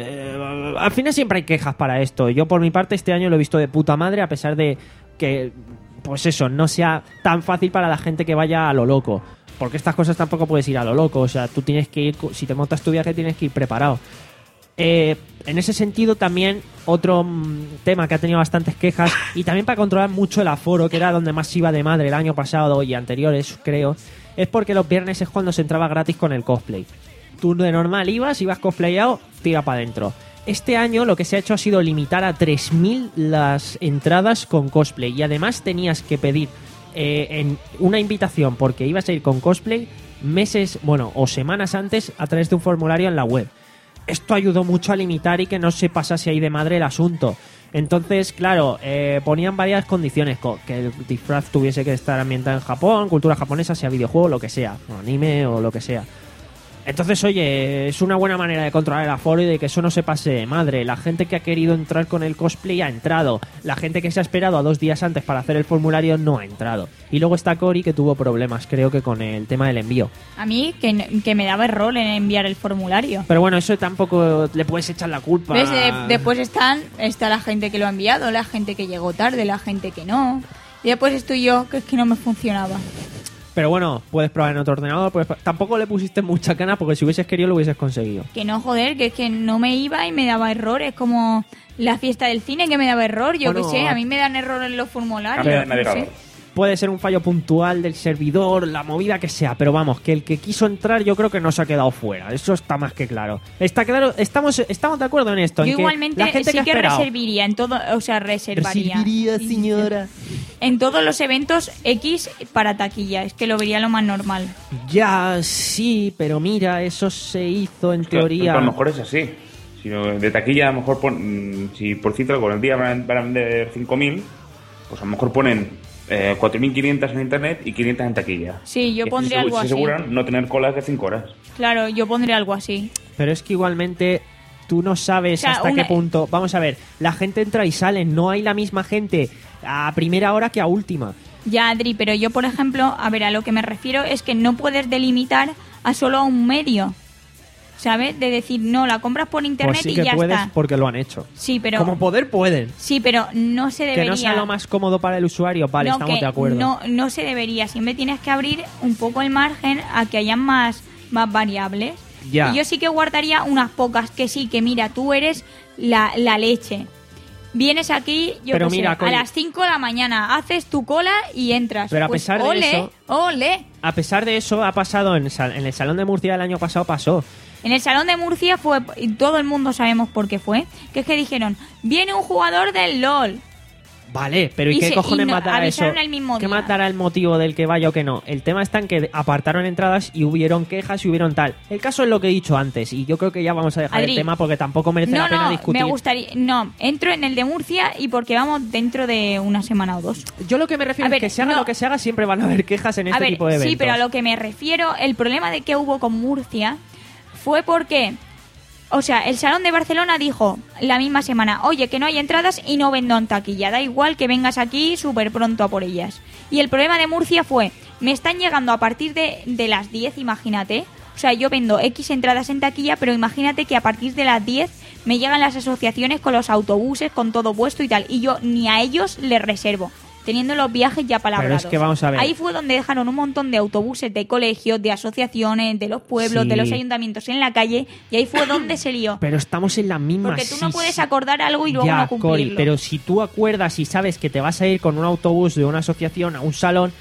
Eh, al final siempre hay quejas para esto. Yo, por mi parte, este año lo he visto de puta madre, a pesar de que, pues eso, no sea tan fácil para la gente que vaya a lo loco. Porque estas cosas tampoco puedes ir a lo loco. O sea, tú tienes que ir, si te montas tu viaje, tienes que ir preparado. Eh, en ese sentido también otro mm, tema que ha tenido bastantes quejas y también para controlar mucho el aforo, que era donde más iba de madre el año pasado y anteriores, creo, es porque los viernes es cuando se entraba gratis con el cosplay. Tú de normal ibas, ibas cosplayado, tira para adentro. Este año lo que se ha hecho ha sido limitar a tres mil las entradas con cosplay y además tenías que pedir eh, en una invitación porque ibas a ir con cosplay meses, bueno, o semanas antes a través de un formulario en la web. Esto ayudó mucho a limitar y que no se pasase ahí de madre el asunto. Entonces, claro, eh, ponían varias condiciones, co- que el disfraz tuviese que estar ambientado en Japón, cultura japonesa, sea videojuego, lo que sea, o anime o lo que sea. Entonces, oye, es una buena manera de controlar el aforo y de que eso no se pase de madre. La gente que ha querido entrar con el cosplay ha entrado. La gente que se ha esperado a dos días antes para hacer el formulario no ha entrado. Y luego está Cory, que tuvo problemas, creo que con el tema del envío. A mí, que, n- que me daba error en enviar el formulario. Pero bueno, eso tampoco le puedes echar la culpa. ¿Ves? De- después están, está la gente que lo ha enviado, la gente que llegó tarde, la gente que no. Y después estoy yo, que es que no me funcionaba. Pero bueno, puedes probar en otro ordenador. Puedes... Tampoco le pusiste mucha cana porque si hubieses querido lo hubieses conseguido. Que no, joder, que es que no me iba y me daba error. Es como la fiesta del cine que me daba error. Yo Bueno, qué sé, a mí me dan error en los formularios. Cambia de no navegador. sé. Puede ser un fallo puntual del servidor, la movida que sea, pero vamos, que el que quiso entrar yo creo que no se ha quedado fuera. Eso está más que claro. Está claro, estamos estamos de acuerdo en esto. Yo en que igualmente la gente sí que, que ha esperado- reservaría en todo, o sea, reservaría. Reservaría, señora. En todos los eventos X para taquilla, es que lo vería lo más normal. Ya, sí, pero mira, eso se hizo en Claro, teoría. a lo mejor es así. Si no, de taquilla, a lo mejor pon- mm, si por cifra con el día van a, van a vender cinco mil, pues a lo mejor ponen eh, cuatro mil quinientos en internet y quinientos en taquilla. Sí, yo Y así pondría se- algo se así. aseguran no tener colas de cinco horas. Claro, yo pondría algo así. Pero es que igualmente tú no sabes O sea, hasta una- qué punto. Vamos a ver, la gente entra y sale, no hay la misma gente a primera hora que a última. Ya, Adri, pero yo, por ejemplo, a ver, a lo que me refiero es que no puedes delimitar a solo a un medio, ¿sabes? De decir, no, la compras por internet Pues sí y que ya puedes está. porque lo han hecho. Sí, pero Como poder pueden. sí, pero no se debería. Que no sea lo más cómodo para el usuario, vale, No, estamos que de acuerdo. No, no se debería. Siempre tienes que abrir un poco el margen a que haya más, más variables. Ya. Y yo sí que guardaría unas pocas que sí, que mira, tú eres la, la leche. Vienes aquí, yo Pero qué sé, mira, a Cori- las cinco de la mañana, haces tu cola y entras. Pero a Pues, pesar de ole, eso- ole. A pesar de eso, ha pasado en, sal- en el Salón de Murcia el año pasado, pasó. En el Salón de Murcia fue, y todo el mundo sabemos por qué fue, que es que dijeron, viene un jugador del LOL. Vale, pero ¿y, Y qué se- cojones y no- matará eso? avisaron el mismo ¿Qué día. matará el motivo del que vaya o que no? El tema está en que apartaron entradas y hubieron quejas y hubieron tal. El caso es lo que he dicho antes y yo creo que ya vamos a dejar Adri, el tema porque tampoco merece No, la pena no, discutir. me gustaría... No, entro en el de Murcia y porque vamos dentro de una semana o dos. Yo lo que me refiero A es ver, que se haga no. lo que se haga, siempre van a haber quejas en A este ver, tipo de eventos. sí, pero a lo que me refiero, el problema de que hubo con Murcia fue porque... O sea, el Salón de Barcelona dijo la misma semana, oye, que no hay entradas y no vendo en taquilla, da igual que vengas aquí súper pronto a por ellas. Y el problema de Murcia fue, me están llegando a partir de, de las diez, imagínate. O sea, yo vendo X entradas en taquilla, pero imagínate que a partir de las diez me llegan las asociaciones con los autobuses, con todo puesto y tal. Y yo ni a ellos les reservo, teniendo los viajes ya palabrados. Pero es que vamos a ver. Ahí fue donde dejaron un montón de autobuses de colegios, de asociaciones, de los pueblos, Sí. de los ayuntamientos en la calle, y ahí fue donde se lió. Pero estamos en la misma. Porque tú no sí, puedes sí. acordar algo y luego ya, no cumplirlo. Cori, pero si tú acuerdas y sabes que te vas a ir con un autobús de una asociación a un salón,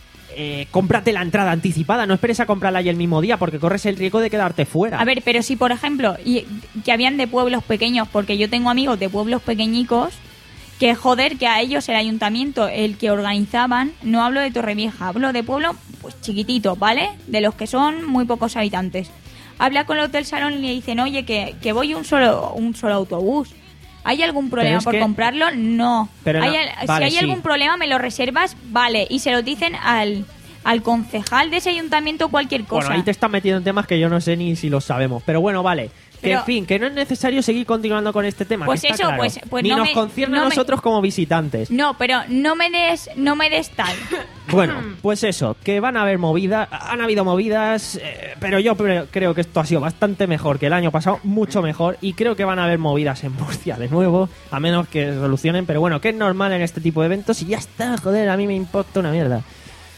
eh, cómprate la entrada anticipada, no esperes a comprarla ahí el mismo día porque corres el riesgo de quedarte fuera. A ver, pero si por ejemplo, y, que habían de pueblos pequeños, porque yo tengo amigos de pueblos pequeñicos, que joder, que a ellos el ayuntamiento, el que organizaban, no hablo de Torrevieja, hablo de pueblos pues chiquititos, ¿vale? De los que son muy pocos habitantes. Habla con los del salón y le dicen, oye, que, que voy un solo, un solo autobús. ¿Hay algún problema es por que- comprarlo? No. Pero Hay no, al- vale, si hay sí. algún problema, me lo reservas, vale. Y se lo dicen al, al concejal de ese ayuntamiento cualquier cosa. Bueno, ahí te estás metiendo en temas que yo no sé ni si los sabemos. Pero bueno, vale. Que Pero- en fin, que no es necesario seguir continuando con este tema. Pues que está eso, claro. pues- pues ni no nos me- concierne no a me- nosotros como visitantes. No, pero no me des, no me des tal. Bueno, pues eso, que van a haber movidas, han habido movidas, eh, pero yo pre- creo que esto ha sido bastante mejor que el año pasado, mucho mejor, y creo que van a haber movidas en Murcia de nuevo, a menos que solucionen, pero bueno, que es normal en este tipo de eventos y ya está, joder, a mí me importa una mierda.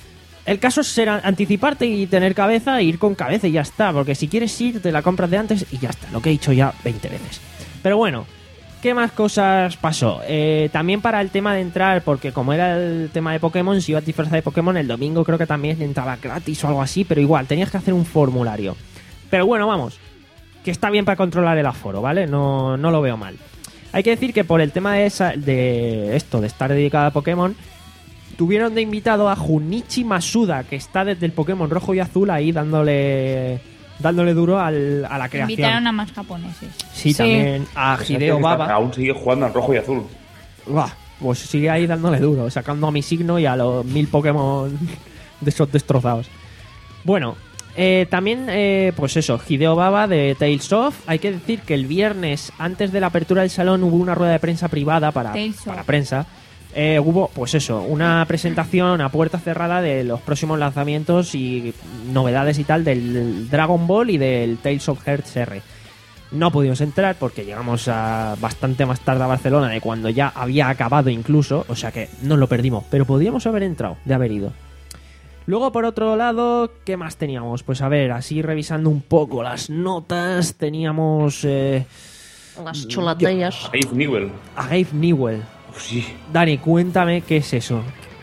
El caso es ser anticiparte y tener cabeza e ir con cabeza y ya está. Porque si quieres ir, te la compras de antes y ya está. Lo que he dicho ya veinte veces. Pero bueno, ¿qué más cosas pasó? Eh, también para el tema de entrar, porque como era el tema de Pokémon, si ibas disfrazado de Pokémon, el domingo creo que también entraba gratis o algo así. Pero igual, tenías que hacer un formulario. Pero bueno, vamos, que está bien para controlar el aforo, ¿vale? No, no lo veo mal. Hay que decir que por el tema de, esa, de esto, de estar dedicado a Pokémon, tuvieron de invitado a Junichi Masuda, que está desde el Pokémon rojo y azul ahí dándole dándole duro al, a la creación. Invitaron a más japoneses. Sí, Sí. también a Pues Hideo es que está- Baba. Aún sigue jugando al rojo y azul. Buah, pues sigue ahí dándole duro, sacando a mi signo y a los mil Pokémon de esos destrozados. Bueno, eh, también, eh, pues eso, Hideo Baba de Tales of. Hay que decir que el viernes, antes de la apertura del salón, hubo una rueda de prensa privada para, Tales of. para prensa. Eh, hubo, pues eso, una presentación a puerta cerrada de los próximos lanzamientos y novedades y tal del Dragon Ball y del Tales of Hearts R. No pudimos entrar porque llegamos a bastante más tarde a Barcelona de cuando ya había acabado incluso, o sea que nos lo perdimos, pero podríamos haber entrado, de haber ido. Luego, por otro lado, ¿qué más teníamos? Pues a ver, así revisando un poco las notas, teníamos eh, Las chulatillas. Dave Newell. a Gabe Newell. Uf, sí. Dani, cuéntame qué es eso.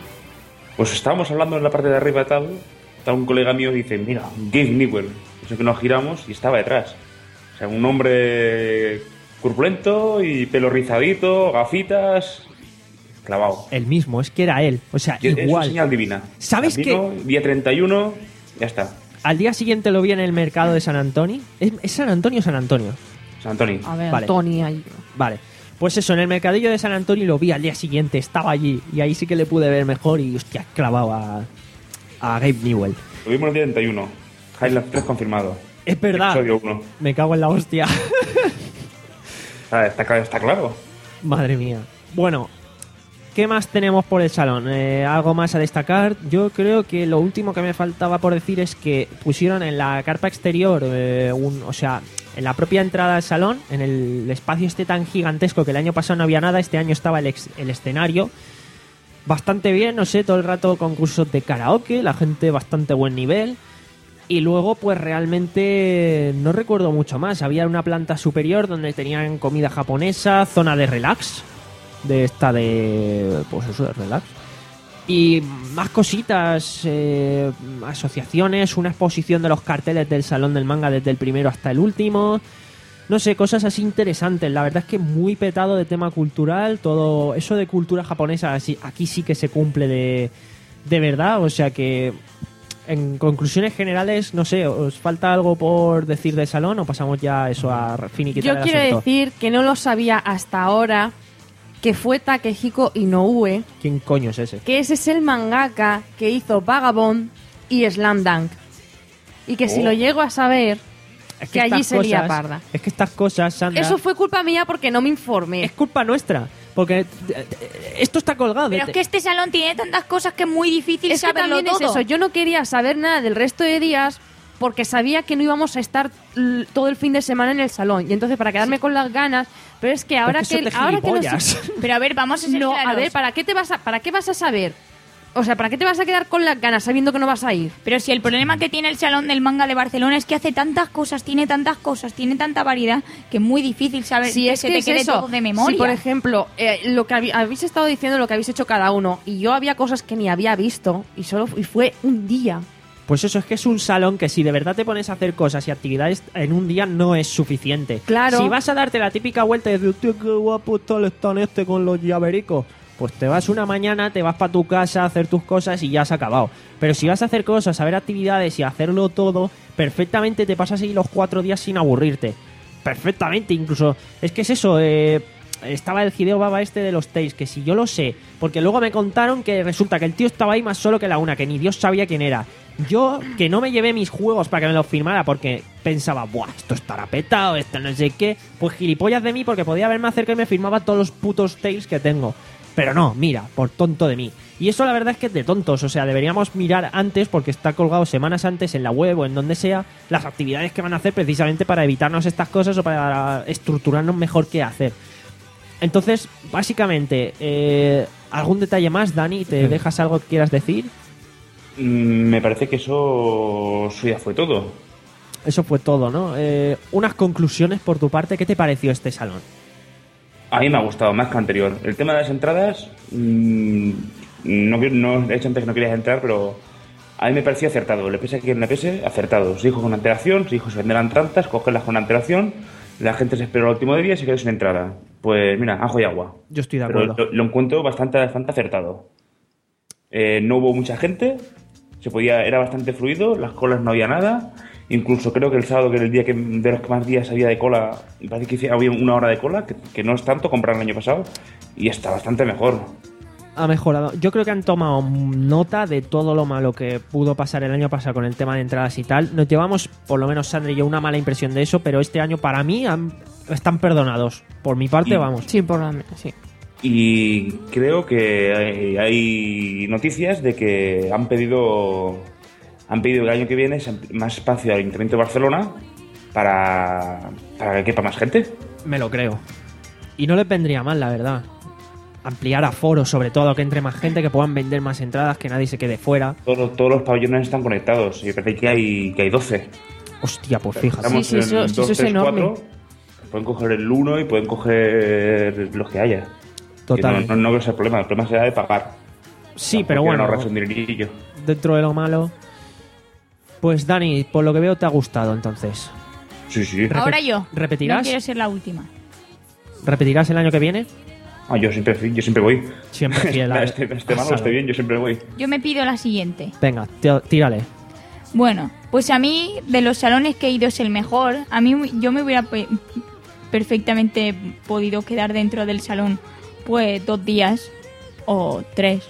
Pues estábamos hablando en la parte de arriba y tal. Está un colega mío y dice, mira, Gabe Newell. Eso que nos giramos y estaba detrás. O sea, un hombre corpulento y pelo rizadito, gafitas, clavado. El mismo, es que era él. O sea, Y es una igual. señal divina. ¿Sabes Vino, Día treinta y uno, ya está. Al día siguiente lo vi en el mercado de San Antonio. ¿Es, ¿es San Antonio o San Antonio? San Antonio. A ver, Vale. Tony ahí. Vale. Pues eso, en el mercadillo de San Antonio lo vi al día siguiente, estaba allí. Y ahí sí que le pude ver mejor y, hostia, clavado a, a Gabe Newell. Lo vimos el día treinta y uno. Highlight tres confirmado. Es verdad. Episodio uno. Me cago en la hostia. Ah, está, cla- está claro. Madre mía. Bueno, ¿qué más tenemos por el salón? Eh, ¿Algo más a destacar? Yo creo que lo último que me faltaba por decir es que pusieron en la carpa exterior, eh, un, o sea, en la propia entrada al salón, en el espacio este tan gigantesco que el año pasado no había nada, este año estaba el, ex- el escenario. Bastante bien, no sé, todo el rato concursos de karaoke, la gente bastante buen nivel. Y luego, pues realmente no recuerdo mucho más. Había una planta superior donde tenían comida japonesa, zona de relax, de esta de... pues eso, de relax. Y más cositas, eh, asociaciones, una exposición de los carteles del Salón del Manga desde el primero hasta el último. No sé, cosas así interesantes. La verdad es que muy petado de tema cultural. Todo eso de cultura japonesa, así, aquí sí que se cumple de, de verdad. O sea que, en conclusiones generales, no sé, ¿os falta algo por decir del salón o pasamos ya eso a finiquitar Yo el quiero asunto? decir que no lo sabía hasta ahora, que fue Takehiko Inoue, ¿Quién coño es ese? que ese es el mangaka que hizo Vagabond y Slam Dunk. Y que si Oh. lo llego a saber, Es que allí estas se lía cosas- parda. Es que estas cosas, Sandra, Eso fue culpa mía porque no me informé. es culpa nuestra. Porque eh, eh, esto está colgado. Pero es que este salón tiene tantas cosas que es muy difícil Es que saberlo también todo. es eso. Yo no quería saber nada del resto de días porque sabía que no íbamos a estar l- todo el fin de semana en el salón. Y entonces, para quedarme con las ganas... Pero es que ahora Es que que... eso te ahora que no sé- gilipollas. Pero a ver, vamos a ser No, claros. a ver, ¿para qué te vas a, para qué vas a saber? O sea, ¿para qué te vas a quedar con las ganas sabiendo que no vas a ir? Pero si el problema que tiene el Salón del Manga de Barcelona es que hace tantas cosas, tiene tantas cosas, tiene tanta variedad, que es muy difícil saber Si que es se que te es quede eso. todo de memoria. Si, por ejemplo, eh, lo que habi- habéis estado diciendo, lo que habéis hecho cada uno, y yo había cosas que ni había visto, y solo y fue un día. Pues eso, es que es un salón que si de verdad te pones a hacer cosas y actividades en un día no es suficiente. Claro. Si vas a darte la típica vuelta y decir, tío, qué guapo está el stand este con los llavericos, pues te vas una mañana, te vas para tu casa a hacer tus cosas y ya has acabado. Pero si vas a hacer cosas, a ver actividades y a hacerlo todo, perfectamente te pasas ahí los cuatro días sin aburrirte. Perfectamente, incluso. Es que es eso, eh... estaba el Hideo Baba este de los Tales, que si yo lo sé, porque luego me contaron que resulta que el tío estaba ahí más solo que la una, que ni Dios sabía quién era. Yo, que no me llevé mis juegos para que me los firmara porque pensaba, buah, esto estará petado, esto no sé qué, pues gilipollas de mí porque podía haberme acercado y me firmaba todos los putos Tales que tengo. Pero no, mira, por tonto de mí. Y eso la verdad es que es de tontos, o sea, deberíamos mirar antes, porque está colgado semanas antes en la web o en donde sea, las actividades que van a hacer precisamente para evitarnos estas cosas o para estructurarnos mejor qué hacer. Entonces, básicamente, eh, ¿algún detalle más, Dani? ¿Te dejas algo que quieras decir? Mm, me parece que eso, eso ya fue todo. Eso fue todo, ¿no? Eh, unas conclusiones por tu parte. ¿Qué te pareció este salón? A mí me ha gustado más que anterior. El tema de las entradas, mmm, no, no he hecho antes que no querías entrar, pero a mí me pareció acertado. Le pese a quien le pese, acertado. Se dijo con antelación, se dijo se venderán tantas, cogerlas con antelación, la gente se esperó el último día y se quedó sin entrada. Pues mira, ajo y agua. Yo estoy de Pero acuerdo. lo, lo encuentro bastante, bastante acertado. Eh, no hubo mucha gente, se podía, era bastante fluido, las colas no había nada. Incluso creo que el sábado, que era el día que de los que más días había de cola, me parece que había una hora de cola, que, que no es tanto comprar el año pasado, y está bastante mejor. Ha mejorado. Yo creo que han tomado nota de todo lo malo que pudo pasar el año pasado con el tema de entradas y tal. Nos llevamos, por lo menos Sandra y yo, una mala impresión de eso, pero este año para mí han- están perdonados. Por mi parte, Y- vamos. Sí, por la... Sí. Y creo que hay, hay noticias de que han pedido han pedido el año que viene más espacio al Ayuntamiento de Barcelona para, para que quepa más gente. Me lo creo. Y no les vendría mal, la verdad. Ampliar aforos, sobre todo, que entre más gente, que puedan vender más entradas, que nadie se quede fuera. Todos, todos los pabellones están conectados y parece que hay, que hay doce. Hostia, pues fíjate. Estamos Sí, sí, eso- en eso dos, es tres, enorme. cuatro. Pueden coger el uno y pueden coger los que haya. Total. Y No, no, no creo que sea el problema, el problema será de pagar. Sí, Tampoco pero quieren bueno, ahorrarse un dinerillo. dentro de lo malo. Pues Dani, por lo que veo te ha gustado entonces. Sí, sí. Repet- Ahora yo. ¿repetirás? No quiero ser la última. ¿Repetirás el año que viene? Ah, yo siempre, yo siempre voy. Siempre fiel a- este, este a malo Salón. esté bien, yo siempre voy. Yo me pido la siguiente. Venga, tí- tírale. Bueno, pues a mí, de los salones que he ido es el mejor. A mí, yo me hubiera pe- perfectamente podido quedar dentro del salón, pues, dos días o tres.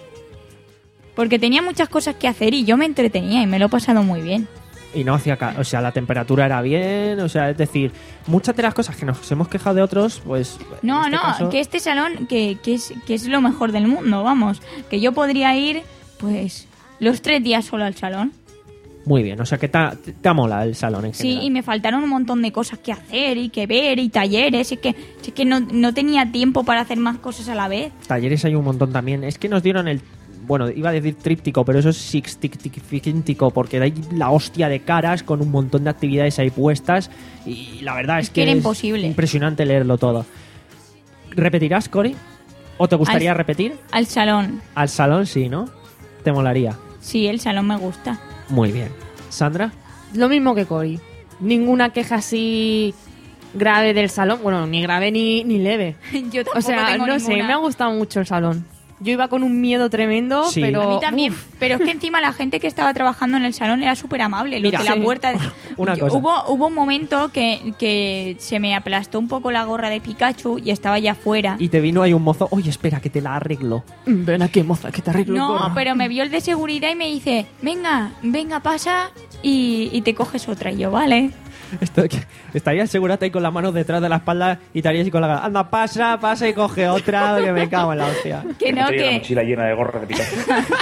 Porque tenía muchas cosas que hacer y yo me entretenía y me lo he pasado muy bien. Y no hacía ca- o sea, la temperatura era bien, o sea, es decir, muchas de las cosas que nos hemos quejado de otros, pues... en No, este no, caso- que este salón, que, que, es, que es lo mejor del mundo, vamos. Que yo podría ir, pues, los tres días solo al salón. Muy bien, o sea, que te ha, te ha molado el salón en Sí, general. y me faltaron un montón de cosas que hacer y que ver y talleres. Es que, es que no, no tenía tiempo para hacer más cosas a la vez. Talleres hay un montón también. Es que nos dieron el... Bueno, iba a decir tríptico, pero eso es sixtíptico, porque hay la hostia de caras con un montón de actividades ahí puestas y la verdad es, Es que era imposible. impresionante leerlo todo. ¿Repetirás, Cory? ¿O te gustaría Al- repetir? Al salón. Al salón sí, ¿no? ¿Te molaría? Sí, el salón me gusta. Muy bien. ¿Sandra? Lo mismo que Cory. Ninguna queja así grave del salón. Bueno, ni grave ni, ni leve. Yo tampoco O sea, tengo no sé, ninguna. me ha gustado mucho el salón. Yo iba con un miedo tremendo, Sí. pero... A mí también, uf, pero es que encima la gente que estaba trabajando en el salón era súper amable. Lo Mira, de la sí. puerta. Una Yo- cosa. Hubo, hubo un momento que, que se me aplastó un poco la gorra de Pikachu y estaba ya afuera. Y te vino ahí un mozo, oye, espera, que te la arreglo. ven aquí, moza, que te arreglo el No, gorro. pero me vio el de seguridad y me dice, venga, venga, pasa y, y te coges otra. Y yo, vale. Esto, que- estarías segura ahí con las manos detrás de la espalda y estarías así con la cara, anda, pasa, pasa y coge otra, que me cago en la hostia. Que no, Traía la que, mochila llena de gorras de Pikachu.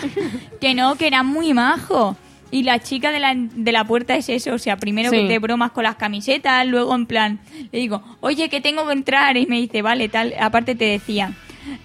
que no, que era muy majo. Y la chica de la, de la puerta es eso, o sea, primero Sí. que te bromas con las camisetas, luego en plan, le digo, oye, que tengo que entrar, y me dice, vale, tal, aparte te decía,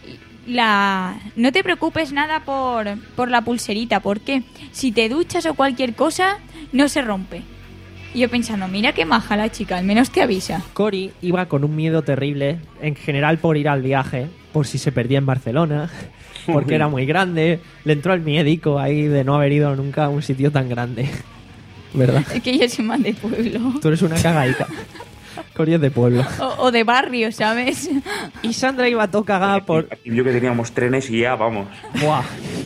la no te preocupes nada por, por la pulserita, porque si te duchas o cualquier cosa, no se rompe. Y yo pensando, mira qué maja la chica, al menos te avisa. Cory iba con un miedo terrible, en general por ir al viaje, por si se perdía en Barcelona, porque era muy grande. Le entró el miedico ahí de no haber ido nunca a un sitio tan grande. ¿Verdad? Es que yo soy más de pueblo. Tú eres una cagaica. Cory es de pueblo. O, o de barrio, ¿sabes? Y Sandra iba todo cagada por... Aquí vio que teníamos trenes y ya, vamos. Buah.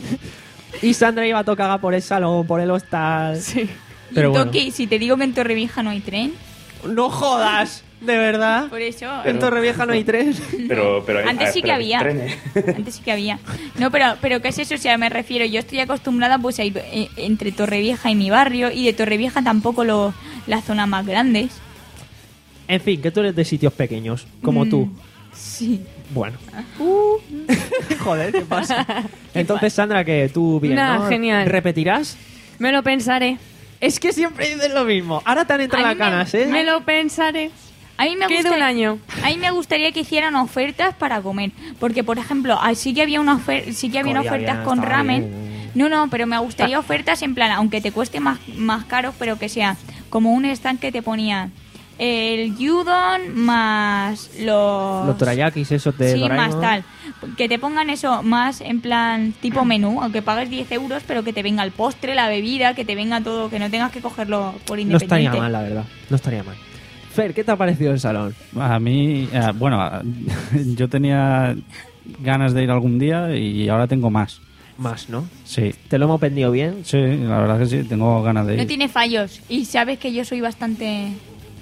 Y Sandra iba todo cagada por el salón, por el hostal. Sí. Pero y bueno. Toki, si te digo que en Torrevieja no hay tren, ¡No jodas! ¿De verdad? por eso... En Torrevieja no hay tren. Pero, pero Antes a- sí que pero había. trenes. Antes sí que había. No, pero, pero ¿qué es eso? O sea, me refiero, yo estoy acostumbrada pues a ir eh, entre Torrevieja y mi barrio, y de Torrevieja tampoco lo, las zonas más grandes. En fin, que tú eres de sitios pequeños, como Mm, tú. Sí. Bueno. Joder, ¿qué pasa? Entonces, Sandra, que tú bien, Nah, ¿no? genial. ¿Repetirás? Me lo pensaré. Es que siempre dices lo mismo. Ahora te han entrado A las mí me- ganas, ¿eh? Me lo pensaré. A mí me Queda gusta- un año. A mí me gustaría que hicieran ofertas para comer, porque por ejemplo, ah, sí que había una ofer- sí que había Coria, ofertas bien, con estaba ramen, bien. No, no, pero me gustaría ofertas en plan, aunque te cueste más, más caro, pero que sea como un stand que te ponía el Gyudon más los... Los dorayakis, esos de Sí, Doraemon. más tal. Que te pongan eso más en plan tipo menú, aunque pagues diez euros, pero que te venga el postre, la bebida, que te venga todo, que no tengas que cogerlo por No independiente. estaría mal, la verdad. No estaría mal. Fer, ¿qué te ha parecido el salón? A mí, eh, bueno, yo tenía ganas de ir algún día y ahora tengo más. Más, ¿no? Sí, ¿Te lo hemos vendido bien? sí, la verdad que sí, tengo ganas de ir. No tiene fallos. Y sabes que yo soy bastante...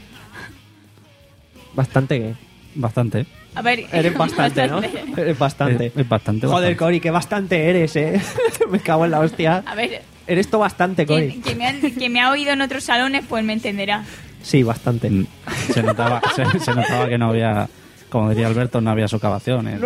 Bastante que... Bastante. A ver... Eres bastante, ¿no? Eres bastante. Es, es bastante. Joder, bastante. Cori, que bastante eres, ¿eh? Me cago en la hostia. A ver, Eres todo bastante, Cori. quien, quien me ha, quien me ha oído en otros salones, pues me entenderá. Sí, bastante. Mm, Se notaba, se, se notaba que no había, como diría Alberto, no había socavaciones.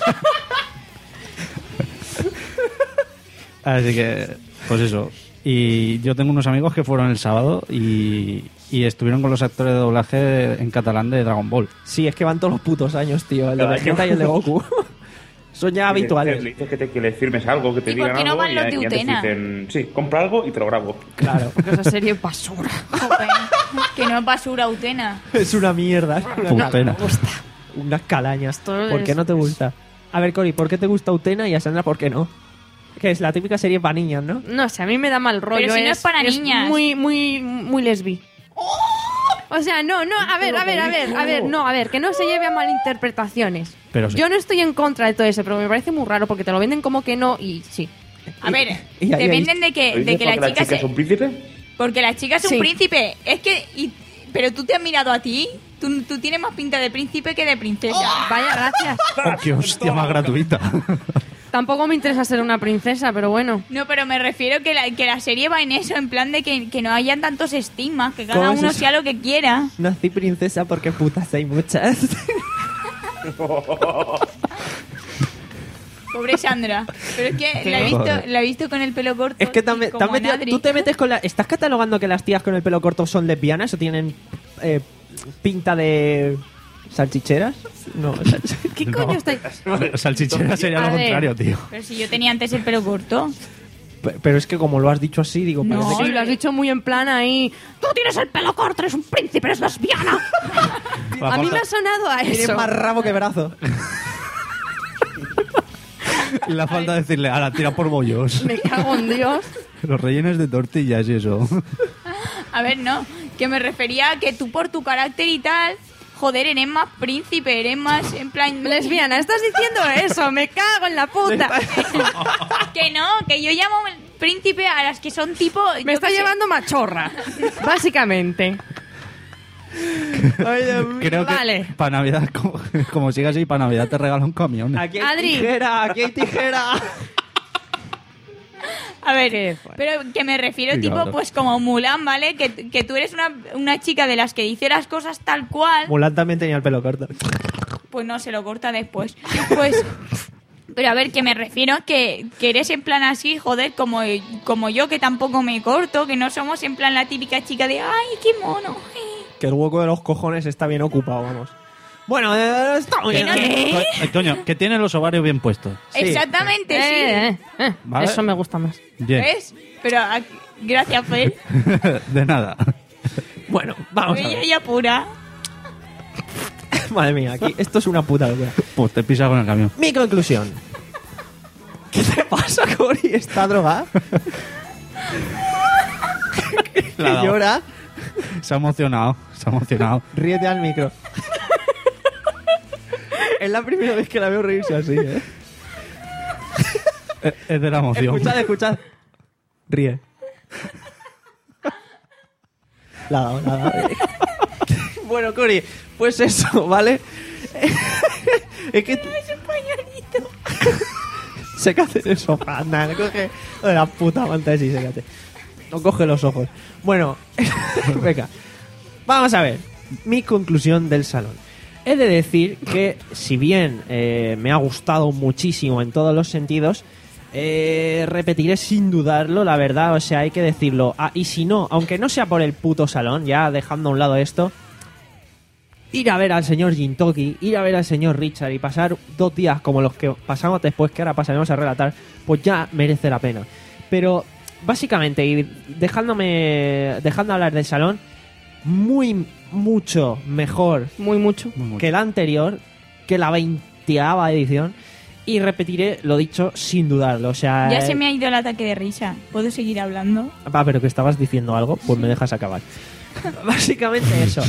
Así que, pues eso. Y yo tengo unos amigos que fueron el sábado y, y estuvieron con los actores de doblaje en catalán de Dragon Ball. Sí, es que van todos los putos años, tío. El de Cada Vegeta año. y el de Goku. Son ya Le habituales. dices que, te- que le firmes algo, que te ¿Y por digan qué no algo van y, los y de antes Utena? dicen, sí, compra algo y te lo grabo. Claro. Porque esa serie es basura. Joder, que no es basura, Utena. Es una mierda. Una pena. Unas calañas. Esto ¿Por qué es- no te gusta? A ver, Cori, ¿por qué te gusta Utena y a Sandra por qué no? Que es la típica serie para niñas, ¿no? No sé, a mí me da mal rollo. Pero si no es para niñas. Muy, muy, muy lesbi. O sea, no, no, a ver, a ver, a ver, a ver, no, a ver, que no se lleve a malinterpretaciones. Pero sí. Yo no estoy en contra de todo eso, pero me parece muy raro porque te lo venden como que no y sí. A ver, y ahí- te venden de que, ¿Lo de dices que la porque chica, chica se- es un príncipe? Porque la chica es un Sí. príncipe. Es que... y- pero tú te has mirado a ti. Tú, tú tienes más pinta de príncipe que de princesa. Vaya, gracias. Oh, ¡Qué hostia más gratuita! Tampoco me interesa ser una princesa, pero bueno. No, pero me refiero que la, que la serie va en eso, en plan de que, que no hayan tantos estigmas, que cada ¿Cómo es uno eso? sea lo que quiera. Nací princesa porque putas hay muchas. Pobre Sandra. Pero es que la he, visto, la he visto con el pelo corto. Es que y también, como también Nadri. tú te metes con la... ¿Estás catalogando que las tías con el pelo corto son lesbianas o tienen eh, pinta de salchicheras? No, salch- ¿Qué No. coño estáis? Salchichera sería A lo ver. contrario, tío. Pero si yo tenía antes el pelo corto. Pe- pero es que como lo has dicho así, digo, No. parece Sí, que... lo has dicho muy en plan ahí. Tú tienes el pelo corto, eres un príncipe, eres lesbiana. A mí me ha sonado a Tienes eso. más rabo que brazo. Y la falta de decirle, ahora tira por bollos. Me cago en Dios. Los rellenos de tortillas y eso. A ver, no. Que me refería a que tú por tu carácter y tal... Joder, eres más príncipe, eres más en plan... Lesbiana, estás diciendo eso, me cago en la puta. Que no, que yo llamo príncipe a las que son tipo... Me yo está qué sé. llevando machorra, básicamente. Ay, Dios mío. Creo que Vale. para Navidad, como, como siga así, para Navidad te regalo un camión. Aquí hay Adri. tijera, aquí hay tijera. A ver, Qué fuerte. pero que me refiero Sí, tipo claro. pues como Mulan, ¿vale? Que, que tú eres una, una chica de las que dice las cosas tal cual, Mulan también tenía el pelo corto. pues no, se lo corta después. Pues... Pero a ver, que me refiero a que, que eres en plan así, joder, como, como yo que tampoco me corto, que no somos en plan la típica chica de ¡ay, qué mono! eh". Que el hueco de los cojones está bien ocupado, vamos. Bueno, eh, está muy Que bien. no te- Co- eh, Coño, que tiene los ovarios bien puestos. Sí. Exactamente, sí. Eh, eh, eh. Vale. Eso me gusta más. Bien. ¿Ves? Pero a- gracias, Fel. De nada. Bueno, vamos a Ella ver. ya pura. Madre mía, aquí esto es una puta locura. Pues te pisa con el camión. Mi conclusión. ¿Qué te pasa, Cori? ¿Está drogada? Que La ha dado. llora. Se ha emocionado, se ha emocionado. Ríete al micro. Es la primera vez que la veo reírse así, ¿eh? Es es de la emoción. Escuchad, escuchad. Ríe. La ha dado, la ha dado. Bueno, Cori, pues eso, ¿vale? Es que... Sécate el sofá, anda, coge lo de la puta fantasía y sécate. No coge los ojos. Bueno, venga. Vamos a ver. Mi conclusión del salón. He de decir que, si bien eh, me ha gustado muchísimo en todos los sentidos, eh, repetiré sin dudarlo, la verdad, o sea, hay que decirlo. Ah, y si no, aunque no sea por el puto salón, ya dejando a un lado esto, ir a ver al señor Jintoki, ir a ver al señor Richard y pasar dos días como los que pasamos después, que ahora pasaremos a relatar, pues ya merece la pena. Pero básicamente, y dejándome dejando hablar del salón, muy, mucho mejor Muy mucho. Muy mucho. que la anterior, que la veinteava edición, y repetiré lo dicho sin dudarlo. O sea, Ya eh, se me ha ido el ataque de risa. ¿Puedo seguir hablando? Va, pero que estabas diciendo algo, pues me dejas acabar. Básicamente eso.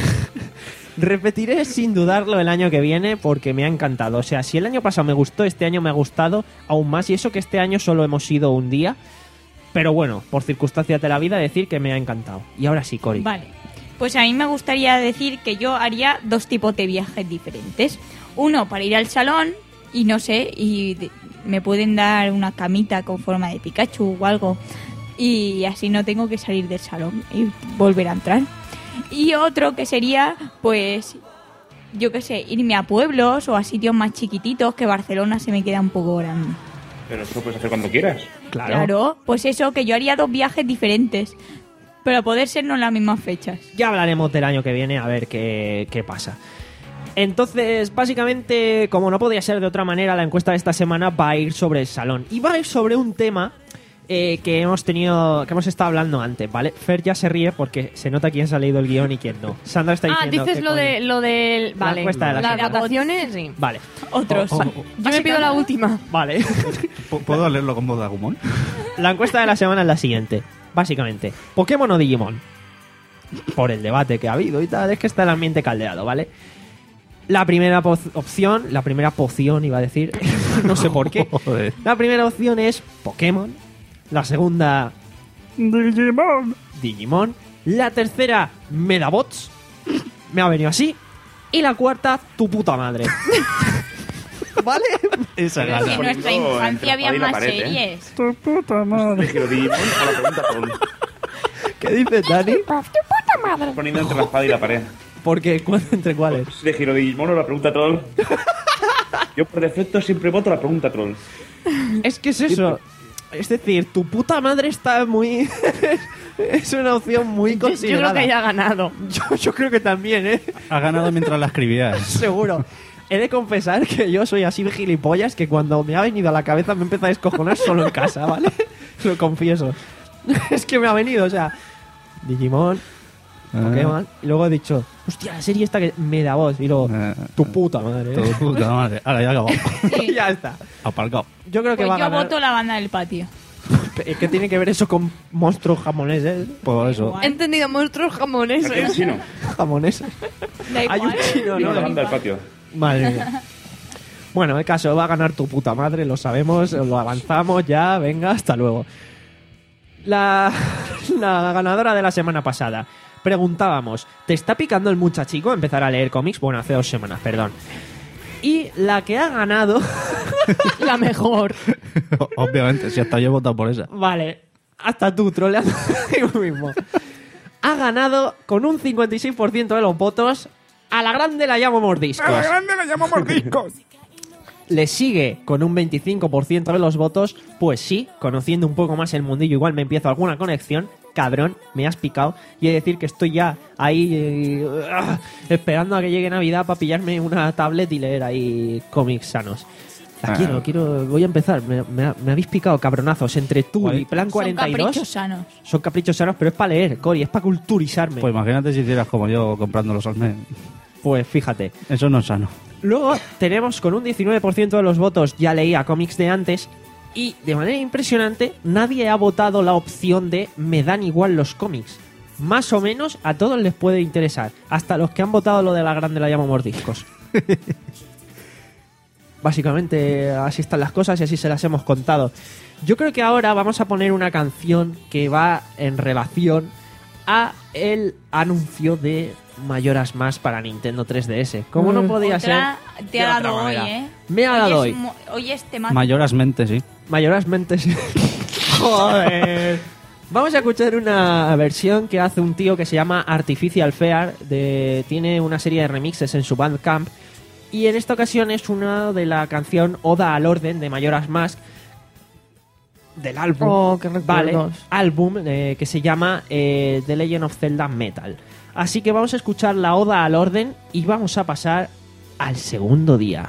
Repetiré sin dudarlo el año que viene porque me ha encantado. O sea, si el año pasado me gustó, este año me ha gustado aún más. Y eso que este año solo hemos ido un día. Pero bueno, por circunstancias de la vida, decir que me ha encantado. Y ahora sí, Cori. Vale. Pues a mí me gustaría decir que yo haría dos tipos de viajes diferentes. Uno para ir al salón y no sé, y de- me pueden dar una camita con forma de Pikachu o algo. Y así no tengo que salir del salón y volver a entrar. Y otro que sería, pues, yo qué sé, irme a pueblos o a sitios más chiquititos, que Barcelona se me queda un poco grande. Pero eso lo puedes hacer cuando quieras. Claro, pues eso, que yo haría dos viajes diferentes. Pero a poder ser no en las mismas fechas. Ya hablaremos del año que viene a ver qué, qué pasa. Entonces, básicamente, como no podía ser de otra manera, la encuesta de esta semana va a ir sobre el salón. Y va a ir sobre un tema eh, que hemos tenido, que hemos estado hablando antes, ¿vale? Fer ya se ríe porque se nota quién se ha leído el guión y quién no. Sandra está Ah, diciendo dices ¿qué lo, coño? de, lo del... La Vale, encuesta de la las semana. votaciones, sí. Vale, Otros. Oh, oh, Yo me pido la última. vale. ¿P- ¿Puedo leerlo con voz de Agumon? La encuesta de la semana es la siguiente. Básicamente, ¿Pokémon o Digimon? Por el debate que ha habido y tal, es que está el ambiente caldeado, ¿vale? La primera po- opción, la primera poción iba a decir, no sé por qué. Joder. La primera opción es Pokémon. La segunda, Digimon. Digimon. La tercera, Medabots. Me ha venido así. Y la cuarta, tu puta madre. ¿Vale? Esa Pero En Está gana. nuestra poniendo infancia entre había la espada y la más pared, ¿eh? series. Tu puta De madre. Giro Digimon o la pregunta troll. ¿Qué dices, Dani? Tu puta madre. Poniendo entre la espada y la pared. Porque, ¿cuál- ¿entre cuáles? De Giro Digimon o la pregunta troll. Yo por defecto siempre voto la pregunta troll. Es que es eso. Es decir, tu puta madre está muy... es una opción muy Yo, yo considerada. creo que ya ha ganado. Yo, yo creo que también, ¿eh? Ha ganado mientras la escribías. Seguro. He de confesar que yo soy así de gilipollas que cuando me ha venido a la cabeza me empieza a descojonar solo en casa, ¿vale? Lo confieso. Es que me ha venido, o sea... Digimon, Pokémon... Y luego he dicho... Hostia, la serie esta que me da voz. Y luego... Eh, Tu puta madre. Tu puta madre. Ahora ya acabó. Sí. Ya está. Aparcado. Yo creo que Pues va a yo ganar... voto la banda del patio. ¿Qué tiene que ver eso con monstruos jamoneses? Por eso. Igual. He entendido monstruos jamoneses. Aquí el chino. Jamoneses. Da Hay un igual. chino, Digo ¿no? la banda del patio. Madre mía. Bueno, el caso, va a ganar tu puta madre, lo sabemos, lo avanzamos ya, venga, hasta luego. La, la ganadora de la semana pasada. Preguntábamos, ¿te está picando el muchachico a empezar a leer cómics? Bueno, hace dos semanas, perdón. Y la que ha ganado... La mejor. Obviamente, si hasta yo he votado por esa. Vale, hasta tú, troleando contigo mismo. Ha ganado con un cincuenta y seis por ciento de los votos. A la grande la llamo mordiscos. A la grande la llamo mordiscos. Le sigue con un veinticinco por ciento de los votos. Pues sí, conociendo un poco más el mundillo, igual me empiezo alguna conexión. Cabrón, me has picado. Y he de decir que estoy ya ahí eh, uh, esperando a que llegue Navidad para pillarme una tablet y leer ahí cómics sanos. La Ah. quiero, quiero, voy a empezar. Me, me- me habéis picado, cabronazos. Entre tú Guay. y Plan Son cuarenta y dos. caprichos sanos. Son caprichos sanos, pero es para leer, Cori, es para culturizarme. Pues Pues, imagínate si hicieras como yo comprando los almes. fíjate. Eso no es sano. Luego tenemos con un diecinueve por ciento de los votos, ya leía cómics de antes, y de manera impresionante, nadie ha votado la opción de me dan igual los cómics. Más o menos a todos les puede interesar, hasta los que han votado lo de la grande la llamo mordiscos. Básicamente así están las cosas y así se las hemos contado. Yo creo que ahora vamos a poner una canción que va en relación a el anuncio de Mayoras Más para Nintendo tres D S. Como no podía Otra ser te de ha otra dado hoy, manera. ¿eh? Me ha dado hoy. hoy. Es mo- hoy es temático. Mayorasmente, sí. Mayoras Mentes. Joder. Vamos a escuchar una versión que hace un tío que se llama Artificial Fear. De, tiene una serie de remixes en su Bandcamp. Y en esta ocasión es una de la canción Oda al Orden de Majora's Mask. Del álbum. Oh, qué recuerdos. Vale, álbum eh, que se llama eh, The Legend of Zelda Metal. Así que vamos a escuchar la Oda al Orden y vamos a pasar al segundo día.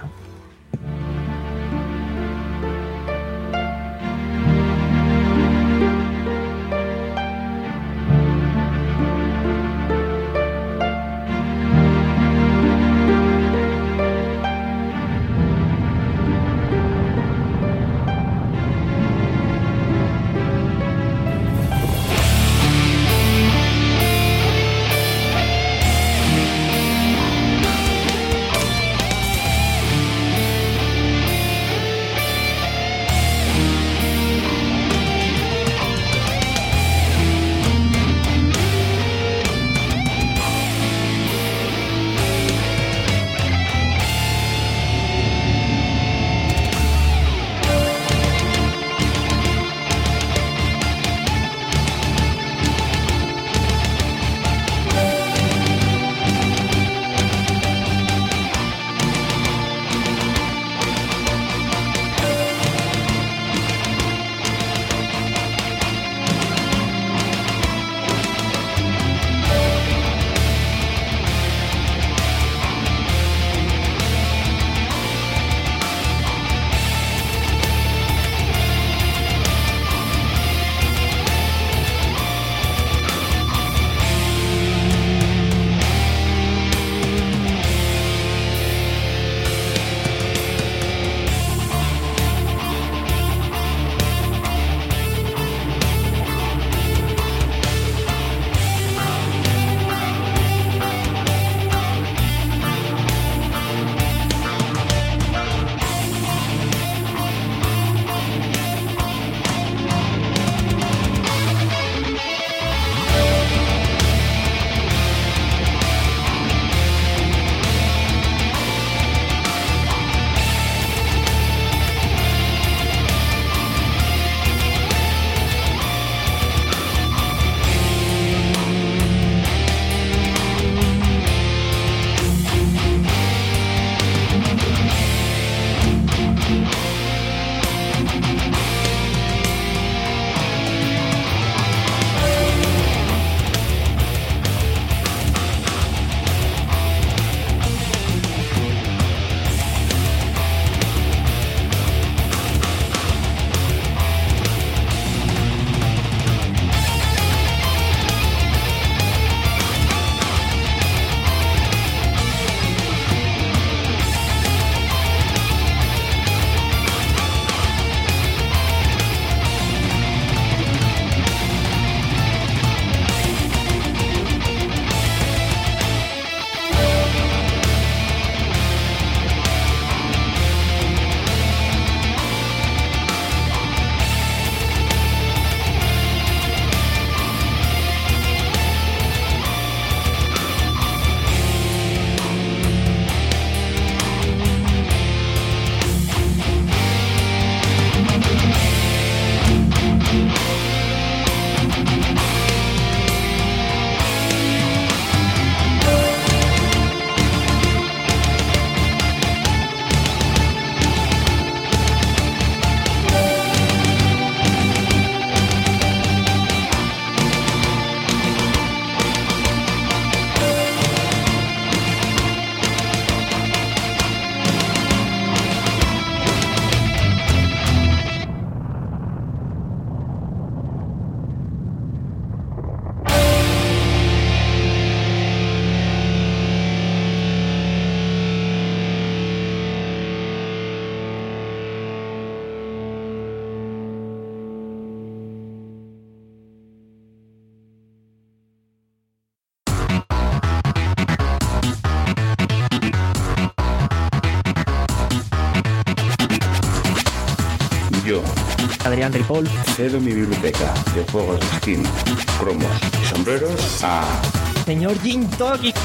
Adrián Ripoll. Cedo mi biblioteca de juegos de skin, cromos y sombreros a... Señor Gintoki.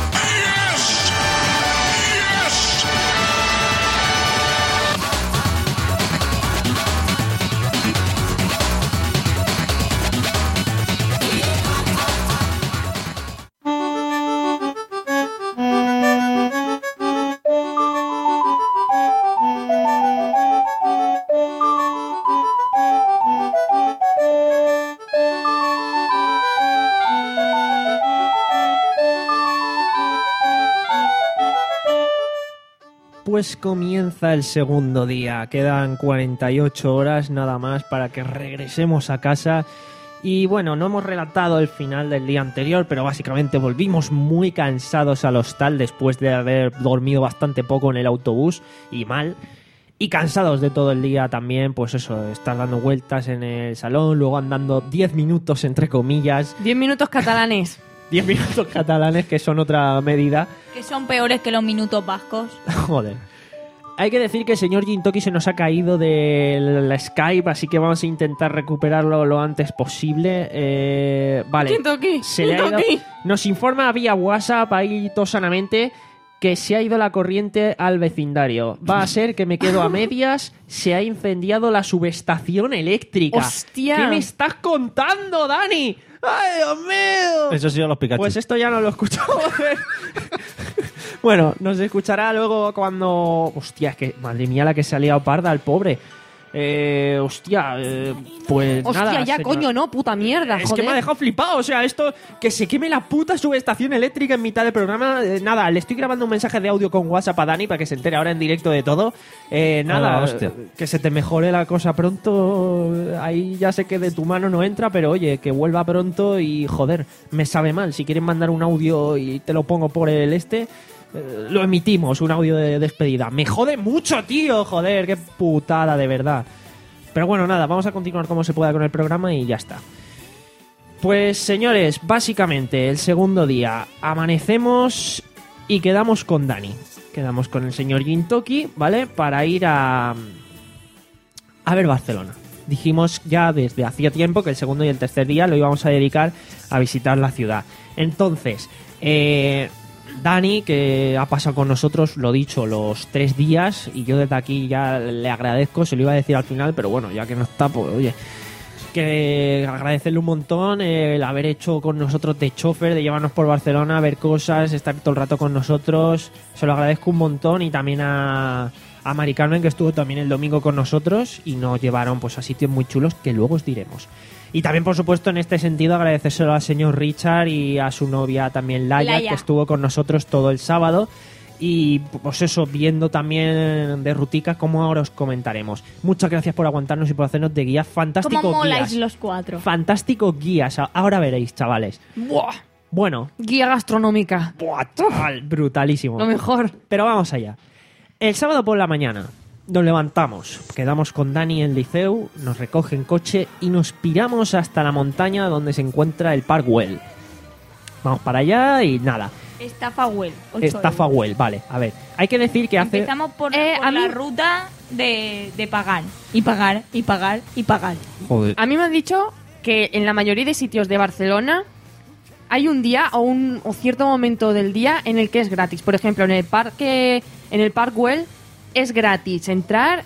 Pues comienza el segundo día, quedan cuarenta y ocho horas nada más para que regresemos a casa y bueno, no hemos relatado el final del día anterior, pero básicamente volvimos muy cansados al hostal después de haber dormido bastante poco en el autobús y mal, y cansados de todo el día también, pues eso, estar dando vueltas en el salón, luego andando diez minutos entre comillas. diez minutos catalanes. diez minutos catalanes, que son otra medida. Que son peores que los minutos vascos. Joder. Hay que decir que el señor Gintoki se nos ha caído del Skype, así que vamos a intentar recuperarlo lo antes posible. Eh, vale. Gintoki, Se le ha ido- Gintoki. Nos informa vía WhatsApp ahí tosanamente que se ha ido la corriente al vecindario. Va a ser que me quedo a medias. Se ha incendiado la subestación eléctrica. ¡Hostia! ¿Qué me estás contando, Dani? ¡Ay, Dios mío! Eso ha sido los Pikachu. Pues esto ya no lo escuchamos. Bueno, nos escuchará luego cuando... Hostia, es que madre mía la que se ha liado parda al pobre. Eh, hostia, eh, pues Hostia, nada. ya, señor. coño, no, puta mierda, Es joder. que me ha dejado flipado, o sea, esto, que se queme la puta subestación eléctrica en mitad del programa, eh, nada, le estoy grabando un mensaje de audio con WhatsApp a Dani para que se entere ahora en directo de todo, eh, nada, Ah, hostia. eh, que se te mejore la cosa pronto, ahí ya sé que de tu mano no entra, pero oye, que vuelva pronto y joder, me sabe mal, si quieren mandar un audio y te lo pongo por el este... eh, lo emitimos, un audio de despedida. Me jode mucho, tío, joder, qué putada, de verdad. Pero bueno, nada, vamos a continuar como se pueda con el programa y ya está. Pues señores, básicamente el segundo día amanecemos y quedamos con Dani. Quedamos con el señor Gintoki, ¿vale? Para ir a... a ver Barcelona. Dijimos ya desde hacía tiempo que el segundo y el tercer día lo íbamos a dedicar a visitar la ciudad. Entonces, eh... Dani, que ha pasado con nosotros, lo dicho, los tres días, y yo desde aquí ya le agradezco, se lo iba a decir al final, pero bueno, ya que no está, pues oye, que agradecerle un montón el haber hecho con nosotros de chofer, de llevarnos por Barcelona, a ver cosas, estar todo el rato con nosotros, se lo agradezco un montón, y también a, a Mari Carmen, que estuvo también el domingo con nosotros, y nos llevaron pues a sitios muy chulos que luego os diremos. Y también, por supuesto, en este sentido, agradecérselo al señor Richard y a su novia también, Laia, Laia. que estuvo con nosotros todo el sábado. Y pues eso, viendo también de rutica, como ahora os comentaremos. Muchas gracias por aguantarnos y por hacernos de guías. Fantástico ¿Cómo moláis guías. los cuatro? Fantástico guías. Ahora veréis, chavales. Buah, Bueno, guía gastronómica. buah, chaval, brutalísimo. Lo mejor. Pero vamos allá. El sábado por la mañana nos levantamos, quedamos con Dani en Liceu, nos recoge en coche y nos piramos hasta la montaña donde se encuentra el Parkwell. Vamos para allá y nada. Estafa Well. ocho Estafa euros. Well, vale, a ver. Hay que decir que hace... Empezamos por, Eh, por a la mí- ruta de, de pagar. Y pagar, y pagar, y pagar. Joder. A mí me han dicho que en la mayoría de sitios de Barcelona hay un día o un o cierto momento del día en el que es gratis. Por ejemplo, en el parque, en el Parkwell es gratis entrar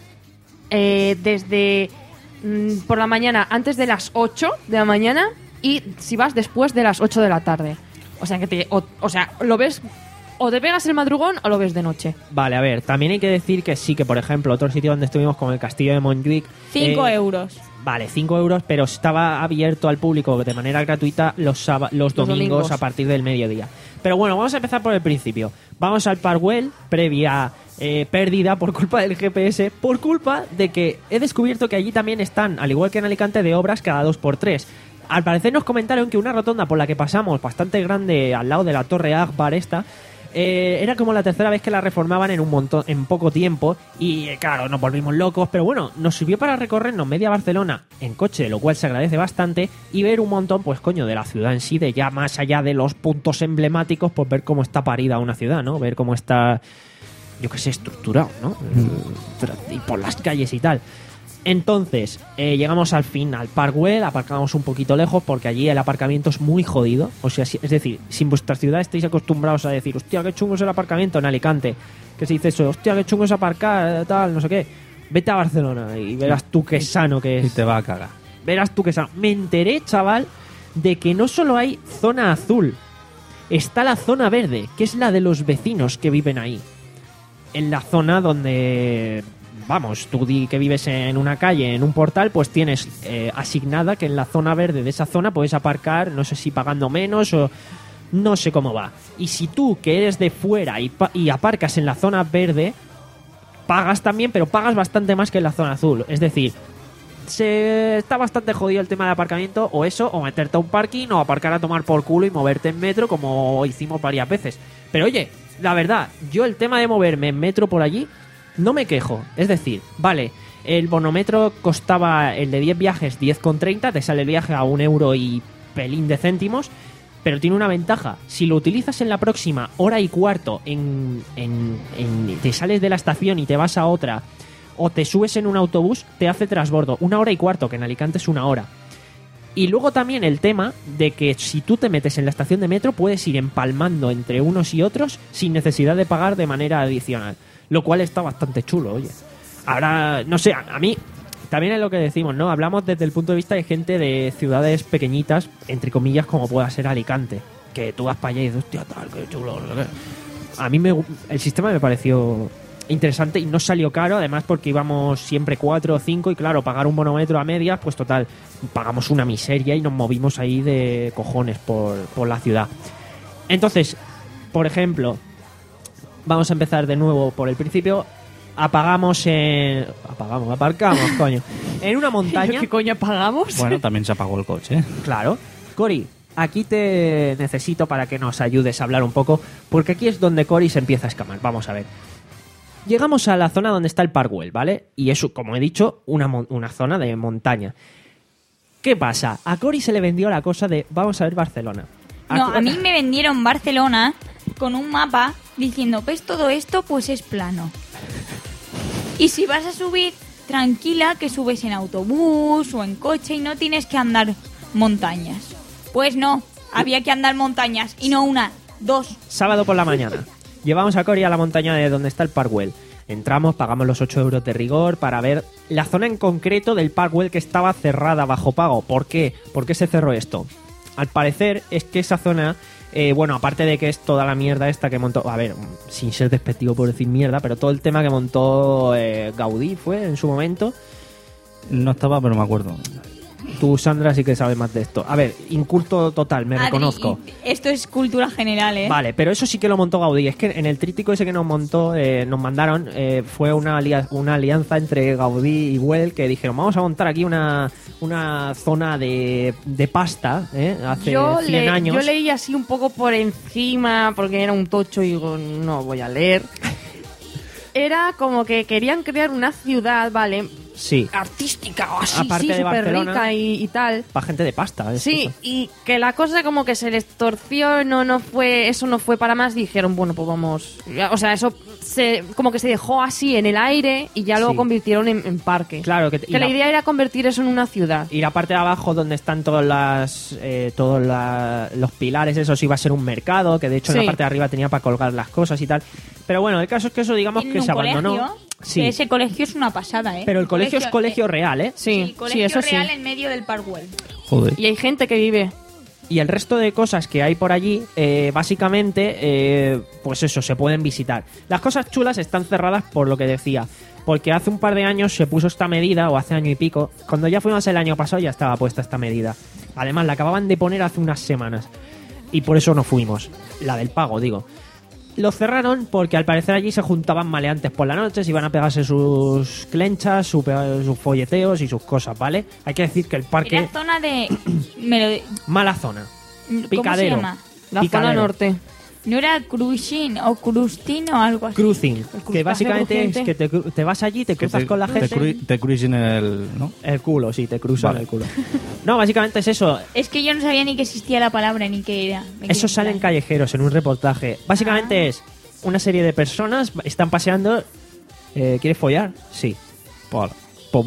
eh, desde mm, por la mañana antes de las ocho de la mañana y si vas después de las ocho de la tarde. O sea que te, o, o sea, lo ves o te pegas el madrugón o lo ves de noche. Vale, a ver, también hay que decir que sí, que por ejemplo, otro sitio donde estuvimos como el Castillo de Montjuic... Cinco eh, euros. Vale, cinco euros, pero estaba abierto al público de manera gratuita los, saba- los, Los domingos, domingos. a partir del mediodía. Pero bueno, vamos a empezar por el principio. Vamos al Parkwell, previa eh, pérdida por culpa del G P S, por culpa de que he descubierto que allí también están, al igual que en Alicante, de obras cada dos por tres. Al parecer nos comentaron que una rotonda por la que pasamos, bastante grande, al lado de la Torre Akbar esta, Eh, era como la tercera vez que la reformaban en un montón, en poco tiempo, y eh, claro, nos volvimos locos, pero bueno, nos sirvió para recorrernos media Barcelona en coche, lo cual se agradece bastante, y ver un montón, pues coño, de la ciudad en sí, de ya más allá de los puntos emblemáticos, pues ver cómo está parida una ciudad, ¿no? Ver cómo está, yo qué sé, estructurado, ¿no? Eh, y por las calles y tal. Entonces, eh, llegamos al fin al Parkwell, aparcamos un poquito lejos porque allí el aparcamiento es muy jodido. O sea, si, es decir, si en vuestra ciudad estáis acostumbrados a decir, hostia, qué chungo es el aparcamiento en Alicante, que se dice eso, hostia, qué chungo es aparcar, tal, no sé qué, vete a Barcelona y verás tú qué sano que Y es. te va a cagar. Verás tú qué sano. Me enteré, chaval, de que no solo hay zona azul, está la zona verde, que es la de los vecinos que viven ahí. En la zona donde... Vamos, tú di que vives en una calle, en un portal, pues tienes eh, asignada que en la zona verde de esa zona puedes aparcar, no sé si pagando menos o no sé cómo va. Y si tú, que eres de fuera y, pa- y aparcas en la zona verde, pagas también, pero pagas bastante más que en la zona azul. Es decir, se está bastante jodido el tema de aparcamiento, o eso, o meterte a un parking, o aparcar a tomar por culo y moverte en metro, como hicimos varias veces. Pero oye, la verdad, yo el tema de moverme en metro por allí... No me quejo, es decir, vale, el bonometro costaba el de diez viajes diez con treinta, te sale el viaje a un euro y pelín de céntimos, pero tiene una ventaja, si lo utilizas en la próxima hora y cuarto, en, en, en- te sales de la estación y te vas a otra, o te subes en un autobús, te hace transbordo, una hora y cuarto, que en Alicante es una hora. Y luego también el tema de que si tú te metes en la estación de metro puedes ir empalmando entre unos y otros sin necesidad de pagar de manera adicional. Lo cual está bastante chulo, oye. Ahora, no sé, a, a mí también es lo que decimos, ¿no? Hablamos desde el punto de vista de gente de ciudades pequeñitas, entre comillas, como pueda ser Alicante. Que tú vas para allá y dices, hostia, tal, qué chulo. No sé qué. A mí me, gu- el sistema me pareció interesante y no salió caro, además porque íbamos siempre cuatro o cinco y claro, pagar un bonometro a medias, pues total, pagamos una miseria y nos movimos ahí de cojones por, por la ciudad. Entonces, por ejemplo, vamos a empezar de nuevo por el principio. Apagamos en... Apagamos, aparcamos, coño. En una montaña. ¿Qué coño pagamos? Bueno, también se apagó el coche. ¿eh? Claro. Cori, aquí te necesito para que nos ayudes a hablar un poco, porque aquí es donde Cori se empieza a escamar. Vamos a ver. Llegamos a la zona donde está el Parkwell, ¿vale? Y es, como he dicho, una, mon- una zona de montaña. ¿Qué pasa? A Cori se le vendió la cosa de vamos a ver Barcelona. No, Aquí- a mí me vendieron Barcelona con un mapa diciendo, ¿ves todo esto? Pues es plano. Y si vas a subir, tranquila que subes en autobús o en coche y no tienes que andar montañas. Pues no, había que andar montañas y no una, dos. Sábado por la mañana. Llevamos a Cori a la montaña de donde está el Parkwell. Entramos, pagamos los ocho euros de rigor para ver la zona en concreto del Parkwell que estaba cerrada bajo pago. ¿Por qué? ¿Por qué se cerró esto? Al parecer es que esa zona, eh, bueno, aparte de que es toda la mierda esta que montó, a ver, sin ser despectivo por decir mierda, pero todo el tema que montó eh, Gaudí fue en su momento. No estaba, pero me acuerdo. Tú, Sandra, sí que sabes más de esto. A ver, inculto total, me Adri, reconozco. y esto es cultura general, ¿eh? Vale, pero eso sí que lo montó Gaudí. Es que en el tríptico ese que nos montó, eh, nos mandaron, eh, fue una, alia- una alianza entre Gaudí y Güell que dijeron, vamos a montar aquí una, una zona de, de pasta, ¿eh? Hace yo, cien le- años. yo leí así un poco por encima porque era un tocho y digo, no voy a leer. Era como que querían crear una ciudad, ¿vale? Sí, Artística o así, Aparte sí, de súper Barcelona. rica y, y tal. para gente de pasta. es Sí, eso. y que la cosa como que se les torció, no, no fue, eso no fue para más, dijeron, bueno, pues vamos, o sea, eso se, como que se dejó así en el aire y ya lo Sí. convirtieron en, en parque. Claro, que, Que la idea era convertir eso en una ciudad. Y la parte de abajo donde están todos las eh, todos la- los pilares, eso sí iba a ser un mercado, que de hecho en Sí. la parte de arriba tenía para colgar las cosas y tal. Pero bueno, el caso es que eso digamos En que un se abandonó. colegio, Sí, que ese colegio es una pasada, ¿eh? pero el colegio es colegio real, ¿eh? Sí, Sí, colegio sí, eso real sí. en medio del Parkwell. Joder. Y hay gente que vive. Y el resto de cosas que hay por allí, eh, básicamente, eh, pues eso, se pueden visitar. Las cosas chulas están cerradas por lo que decía. Porque hace un par de años se puso esta medida, o hace año y pico. Cuando ya fuimos el año pasado ya estaba puesta esta medida. Además, la acababan de poner hace unas semanas. Y por eso no fuimos. La del pago, digo. Lo cerraron porque al parecer allí se juntaban maleantes por la noche, se iban a pegarse sus clenchas, su pe- sus folleteos y sus cosas, ¿vale? Hay que decir que el parque... Era zona de... me lo- Mala zona. ¿Cómo Picadero. se llama? La Picadero. zona norte. ¿No era cruising o crustin o algo así? Cruising, cruzaje que básicamente es crujiente. que te, cru- te vas allí, te Que cruzas te, con la te gente... cru- te cruisen el... ¿no? El culo, sí, te cruzan Vale. el culo. No, básicamente es eso. Es que yo no sabía ni que existía la palabra ni qué era. Me Eso quedé sale en plan. callejeros, en un reportaje. Básicamente Ah. es una serie de personas, están paseando... Eh, ¿Quieres follar? Sí. Pues, pues vamos.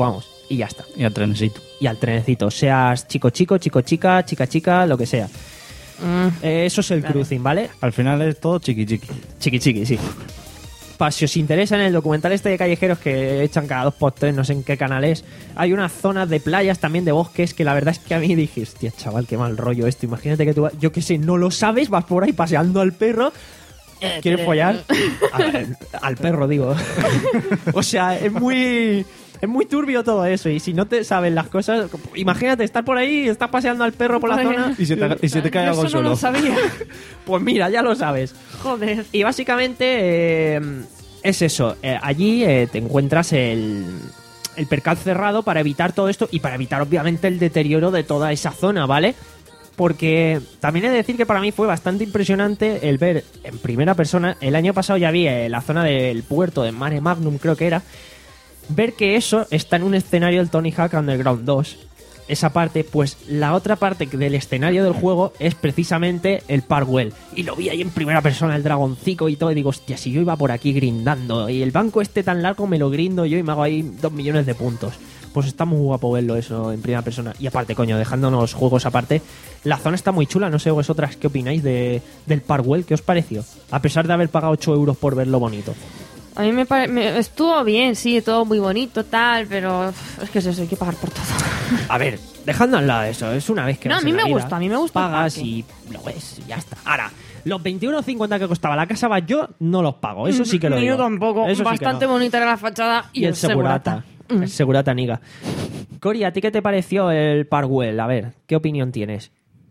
y ya está. Y al trenecito. Y al trenecito, seas chico chico, chico chica, chica chica, lo que sea. Mm. Eh, eso es el cruising, ¿vale? Al final es todo chiqui chiqui. Chiqui chiqui, sí. Pa, si os interesa, en el documental este de callejeros que echan cada dos por tres, no sé en qué canal es, hay unas zonas de playas, también de bosques, que la verdad es que a mí dije, hostia, chaval, qué mal rollo esto. Imagínate que tú, yo qué sé, no lo sabes, vas por ahí paseando al perro, ¿quieres follar? Al, al perro, digo. O sea, es muy... Es muy turbio todo eso, y si no te sabes las cosas, imagínate estar por ahí, estás paseando al perro por la Bueno. zona Y se te, y se te cae Yo algo al eso no suelo. lo sabía. Pues mira, ya lo sabes. Joder. Y básicamente eh, es eso. Eh, allí eh, te encuentras el, el percal cerrado para evitar todo esto y para evitar obviamente el deterioro de toda esa zona, ¿vale? Porque también he de decir que para mí fue bastante impresionante el ver en primera persona. El año pasado ya vi eh, la zona del puerto de Mare Magnum, creo que era. Ver que eso está en un escenario del Tony Hawk Underground dos. Esa parte, pues la otra parte del escenario del juego es precisamente el Parkwell. Y lo vi ahí en primera persona, el dragoncico y todo. Y digo, hostia, si yo iba por aquí grindando y el banco este tan largo me lo grindo yo y me hago ahí dos millones de puntos. Pues está muy guapo verlo eso en primera persona. Y aparte, coño, dejándonos juegos aparte, la zona está muy chula. No sé vosotras qué opináis de, del Parkwell. ¿Qué os pareció? A pesar de haber pagado ocho euros por verlo bonito. A mí me, pare... me estuvo bien, sí, todo muy bonito, tal, pero uf, es que es eso, hay que pagar por todo. A ver, dejando al lado eso, es una vez que No, vas a mí en la me vida, gusta, a mí me gusta el pagas parque. y lo ves y ya está. Ahora, los veintiuno cincuenta que costaba la casa yo no los pago, eso sí que lo Ni digo. yo tampoco, Eso sí que bastante no. bonita era la fachada y, Y el segurata, Mm. el segurata niga. Cori, ¿a ti qué te pareció el Parkwell? A ver, ¿qué opinión tienes?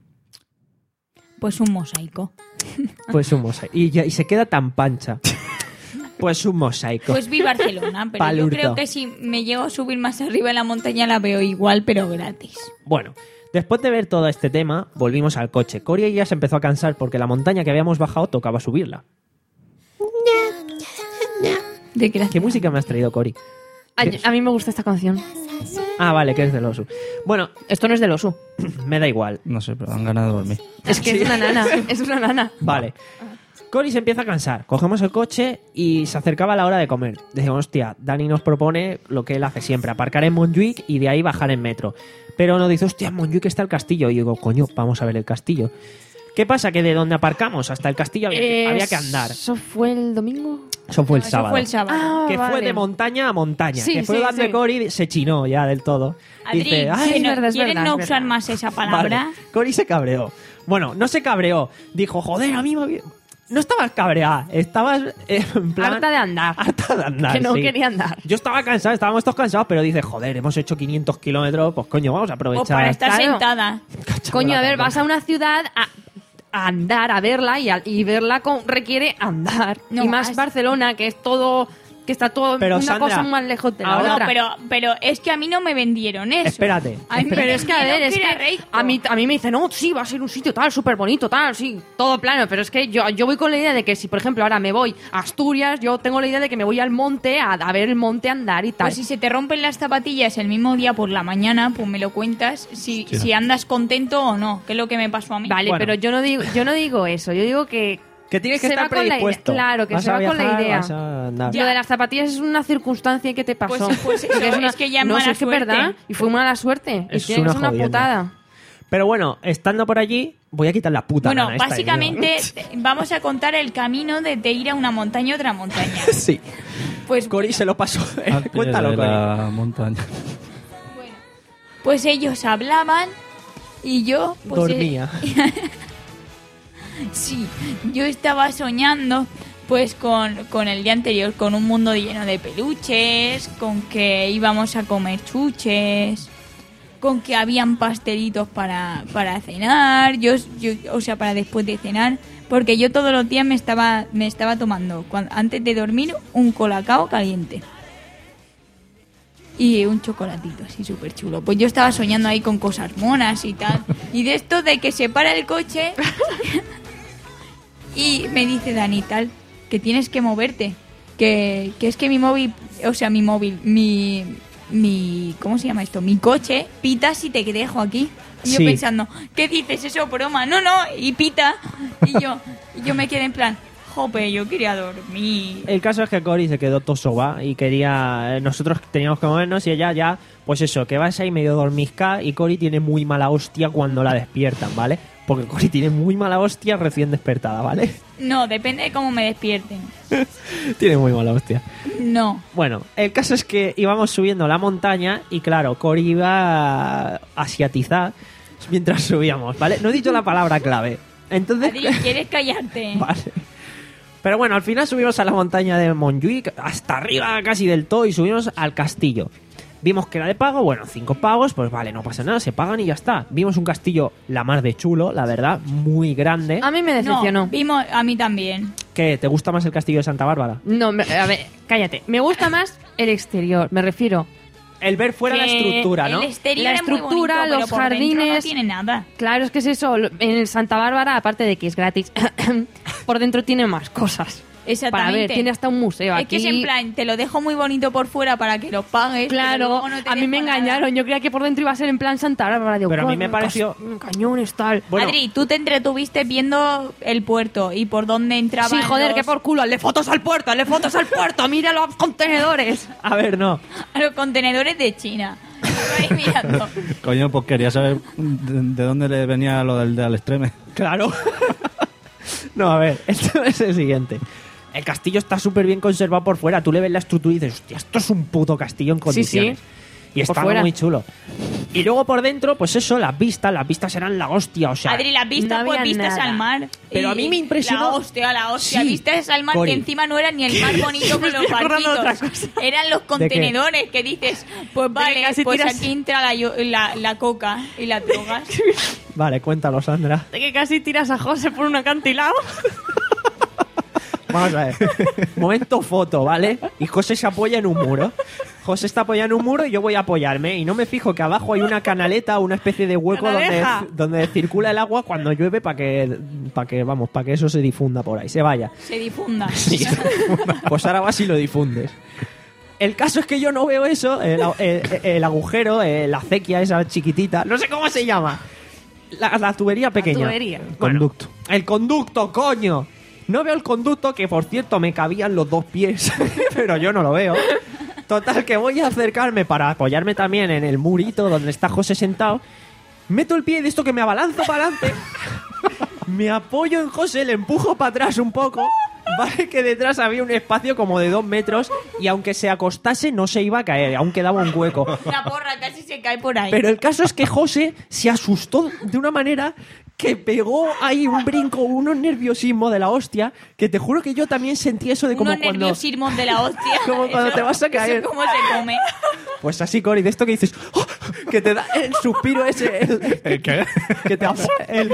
Pues un mosaico. Pues un mosaico. Y, ya- y se queda tan pancha. Pues un mosaico. Pues vi Barcelona, pero Palurdo. yo creo que si me llego a subir más arriba en la montaña la veo igual, pero gratis. Bueno, después de ver todo este tema, volvimos al coche. Cori ya se empezó a cansar porque la montaña que habíamos bajado tocaba subirla. De gracia. ¿Qué música me has traído, Cori? A, a mí me gusta esta canción. Ah, vale, que es del Osu. Bueno, Esto no es del Osu. me da igual. No sé, pero dan ganas de dormir. Es que es una nana, es una nana. Vale. Cori se empieza a cansar. Cogemos el coche y se acercaba la hora de comer. Decimos, hostia, Dani nos propone lo que él hace siempre, aparcar en Montjuic y de ahí bajar en metro. Pero nos dice, hostia, en Montjuic está el castillo. Y digo, coño, vamos a ver el castillo. ¿Qué pasa? Que de donde aparcamos hasta el castillo había, que, Eh, había que andar. ¿Eso fue el domingo? Eso fue el Eso sábado. fue el sábado. Ah, Que fue vale. de montaña a montaña. Sí, que fue sí, donde sí. Cori se chinó ya del todo. Adri, Dice, "Ay, que es no- verdad, es ¿quieren verdad, no es usar verdad. más esa palabra? Vale. Cori se cabreó. Bueno, no se cabreó. Dijo, joder, a mí me había... No estabas cabreada, estabas eh, en plan... Harta de andar. Harta de andar, Que no sí. quería andar. Yo estaba cansado, estábamos todos cansados, pero dice, joder, hemos hecho quinientos kilómetros, pues coño, vamos a O aprovechar. para estar Claro. sentada. Coño, a ver, vas a una ciudad a, a andar, a verla y, a- y verla con, requiere andar. No, y más has- Barcelona, que es todo, que está todo Pero, una Sandra, cosa más lejos de la ahora- No, otra. pero, pero es que a mí no me vendieron eso. Espérate, A mí me Pero es que, a ver, vendieron es era que rico. a mí, a mí me dicen, no, sí, va a ser un sitio tal, súper bonito, tal, sí, todo plano. Pero es que yo, yo voy con la idea de que si, por ejemplo, ahora me voy a Asturias, yo tengo la idea de que me voy al monte a, a ver el monte andar y tal. Pues si se te rompen las zapatillas el mismo día por la mañana, pues me lo cuentas si, si andas contento o no, que es lo que me pasó a mí. Vale, Bueno. pero yo no digo, yo no digo eso, yo digo que que tienes que se estar va con la idea- predispuesto. claro, que Vas se a va con la viajar, idea. vas a andar. Lo de las zapatillas es una circunstancia que te pasó. Pues- pues eso, Porque es que ya es no mala sé, es que es suerte. verdad. Y fue mala suerte. Es y tienes una una, jodienda. putada. Pero bueno, estando por allí, voy a quitar la puta Bueno, nana esta, básicamente te- vamos a contar el camino de, de ir a una montaña a otra montaña. tío. Sí, Pues, Cori se lo pasó. Al pie Cuéntalo, de Cori. la montaña. pues ellos hablaban y yo... Pues, eh, Dormía. Sí, yo estaba soñando pues con, con el día anterior, con un mundo lleno de peluches, con que íbamos a comer chuches, con que habían pastelitos para, para cenar, yo, yo, o sea, para después de cenar, porque yo todos los días me estaba, me estaba tomando, cuan- antes de dormir, un colacao caliente. Y un chocolatito así súper chulo. Pues yo estaba soñando ahí con cosas monas y tal. Y de esto de que se para el coche y me dice Dani tal, que tienes que moverte. Que, que es que mi móvil, o sea, mi móvil, mi, mi, ¿cómo se llama esto? Mi coche pita si te dejo aquí. Y yo Sí. pensando, ¿qué dices? Eso broma. No, no, y pita. Y yo, y yo me quedé en plan, jope, yo quería dormir. El caso es que Cory se quedó todo soba y quería... Nosotros teníamos que movernos y ella ya... Pues eso, que vas ahí medio dormizca y Cory tiene muy mala hostia cuando la despiertan, ¿vale? Porque Cory tiene muy mala hostia recién despertada, ¿vale? No, depende de cómo me despierten. Tiene muy mala hostia. No. Bueno, el caso es que íbamos subiendo la montaña y claro, Cory iba a asiatizar mientras subíamos, ¿vale? No he dicho la palabra clave. Entonces... Adri, ¿quieres callarte? Vale. Pero bueno, al final subimos a la montaña de Montjuic, hasta arriba casi del todo, y subimos al castillo. Vimos que era de pago, bueno, cinco pagos, pues vale, no pasa nada, se pagan y ya está. Vimos un castillo la mar de chulo, la verdad, muy grande. A mí me decepcionó. No, vimos, a mí también. ¿Qué? ¿Te gusta más el castillo de Santa Bárbara? No, me- a ver, cállate. Me gusta más el exterior, me refiero. El ver fuera la Que estructura, ¿no? El exterior La es muy estructura, bonito, pero los por dentro no jardines. tiene nada. Claro, es que es eso. lo- En el Santa Bárbara, aparte de que es gratis, por dentro tiene más cosas. Exactamente. Para ver, tiene hasta un museo Es aquí. que es en plan, te lo dejo muy bonito por fuera para que lo pagues. pero Claro, luego no te a mí me dejo nada. engañaron. Yo creía que por dentro iba a ser en plan Santa Bárbara. Digo, Pero a mí "Coño, me pareció- cas- cañones, tal. Bueno. Adri, tú te entretuviste viendo el puerto y por dónde entraban Sí, joder, los, que por culo. Hazle fotos al puerto, hazle fotos al puerto. Mira los contenedores. A ver, no. a los contenedores de China. Ahí mirando. Coño, pues quería saber de, de dónde le venía lo del del extreme. Claro. No, a ver, esto es el siguiente. El castillo está súper bien conservado por fuera. Tú le ves la estructura y dices, hostia, esto es un puto castillo en condiciones. sí. Y Por está fuera. muy chulo. Y luego por dentro, pues eso, las vistas, las vistas eran la hostia, o sea... Adri, las vistas, no pues había vistas nada. al mar. Pero Y a mí me impresionó- La hostia, la hostia. Sí, Vistas al mar Cori. que encima no era ni el mar bonito con los estoy acordando de otra barquitos. Eran los contenedores que dices, pues vale, casi pues tiras- aquí entra la, yo- la, la coca y las drogas. Vale, cuéntalo, Sandra. De que casi tiras a José por un acantilado. Vamos a ver. Momento foto, ¿vale? Y José se apoya en un muro. José está apoyando en un muro y yo voy a apoyarme. Y no me fijo que abajo hay una canaleta, una especie de hueco donde, ¡Canaleja! donde circula el agua cuando llueve para que, para que, vamos, para que eso se difunda por ahí, se vaya. Se difunda. Sí. Pues ahora vas y lo difundes. El caso es que yo no veo eso, el, el- el agujero, eh, la acequia esa chiquitita, no sé cómo se llama. La, la tubería pequeña. tubería. Bueno, Conducto. el conducto, coño. No veo el conducto, que por cierto me cabían los dos pies, pero yo no lo veo. Total, que voy a acercarme para apoyarme también en el murito donde está José sentado. Meto el pie de esto que me abalanzo para adelante. Me apoyo en José, le empujo para atrás un poco. Vale, que detrás había un espacio como de dos metros y aunque se acostase no se iba a caer, aún quedaba un hueco. La porra casi se cae por ahí. Pero el caso es que José se asustó de una manera que pegó ahí un brinco, unos nerviosismos de la hostia, que te juro que yo también sentí eso de como Unos cuando... nerviosismos de la hostia. Como cuando te vas a caer. Eso cómo se come. Pues así, Cori, de esto que dices, ¡oh! Que te da el suspiro ese, el, ¿El qué? que te hace el...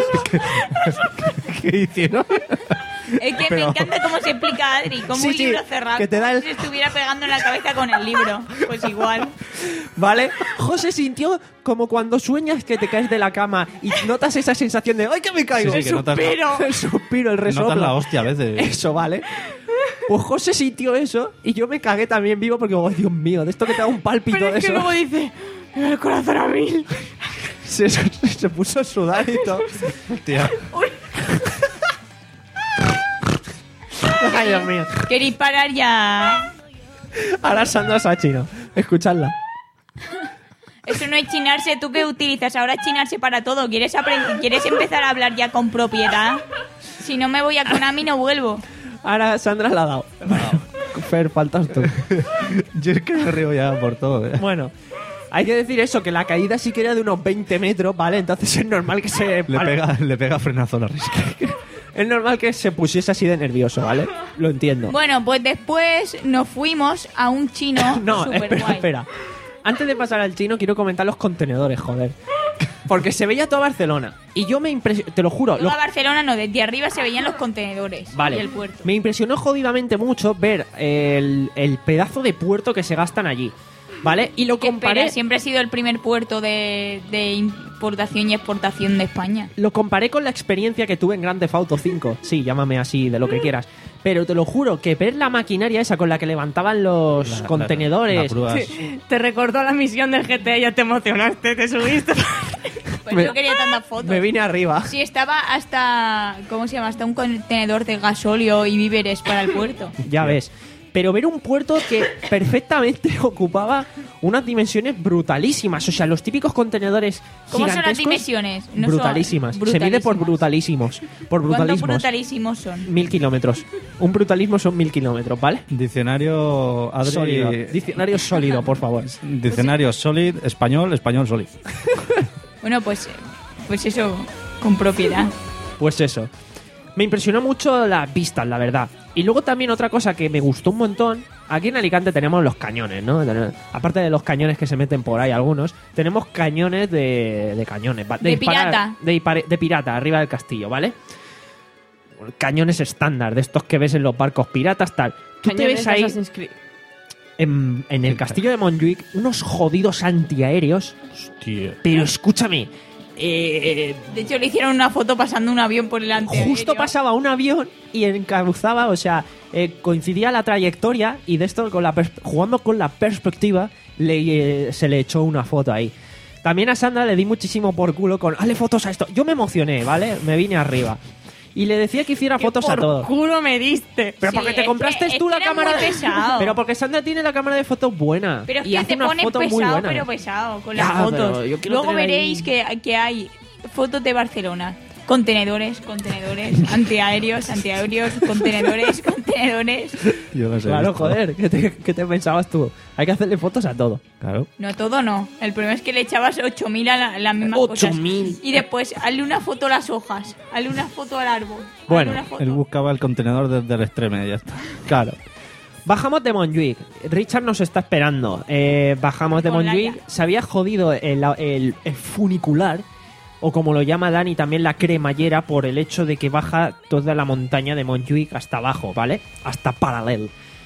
¿Qué hicieron? Es que me encanta cómo se explica Adri, como Sí, un sí, libro cerrado. que te da como el- si se estuviera pegando en la cabeza con el libro. Pues igual. ¿Vale? José sintió como cuando sueñas que te caes de la cama y notas esa sensación de ¡ay, que me caigo! Sí, sí, que notas la- suspiro, el suspiro, el resoplo. Notas la hostia a veces. Eso, ¿vale? Pues José sintió eso y yo me cagué también vivo porque, oh, Dios mío, de esto que te da un pálpito Pero de es que eso. luego dice, "Me da el corazón a mil". Se, se puso a sudar y todo. Tía. Ay, Dios mío. ¿Queréis parar ya? Ahora Sandra Sachino. Escuchadla. Eso no es chinarse. ¿Tú qué utilizas? Ahora es chinarse para todo. ¿Quieres, aprend- ¿Quieres empezar a hablar ya con propiedad? Si no me voy a Konami no vuelvo. Ahora Sandra la ha dado. Fer, faltas tú. Yo es que me río ya por todo. ¿eh? Bueno, hay que decir eso, que la caída sí que era de unos veinte metros, ¿vale? Entonces es normal que se... Le pega, le pega frenazo a la risa. Es normal que se pusiese así de nervioso, ¿vale? Lo entiendo. Bueno, pues después nos fuimos a un chino No, súper espera, guay. espera. Antes de pasar al chino, quiero comentar los contenedores, joder. Porque se veía toda Barcelona. Y yo me impresionó, te lo juro. Toda lo- Barcelona no, desde arriba se veían los contenedores Vale. y el puerto. Me impresionó jodidamente mucho ver el, el pedazo de puerto que se gastan allí. ¿Vale? Y lo Que comparé. espera, siempre ha sido el primer puerto de, de importación y exportación de España. Lo comparé con la experiencia que tuve en Grand Theft Auto cinco. Sí, llámame así, de lo que quieras. Pero te lo juro, que ver la maquinaria esa con la que levantaban los La- la- contenedores... las grúas. Te recordó la misión del G T A, ya te emocionaste, te subiste. Pues Me- yo quería tantas fotos. Me vine arriba. Sí, estaba hasta, ¿cómo se llama? Hasta un contenedor de gasóleo y víveres para el puerto. Ya ves. Pero ver un puerto que perfectamente ocupaba unas dimensiones brutalísimas. O sea, los típicos contenedores ¿Cómo son las gigantescos, dimensiones? No son brutalísimas. Se mide por brutalísimas. brutalísimos. Por ¿Cuánto brutalismos. brutalísimos son? Mil kilómetros. Un brutalismo son mil kilómetros, ¿vale? Diccionario Adri... Sólido. Diccionario sólido, por favor. Diccionario Solid, español, español Solid. Bueno, pues, pues eso, con propiedad. Pues eso. Me impresionó mucho las vistas, la verdad. Y luego también otra cosa que me gustó un montón. Aquí en Alicante tenemos los cañones, ¿no? Tenemos- Aparte de los cañones que se meten por ahí algunos, tenemos cañones de, de cañones. va- De disparar- pirata. De, dispare- de pirata, arriba del castillo, ¿vale? Cañones estándar, de estos que ves en los barcos piratas, tal. Tú te Cañones ves de ahí Assassin's Creed. en, en el castillo de Montjuic unos jodidos antiaéreos. Hostia. Pero escúchame, eh, De hecho, le hicieron una foto pasando un avión por delante. justo pasaba un avión y encabuzaba, o sea, eh, coincidía la trayectoria y de esto, con la pers- jugando con la perspectiva, le, eh, se le echó una foto ahí. También a Sandra le di muchísimo por culo con, hazle fotos a esto. Yo me emocioné, ¿vale? Me vine arriba. Y le decía que hiciera ¿Qué fotos a por todo. culo me diste? Pero Sí, porque te es compraste que- tú es la que era cámara muy de... pesado. Pero porque Sandra tiene la cámara de fotos buena. Pero es y que hace te unas pones fotos muy pesado, buenas. pero pesado con Ya, las fotos. pero yo quiero Luego tener ahí- veréis que, que hay fotos de Barcelona. Contenedores, contenedores, antiaéreos, antiaéreos, contenedores, contenedores. Yo no sé. Claro, esto. joder, ¿qué te, qué te pensabas tú? Hay que hacerle fotos a todo. Claro. No, todo no. El problema es que le echabas ocho mil a la, las mismas ocho cosas. mil. Y después, hazle una foto a las hojas, hazle una foto al árbol. hazle Bueno, una foto. Él buscaba el contenedor desde el extremo y ya está. Claro. Bajamos de Montjuic. Richard nos está esperando. Eh, bajamos de Con Montjuic. Laia. Se había jodido el, el- el funicular, o como lo llama Dani, también la cremallera, por el hecho de que baja toda la montaña de Montjuic hasta abajo, ¿vale? Hasta Paralel.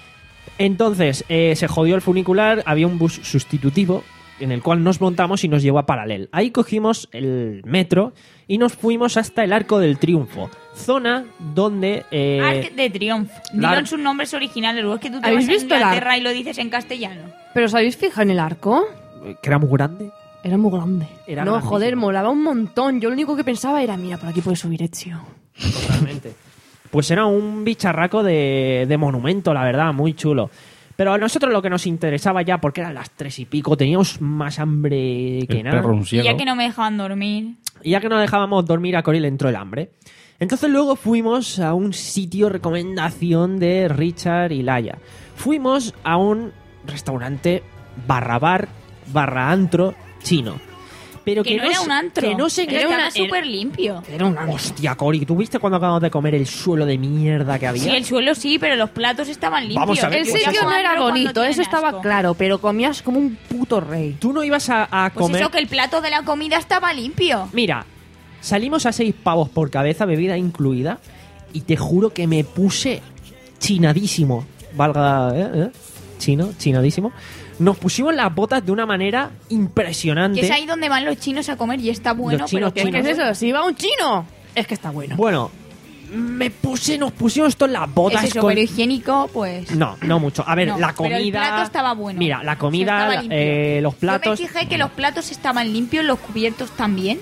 Entonces, eh, se jodió el funicular, había un bus sustitutivo en el cual nos montamos y nos llevó a Paralel. Ahí cogimos el metro y nos fuimos hasta el Arco del Triunfo, zona donde... eh, Arc de Triunfo. la- Dieron sus nombres originales. Luego es que tú te ¿Habéis vas a visto el Inglaterra arc? y lo dices en castellano. ¿Pero os habéis fijado en el arco? que era muy grande. Era muy grande. Era no, grandísimo. joder, molaba un montón. Yo lo único que pensaba era, mira, por aquí puedes subir Ezio. Totalmente. Pues era un bicharraco de, de monumento, la verdad, muy chulo. Pero a nosotros lo que nos interesaba ya, porque eran las tres y pico, teníamos más hambre que El nada. perro un Y ciego. ya que no me dejaban dormir. Y ya que no dejábamos dormir, a Cory le entró el hambre. Entonces luego fuimos a un sitio recomendación de Richard y Laia. Fuimos a un restaurante barra bar, barra antro chino. Pero Que, que, no era se- un antro. Que no se era era una súper limpio. Era una hostia, Cory. ¿Tú viste cuando acabamos de comer el suelo de mierda que había? Sí, el suelo sí, pero los platos estaban limpios. Vamos a ver, El pues sitio eso- no era Cuando bonito, tienen eso estaba asco. claro, pero comías como un puto rey. Tú no ibas a, a Pues comer... eso, que el plato de la comida estaba limpio. Mira, salimos a seis pavos por cabeza, bebida incluida, y te juro que me puse chinadísimo. Valga, ¿eh? ¿eh? Chino, chinadísimo. Nos pusimos las botas de una manera impresionante. Que es ahí donde van los chinos a comer y está bueno. Los chinos pero ¿Qué chinos. es eso? Si va un chino, es que está bueno. Bueno, me puse, nos pusimos esto en las botas es eso, con- pero higiénico, pues... No, no mucho. A ver, No, la pero comida... el plato estaba bueno. Mira, la O sea, comida, estaba limpio. eh, los platos... Yo me fijé que los platos estaban limpios, los cubiertos también.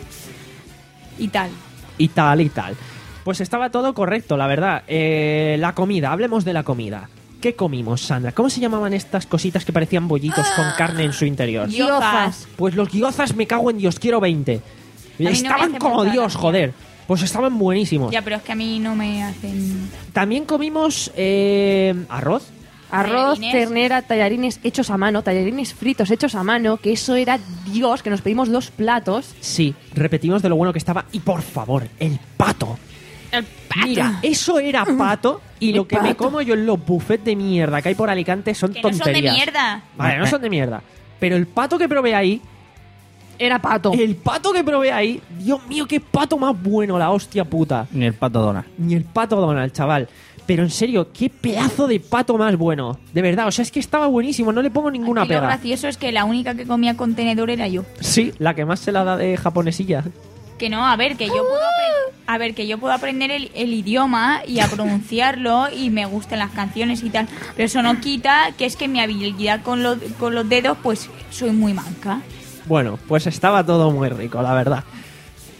Y tal. y tal y tal. Pues estaba todo correcto, la verdad. Eh, la comida, hablemos de la comida. ¿Qué comimos, Sandra? ¿Cómo se llamaban estas cositas que parecían bollitos con carne en su interior? Gyozas. Pues los gyozas, me cago en Dios, quiero veinte. no me Estaban hacen como mucha Dios, gracia. joder. Pues estaban buenísimos. Ya, pero es que a mí no me hacen... También comimos eh, arroz. Arroz, Tallarines. ternera, tallarines hechos a mano, tallarines fritos hechos a mano, que eso era Dios, que nos pedimos dos platos. Sí, repetimos de lo bueno que estaba. Y por favor, el pato. El Mira, eso era pato. Y El lo que me pato. como yo en los buffets de mierda que hay por Alicante son Que no son de tonterías. mierda. Vale, no son de mierda. Pero el pato que probé ahí, Era pato. el pato que probé ahí, Dios mío, qué pato más bueno, la hostia puta. Ni el pato Donald. Ni el pato Donald, chaval. Pero en serio, qué pedazo de pato más bueno. De verdad, o sea, es que estaba buenísimo, no le pongo ninguna Aquí lo pega. gracioso es que la única que comía con tenedor era yo. Sí, la que más se la da de japonesilla. Que no, a ver, que yo puedo, apre- a ver, que yo puedo aprender el, el idioma y a pronunciarlo y me gustan las canciones y tal. Pero eso no quita que es que mi habilidad con los, con los dedos, pues soy muy manca. Bueno, pues estaba todo muy rico, la verdad.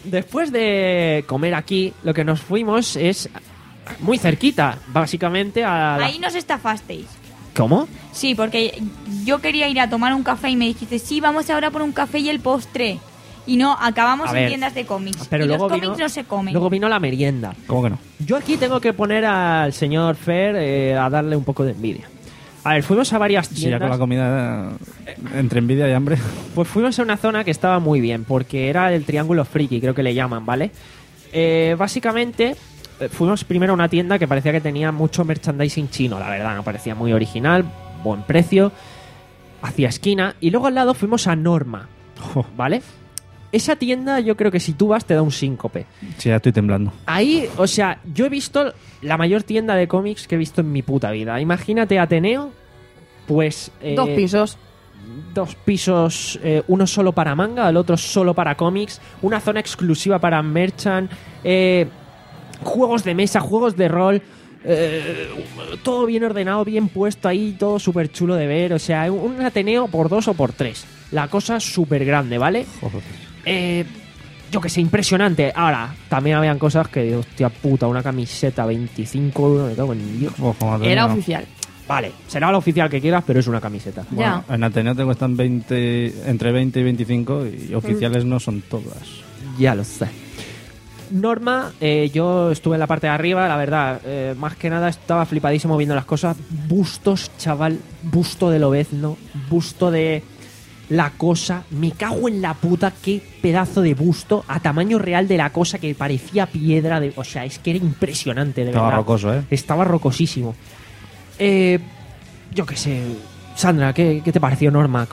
después de comer aquí, lo que nos fuimos es muy cerquita, básicamente a la... Ahí nos estafasteis. ¿Cómo? Sí, porque yo quería ir a tomar un café y me dijiste, sí, vamos ahora por un café y el postre. Y no, acabamos A en ver, tiendas de cómics. Pero y luego los cómics vino, no se comen. luego vino la merienda. ¿Cómo que no? Yo aquí tengo que poner al señor Fer eh, a darle un poco de envidia. A ver, fuimos a varias Si ya tiendas. con la comida, eh, entre envidia y hambre. Pues fuimos a una zona que estaba muy bien, porque era el Triángulo Friki, creo que le llaman, ¿vale? Eh, básicamente, eh, fuimos primero a una tienda que parecía que tenía mucho merchandising chino, la verdad, no parecía muy original, buen precio, hacia esquina, y luego al lado fuimos a Norma, Jo, ¿vale? Esa tienda yo creo que si tú vas te da un síncope. sí, ya estoy temblando. Ahí, o sea, yo he visto la mayor tienda de cómics que he visto en mi puta vida. Imagínate Ateneo, pues... eh, Dos pisos. Dos pisos, eh, uno solo para manga, el otro solo para cómics, una zona exclusiva para merchant, eh, juegos de mesa, juegos de rol, eh, todo bien ordenado, bien puesto ahí, todo súper chulo de ver. O sea, un Ateneo por dos o por tres. La cosa súper grande, ¿vale? Joder. Eh, yo que sé, impresionante. Ahora, también habían cosas que, hostia puta, una camiseta veinticinco euros, me cago en Dios. Ojo, Ateneo. Era oficial. Vale, será la oficial que quieras, pero es una camiseta. Ya. Bueno, en Ateneo te cuestan veinte, entre veinte y veinticinco y oficiales no son todas. Ya lo sé. Norma, eh, yo estuve en la parte de arriba, la verdad, eh, más que nada estaba flipadísimo viendo las cosas. Bustos, chaval, busto de Lobezno, busto de La Cosa. Me cago en la puta, qué pedazo de busto a tamaño real de La Cosa que parecía piedra. De, o sea, es que era impresionante, de Estaba verdad. rocoso, ¿eh? Estaba rocosísimo. Eh, yo qué sé, Sandra, ¿qué, qué te pareció Norma?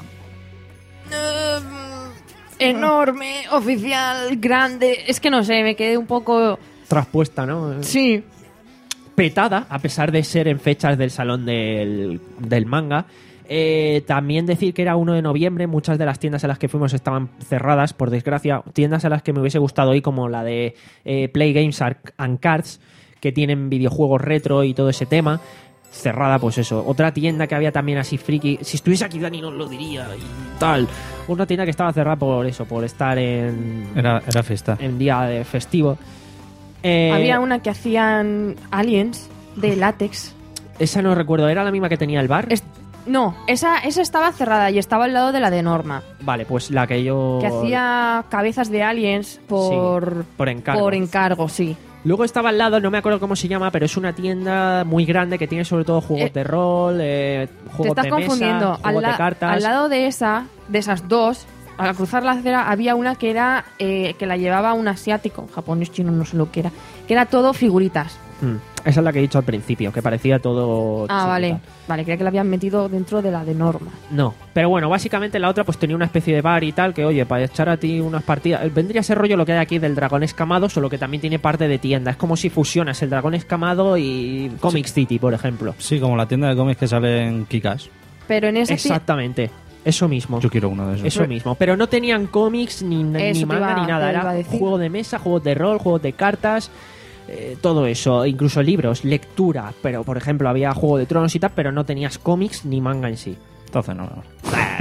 Enorme, oficial, grande. Es que no sé, me quedé un poco... Traspuesta, ¿no? Sí. Petada, a pesar de ser en fechas del salón del, del manga. Eh, también decir que era uno de noviembre, muchas de las tiendas a las que fuimos estaban cerradas, por desgracia. Tiendas a las que me hubiese gustado ir, como la de eh, Play Games and Cards, que tienen videojuegos retro y todo ese tema. Cerrada, pues eso. Otra tienda que había también así friki. Si estuviese aquí Dani nos lo diría y tal. Una tienda que estaba cerrada por eso, por estar en, Era, era fiesta. en día de festivo. Eh, Había una que hacían aliens de látex. Esa no recuerdo, ¿era la misma que tenía el bar? Es- No, esa, esa estaba cerrada y estaba al lado de la de Norma. Vale, pues la que yo... Que hacía cabezas de aliens por, Sí, por encargo. por encargo, sí. Luego estaba al lado, no me acuerdo cómo se llama, pero es una tienda muy grande que tiene sobre todo juegos Eh, de rol, eh, Te juegos estás de confundiendo. mesa, Al, juegos la- de cartas. al lado de esa, de esas dos, al cruzar la acera había una que era eh, que la llevaba un asiático, japonés, chino, no sé lo que era, que era todo figuritas. Mm, esa es la que he dicho al principio, que parecía todo... Ah, chiquita. vale. Vale, creía que la habían metido dentro de la de Norma. No, pero bueno, básicamente la otra pues tenía una especie de bar y tal, que oye, para echar a ti unas partidas... eh, Vendría a ser rollo lo que hay aquí del dragón escamado, solo que también tiene parte de tienda. Es como si fusionas el dragón escamado y Comic City, por ejemplo. Sí, como la tienda de cómics que sale en Kikas. Pero en esa ti- Exactamente, eso mismo. Yo quiero uno de esos. Eso mismo, pero no tenían cómics, ni, ni Eso te manga, iba- ni nada. te iba Era a decir. juego de mesa, juegos de rol, juegos de cartas, eh, todo eso. Incluso libros, lectura. Pero, por ejemplo, había Juego de Tronos y tal, pero no tenías cómics ni manga en sí. Entonces no. no.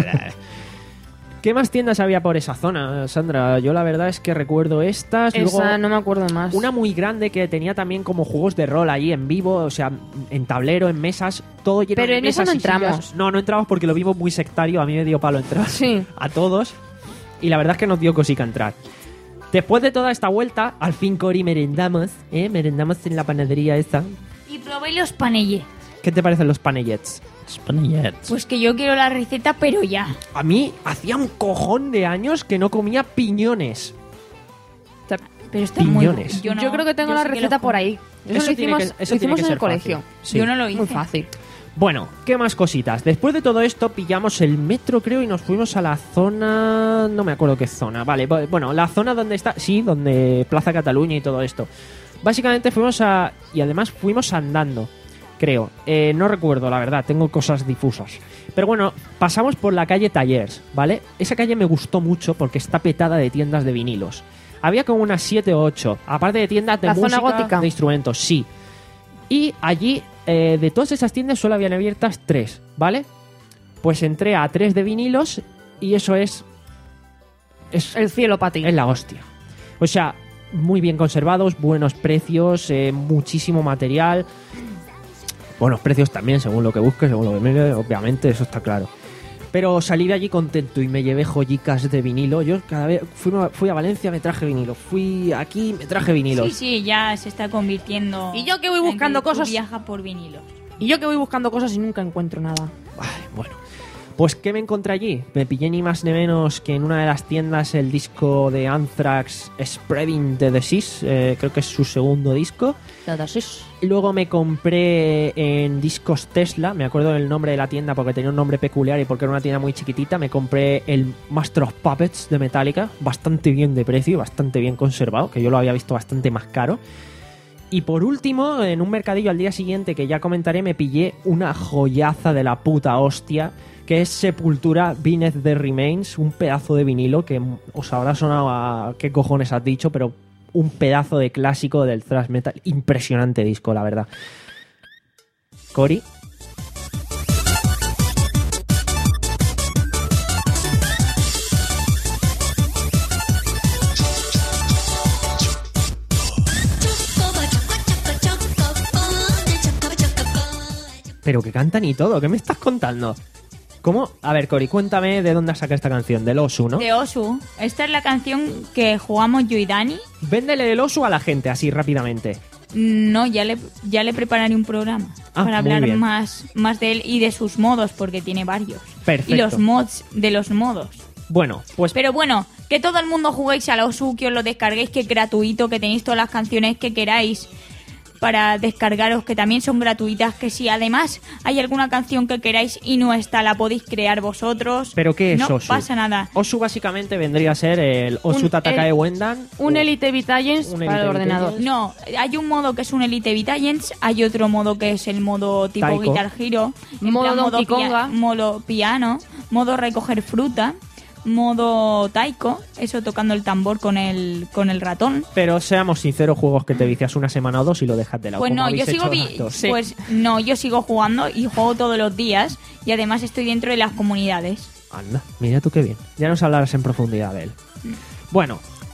¿Qué más tiendas había por esa zona, Sandra? Yo la verdad es que recuerdo estas. esa Luego, no me acuerdo más. una muy grande que tenía también como juegos de rol ahí en vivo, o sea, en tablero, en mesas, todo lleno Pero de en esa mesas no y sillas. entramos. No, no entramos porque lo vimos muy sectario, a mí me dio palo entrar. Sí. A todos. Y la verdad es que nos dio cosica entrar. Después de toda esta vuelta, al fin, Cori, merendamos, ¿eh? Merendamos en la panadería esta. Y probé los panellets. ¿Qué te parecen los panellets? Spanillets. Pues que yo quiero la receta, pero ya. A mí hacía un cojón de años que no comía piñones. Pero está Piñones. muy... Yo, no- creo que tengo yo la sé que receta los por como. ahí. Eso, Eso lo tiene hicimos, que- eso lo tiene hicimos que en ser el colegio. fácil. Sí. Yo no lo hice. Muy fácil. Bueno, ¿qué más cositas? Después de todo esto pillamos el metro, creo, y nos fuimos a la zona... No me acuerdo qué zona. Vale, bu- bueno, la zona donde está... Sí, donde Plaza Cataluña y todo esto. Básicamente fuimos a... Y además fuimos andando, creo. Eh, no recuerdo, la verdad, tengo cosas difusas. Pero bueno, pasamos por la calle Tallers, ¿vale? Esa calle me gustó mucho porque está petada de tiendas de vinilos. Había como unas siete o ocho. Aparte de tiendas de La zona música, gótica. de instrumentos, sí. Y allí, eh, de todas esas tiendas, solo habían abiertas tres, ¿vale? Pues entré a tres de vinilos y eso es... Es, El cielo para ti. es la hostia. O sea, muy bien conservados, buenos precios, eh, muchísimo material. Buenos precios también, según lo que busques, según lo que mires, obviamente, eso está claro. Pero salí de allí contento y me llevé joyicas de vinilo. Yo cada vez fui, fui a Valencia, me traje vinilo. Fui aquí, me traje vinilos. Sí, sí, ya se está convirtiendo. Y yo que voy en buscando que tú cosas. Viaja por vinilos. Y yo que voy buscando cosas y nunca encuentro nada. Ay, bueno. Pues, ¿qué me encontré allí? Me pillé ni más ni menos que en una de las tiendas el disco de Anthrax, Spreading the Disease. Eh, creo que es su segundo disco. Luego me compré en Discos Tesla, me acuerdo del nombre de la tienda porque tenía un nombre peculiar y porque era una tienda muy chiquitita. Me compré el Master of Puppets de Metallica, bastante bien de precio, bastante bien conservado, que yo lo había visto bastante más caro. Y por último, en un mercadillo al día siguiente, que ya comentaré, me pillé una joyaza de la puta hostia, que es Sepultura Beneath the Remains, un pedazo de vinilo que os habrá sonado a qué cojones has dicho, pero un pedazo de clásico del thrash metal. Impresionante disco, la verdad. Cory. Pero que cantan y todo, ¿qué me estás contando? ¿Cómo? A ver, Cory, cuéntame de dónde saca esta canción, del Osu, ¿no? De Osu. Esta es la canción que jugamos yo y Dani. Véndele el Osu a la gente, así rápidamente. No, ya le, ya le prepararé un programa Ah, para muy hablar bien. más, más de él y de sus modos, porque tiene varios. Perfecto. Y los mods de los modos. Bueno, pues Pero bueno, que todo el mundo juguéis al Osu, que os lo descarguéis, que es gratuito, que tenéis todas las canciones que queráis para descargaros, que también son gratuitas, que si además hay alguna canción que queráis y no está, la podéis crear vosotros. ¿pero qué es no Osu? pasa nada. Osu básicamente vendría a ser el Osu Un- Tatakae el- Wendan. Un o- Elite Beat Agents Un para Elite el Beat ordenador. Agents. No, hay un modo que es un Elite Beat Agents, hay otro modo que es el modo tipo Taiko. Guitar Hero, en Modo plan Donkey pia- Konga. modo piano, modo recoger fruta, modo taiko, eso tocando el tambor con el con el ratón. Pero seamos sinceros, juegos que te vicias una semana o dos y lo dejas de lado. Pues como no, habéis yo sigo hecho vi- vosotros. pues no, yo sigo jugando y juego todos los días y además estoy dentro de las comunidades. Anda, mira tú qué bien. Ya nos hablarás en profundidad de él. Bueno,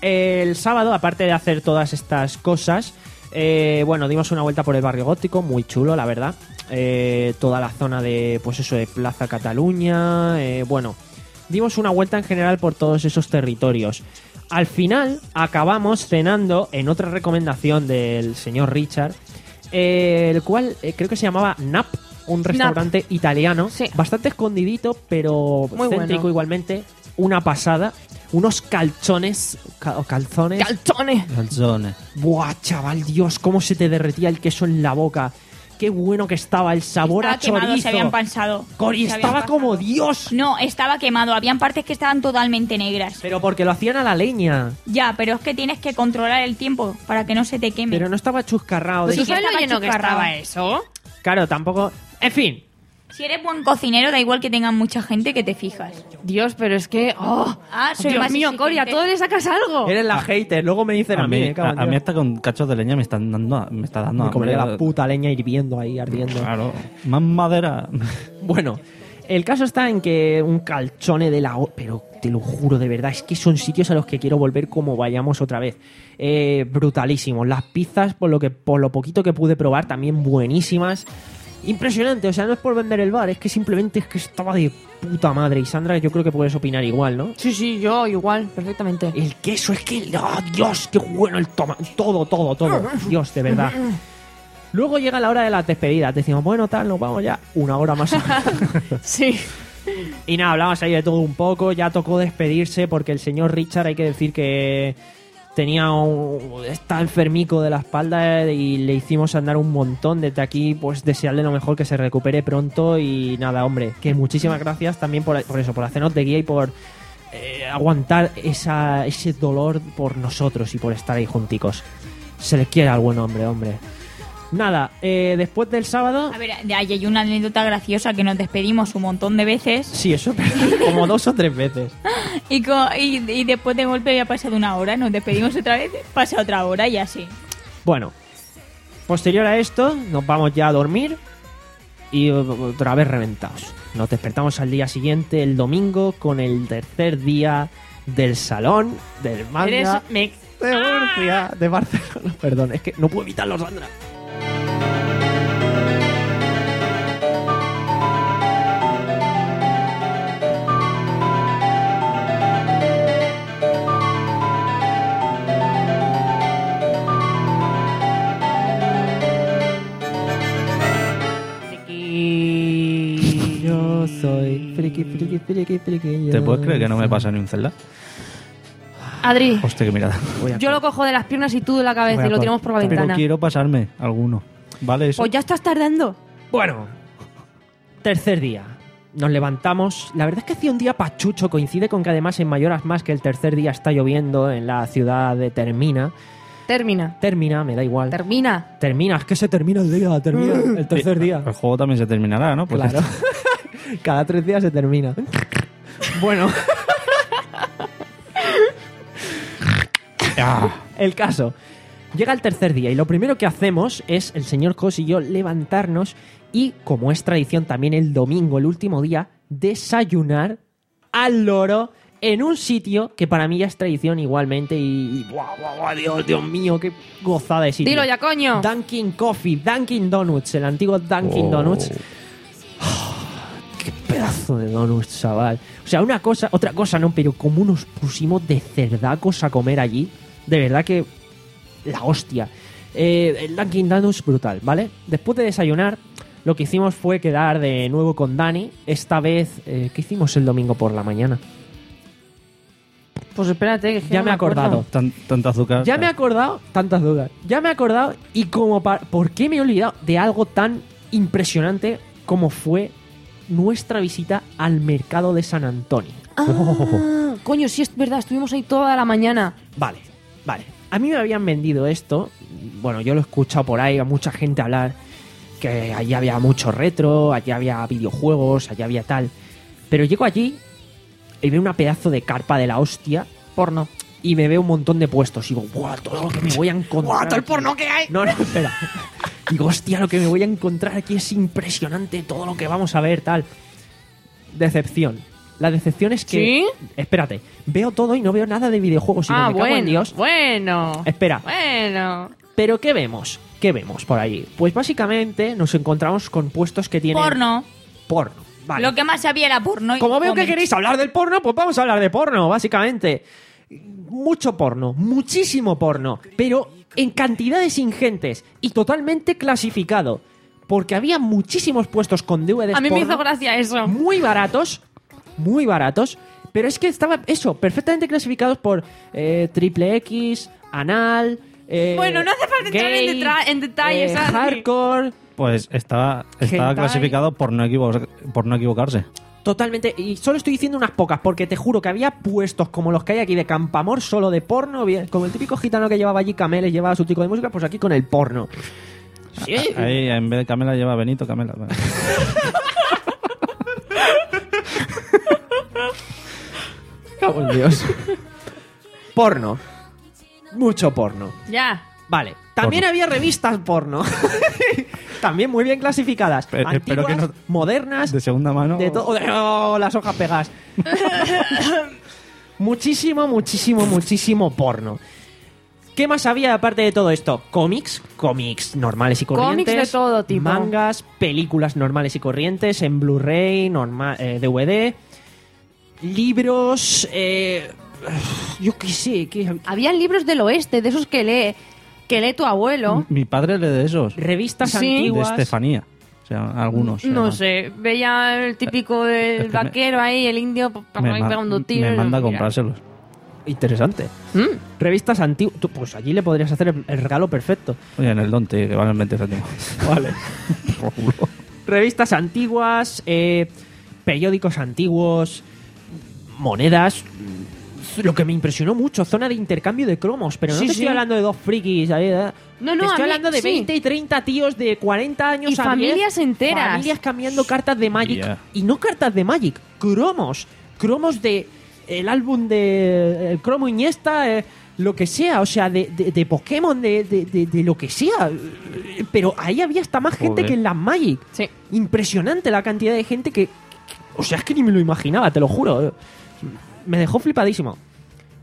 el sábado, aparte de hacer todas estas cosas, eh, bueno, dimos una vuelta por el barrio gótico, muy chulo, la verdad. Eh, toda la zona de, pues eso, de Plaza Cataluña, eh, bueno, dimos una vuelta en general por todos esos territorios. Al final acabamos cenando en otra recomendación del señor Richard, eh, el cual eh, creo que se llamaba Nap, un restaurante italiano, Sí. bastante escondidito, pero Muy céntrico bueno. igualmente, una pasada, unos calzones, ca- o calzones. ¡Calzones! Calzones. Buah, chaval, Dios, cómo se te derretía el queso en la boca. Qué bueno que estaba el sabor Estaba a quemado, chorizo. se habían pasado. Cori, Se habían estaba pasado. como Dios. No, estaba quemado, habían partes que estaban totalmente negras. Pero porque lo hacían a la leña. Ya, pero es que tienes que controlar el tiempo para que no se te queme. Pero no estaba chuscarrado. Sí De- ¿Tú sabes lo estaba lleno que chucarrado. estaba eso? Claro, tampoco... En fin. Si eres buen cocinero, da igual que tengan mucha gente que te fijas. Dios, pero es que... ¡Oh! Ah, soy Dios más mío, exigente. Cory, a todos le sacas algo. Eres la hater. Luego me dicen a, A mí, mí, eh, cabrón, a, a yo. mí hasta con cachos de leña me están dando, me está dando Me comeré hambre. la puta leña hirviendo ahí, ardiendo. Claro, más madera. Bueno, el caso está en que un calzone de la... o- Pero te lo juro, de verdad, es que son sitios a los que quiero volver como vayamos otra vez. Eh, brutalísimos. Las pizzas, por lo que por lo poquito que pude probar, también buenísimas. Impresionante, o sea, no es por vender el bar, es que simplemente es que estaba de puta madre. Y Sandra, yo creo que puedes opinar igual, ¿no? Sí, sí, yo igual, perfectamente. El queso, es que... ¡Oh, Dios! ¡Qué bueno el toma! Todo, todo, todo. Dios, de verdad. Luego llega la hora de las despedidas. Decimos, bueno, tal, nos vamos ya una hora más. Sí. Y nada, hablamos ahí de todo un poco. Ya tocó despedirse porque el señor Richard, hay que decir que tenía un, está enfermico de la espalda y le hicimos andar un montón. Desde aquí, pues desearle lo mejor, que se recupere pronto. Y nada, hombre, que muchísimas gracias también por, por eso, por hacernos de guía y por eh, aguantar esa, ese dolor por nosotros y por estar ahí junticos. Se le quiere al buen hombre, hombre. Nada, eh, después del sábado... A ver, ahí hay una anécdota graciosa que nos despedimos un montón de veces Sí, eso como dos o tres veces. y, co- y, y después de golpe había pasado una hora, nos despedimos otra vez, pasa otra hora y así. Bueno, posterior a esto, nos vamos ya a dormir y otra vez reventados. Nos despertamos al día siguiente, el domingo, con el tercer día del salón, del manga. Eres, me, De Murcia, de Barcelona. Perdón, es que no puedo evitarlo, Sandra. Yo soy friki, friki, friki, friki. ¿Te puedes creer que no me pasa ni un Zelda? Adri, Hostia, qué mirada. Voy a yo lo cojo de las piernas y tú de la cabeza Voy a y lo cor- tiramos por la Pero ventana. quiero pasarme alguno. ¿Vale eso? Pues ya estás tardando. Bueno, tercer día. Nos levantamos. La verdad es que hacía un día pachucho. Coincide con que además en Mayoras más que el tercer día está lloviendo en la ciudad de Termina. Termina. Termina, me da igual. Termina. Termina, es que se termina el día, termina el tercer día. El juego también se terminará, ¿no? Porque Claro. Cada tres días se termina. Bueno, Ah, el caso. Llega el tercer día y lo primero que hacemos es, el señor Cos y yo, levantarnos y, como es tradición también el domingo, el último día, desayunar al loro en un sitio que para mí ya es tradición igualmente y... y ¡buah, buah, buah! Dios, Dios mío, qué gozada de sitio. Dilo ya, coño. Dunkin' Coffee, Dunkin' Donuts, el antiguo Dunkin' Oh. Donuts. Qué pedazo de donuts, chaval. O sea, una cosa, otra cosa no, pero como nos pusimos de cerdacos a comer allí, de verdad que la hostia. Eh, el Dunkin' Donuts brutal, ¿vale? Después de desayunar, lo que hicimos fue quedar de nuevo con Dani. Esta vez, eh, ¿qué hicimos el domingo por la mañana? Pues espérate, que es que Ya no me he acuerdo. acordado. tan- tanta azúcar. Ya me he acordado, tantas dudas, ya me he acordado y como pa- ¿por qué me he olvidado de algo tan impresionante como fue nuestra visita al mercado de San Antonio? Ah, coño, sí es verdad, estuvimos ahí toda la mañana. Vale, vale. A mí me habían vendido esto, bueno, yo lo he escuchado por ahí a mucha gente hablar, que allí había mucho retro, allí había videojuegos, allí había tal. Pero llego allí y veo una pedazo de carpa de la hostia, Porno. y me veo un montón de puestos. Y digo, ¡guau! Todo lo que me voy a encontrar. ¡Guau, todo el aquí". porno que hay! No, no, espera. Digo, hostia, lo que me voy a encontrar aquí es impresionante. Todo lo que vamos a ver, tal. Decepción. La decepción es que. ¿Sí? Espérate. Veo todo y no veo nada de videojuegos. Sino Ah, me cago en bueno. Dios. Bueno. Espera. Bueno. Pero ¿qué vemos? ¿Qué vemos por ahí? Pues básicamente nos encontramos con puestos que tienen. Porno. Porno. Vale. Lo que más había era porno. y Como veo que cómics. queréis hablar del porno, pues vamos a hablar de porno, básicamente. Mucho porno, muchísimo porno, pero en cantidades ingentes y totalmente clasificado. Porque había muchísimos puestos con D V Ds A mí me porno hizo gracia eso. muy baratos, muy baratos, pero es que estaba eso, perfectamente clasificados por eh, triple X, anal. eh, Bueno, no hace falta entrar en gay, detra- en detalles, eh, Adri. hardcore. Pues estaba, estaba Hentai. clasificado por no, equivo- por no equivocarse. Totalmente, y solo estoy diciendo unas pocas, porque te juro que había puestos como los que hay aquí de Campamor, solo de porno, bien, como el típico gitano que llevaba allí Cameles, llevaba su tico de música, pues aquí con el porno. Sí. Ahí en vez de Camela lleva Benito Camela. Cago en Dios. Porno. Mucho porno. Ya. Vale. También Porno. había revistas porno. También muy bien clasificadas. Pero- Antiguas, espero que no- modernas, De segunda mano. de todo. Oh, las hojas pegadas. muchísimo, muchísimo, muchísimo porno. ¿Qué más había aparte de todo esto? Cómics, cómics normales y corrientes. Cómics de todo tipo. Mangas, películas normales y corrientes en Blu-ray, normal, eh, D V D. Libros, eh, yo qué sé, qué, Habían libros del oeste, de esos que lee, que lee tu abuelo. Mi padre lee de esos. revistas Sí. De antiguas. Estefanía. O sea, algunos. se No llaman. sé, veía el típico del Es que me- vaquero ahí, el indio p- p- Me, ahí ma- pegando tiros. me manda a Mira. comprárselos. Interesante. Mm. Revistas antiguas. Pues allí le podrías hacer el, el regalo perfecto. Oye, en el Donte, que valen veinte céntimos. Vale. Por culo. Revistas antiguas, eh, periódicos antiguos, monedas. Lo que me impresionó mucho, zona de intercambio de cromos. Pero no Sí, te sí. estoy hablando de dos frikis. ahí, eh. No, no, te a estoy mí- hablando de sí. veinte y treinta tíos de cuarenta años Y a diez, familias enteras. Familias cambiando cartas de Magic. Yeah. Y no cartas de Magic, cromos. Cromos de el álbum de el cromo Iniesta, eh, lo que sea. O sea, de, de, de Pokémon, de, de, de- de lo que sea. Eh, Pero ahí había hasta más gente Joder. que en las Magic. Sí. Impresionante la cantidad de gente que, que- o sea, es que ni me lo imaginaba, te lo juro. Me dejó flipadísimo.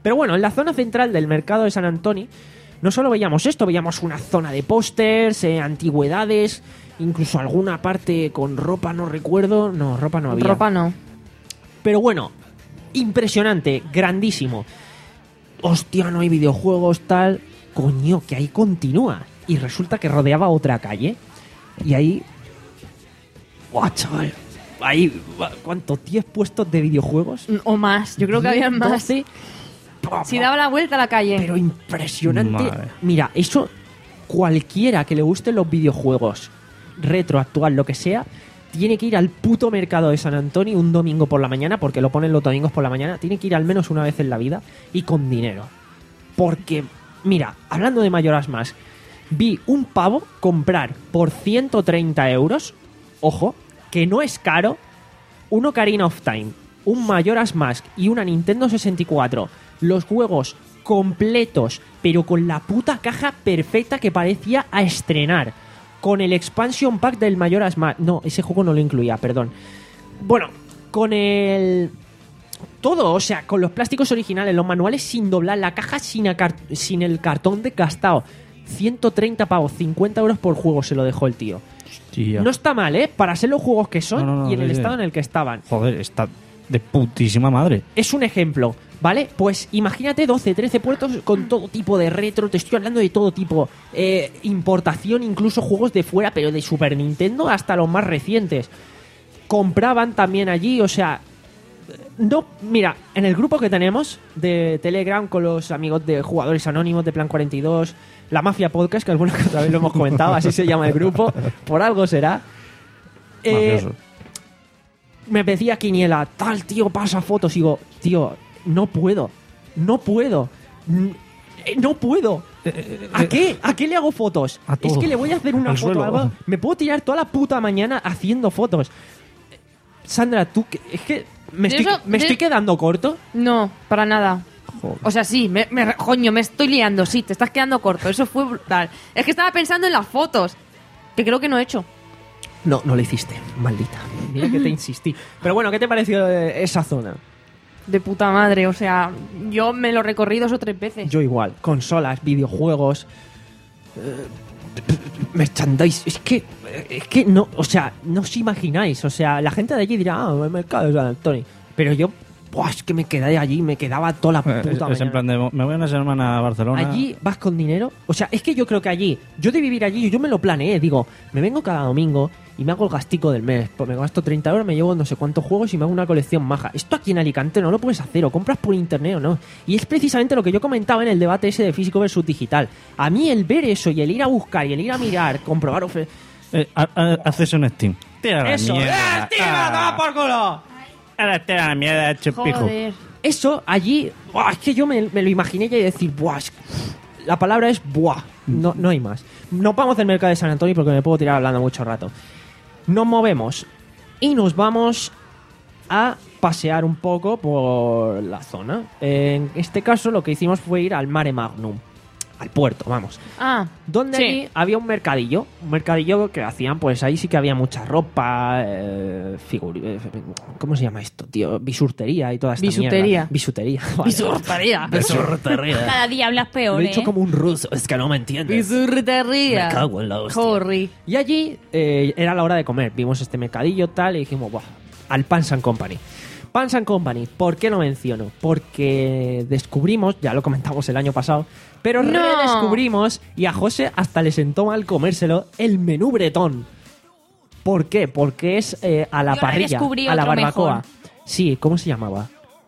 Pero bueno, en la zona central del mercado de San Antonio no solo veíamos esto, veíamos una zona de pósters, eh, antigüedades, incluso alguna parte con ropa, no recuerdo. No, ropa no había. Ropa no. Pero bueno, impresionante, grandísimo. Hostia, no hay videojuegos, tal. Coño, que ahí continúa. Y resulta que rodeaba otra calle. Y ahí... ¡Buah, chaval! Ahí, ¿cuántos? ¿diez puestos de videojuegos? O más, yo creo que había más. doce. Si daba la vuelta a la calle. Pero impresionante. Madre. Mira, eso cualquiera que le gusten los videojuegos, retro, actual, lo que sea, tiene que ir al puto mercado de San Antonio un domingo por la mañana, porque lo ponen los domingos por la mañana. Tiene que ir al menos una vez en la vida y con dinero. Porque, mira, hablando de Majora's Mask, vi un pavo comprar por ciento treinta euros, ojo, que no es caro, un Ocarina of Time, un Majora's Mask y una Nintendo sesenta y cuatro. Los juegos completos, pero con la puta caja perfecta que parecía a estrenar. Con el expansion pack del Majora's Mask. No, ese juego no lo incluía, perdón. Bueno, con el... todo, o sea, con los plásticos originales, los manuales sin doblar, la caja sin, acar- sin el cartón desgastado. ciento treinta pavos, cincuenta euros por juego se lo dejó el tío. Hostia. No está mal, ¿eh? Para ser los juegos que son No, no, no, y en el sí, sí. estado en el que estaban. Joder, está de putísima madre. Es un ejemplo, ¿vale? Pues imagínate doce, trece puertos con todo tipo de retro, te estoy hablando de todo tipo. Eh, importación, incluso juegos de fuera, pero de Super Nintendo hasta los más recientes. Compraban también allí, o sea... No, mira, en el grupo que tenemos de Telegram con los amigos de Jugadores Anónimos de Plan cuarenta y dos, la Mafia Podcast, que alguna que otra vez lo hemos comentado, así se llama el grupo, por algo será. Eh, Mafioso. me decía Quiniela, tal tío, pasa fotos. Y digo, tío, no puedo, no puedo, mm, eh, no puedo. ¿A qué? ¿A qué le hago fotos? A todo. Es que le voy a hacer una Al foto suelo. o algo. Me puedo tirar toda la puta mañana haciendo fotos. Sandra, tú, que- es que me De estoy, eso- me de- estoy quedando corto. No, para nada. Joder. O sea, sí, me, me- coño, me estoy liando, sí, te estás quedando corto. Eso fue brutal. Es que estaba pensando en las fotos, que creo que no he hecho. No, no lo hiciste, maldita. Mira que te insistí. Pero bueno, ¿qué te pareció eh, esa zona? De puta madre, o sea, yo me lo recorrí dos o tres veces. Yo igual, consolas, videojuegos, eh, merchandise. Es que, es que no, o sea, no os imagináis. O sea, la gente de allí dirá, ah, el mercado de San Antonio. Pero yo, buah, es que me quedé allí, me quedaba toda la puta Eh, Es, es mañana. en plan de, me voy una semana a Barcelona. Allí vas con dinero. O sea, es que yo creo que allí, yo de vivir allí, yo me lo planeé. Digo, me vengo cada domingo y me hago el gastico del mes. Pues me gasto treinta euros, me llevo no sé cuántos juegos y me hago una colección maja. Esto aquí en Alicante no lo puedes hacer, o compras por internet o no. Y es precisamente lo que yo comentaba en el debate ese de físico versus digital. A mí el ver eso y el ir a buscar y el ir a mirar, comprobar... ofe- Eh, ha- ha- haces un Steam. Tira la ¡Eso! mierda. ¡Eh, tira, toma por culo! Ahora tira la mierda, hecho pijo. Joder. Eso allí, buah, es que yo me, me lo imaginé ya y decir, buah, es- la palabra es buah, no, no hay más. Nos vamos del mercado de San Antonio porque me puedo tirar hablando mucho rato. Nos movemos y nos vamos a pasear un poco por la zona. En este caso lo que hicimos fue ir al Mare Magnum, al puerto, vamos. Ah, Donde sí. allí había un mercadillo, un mercadillo que hacían, pues ahí sí que había mucha ropa, eh, figur- eh, ¿cómo se llama esto, tío? Bisurtería y toda esta Bisutería. mierda. Bisutería. vale. Bisurtería. Bisurtería. Cada día hablas peor, Lo he dicho ¿eh? como un ruso, es que no me entiendes. Bisurtería. Me cago en la hostia. Corri. Y allí eh, era la hora de comer. Vimos este mercadillo tal y dijimos, Buah, al Pans and Company. Pans and Company, ¿por qué lo menciono? Porque descubrimos, ya lo comentamos el año pasado, pero No. redescubrimos, y a José hasta le sentó mal comérselo, el menú bretón. ¿Por qué? Porque es eh, a la Yo parrilla, redescubrí a la otro barbacoa. mejor. Sí, ¿cómo se llamaba?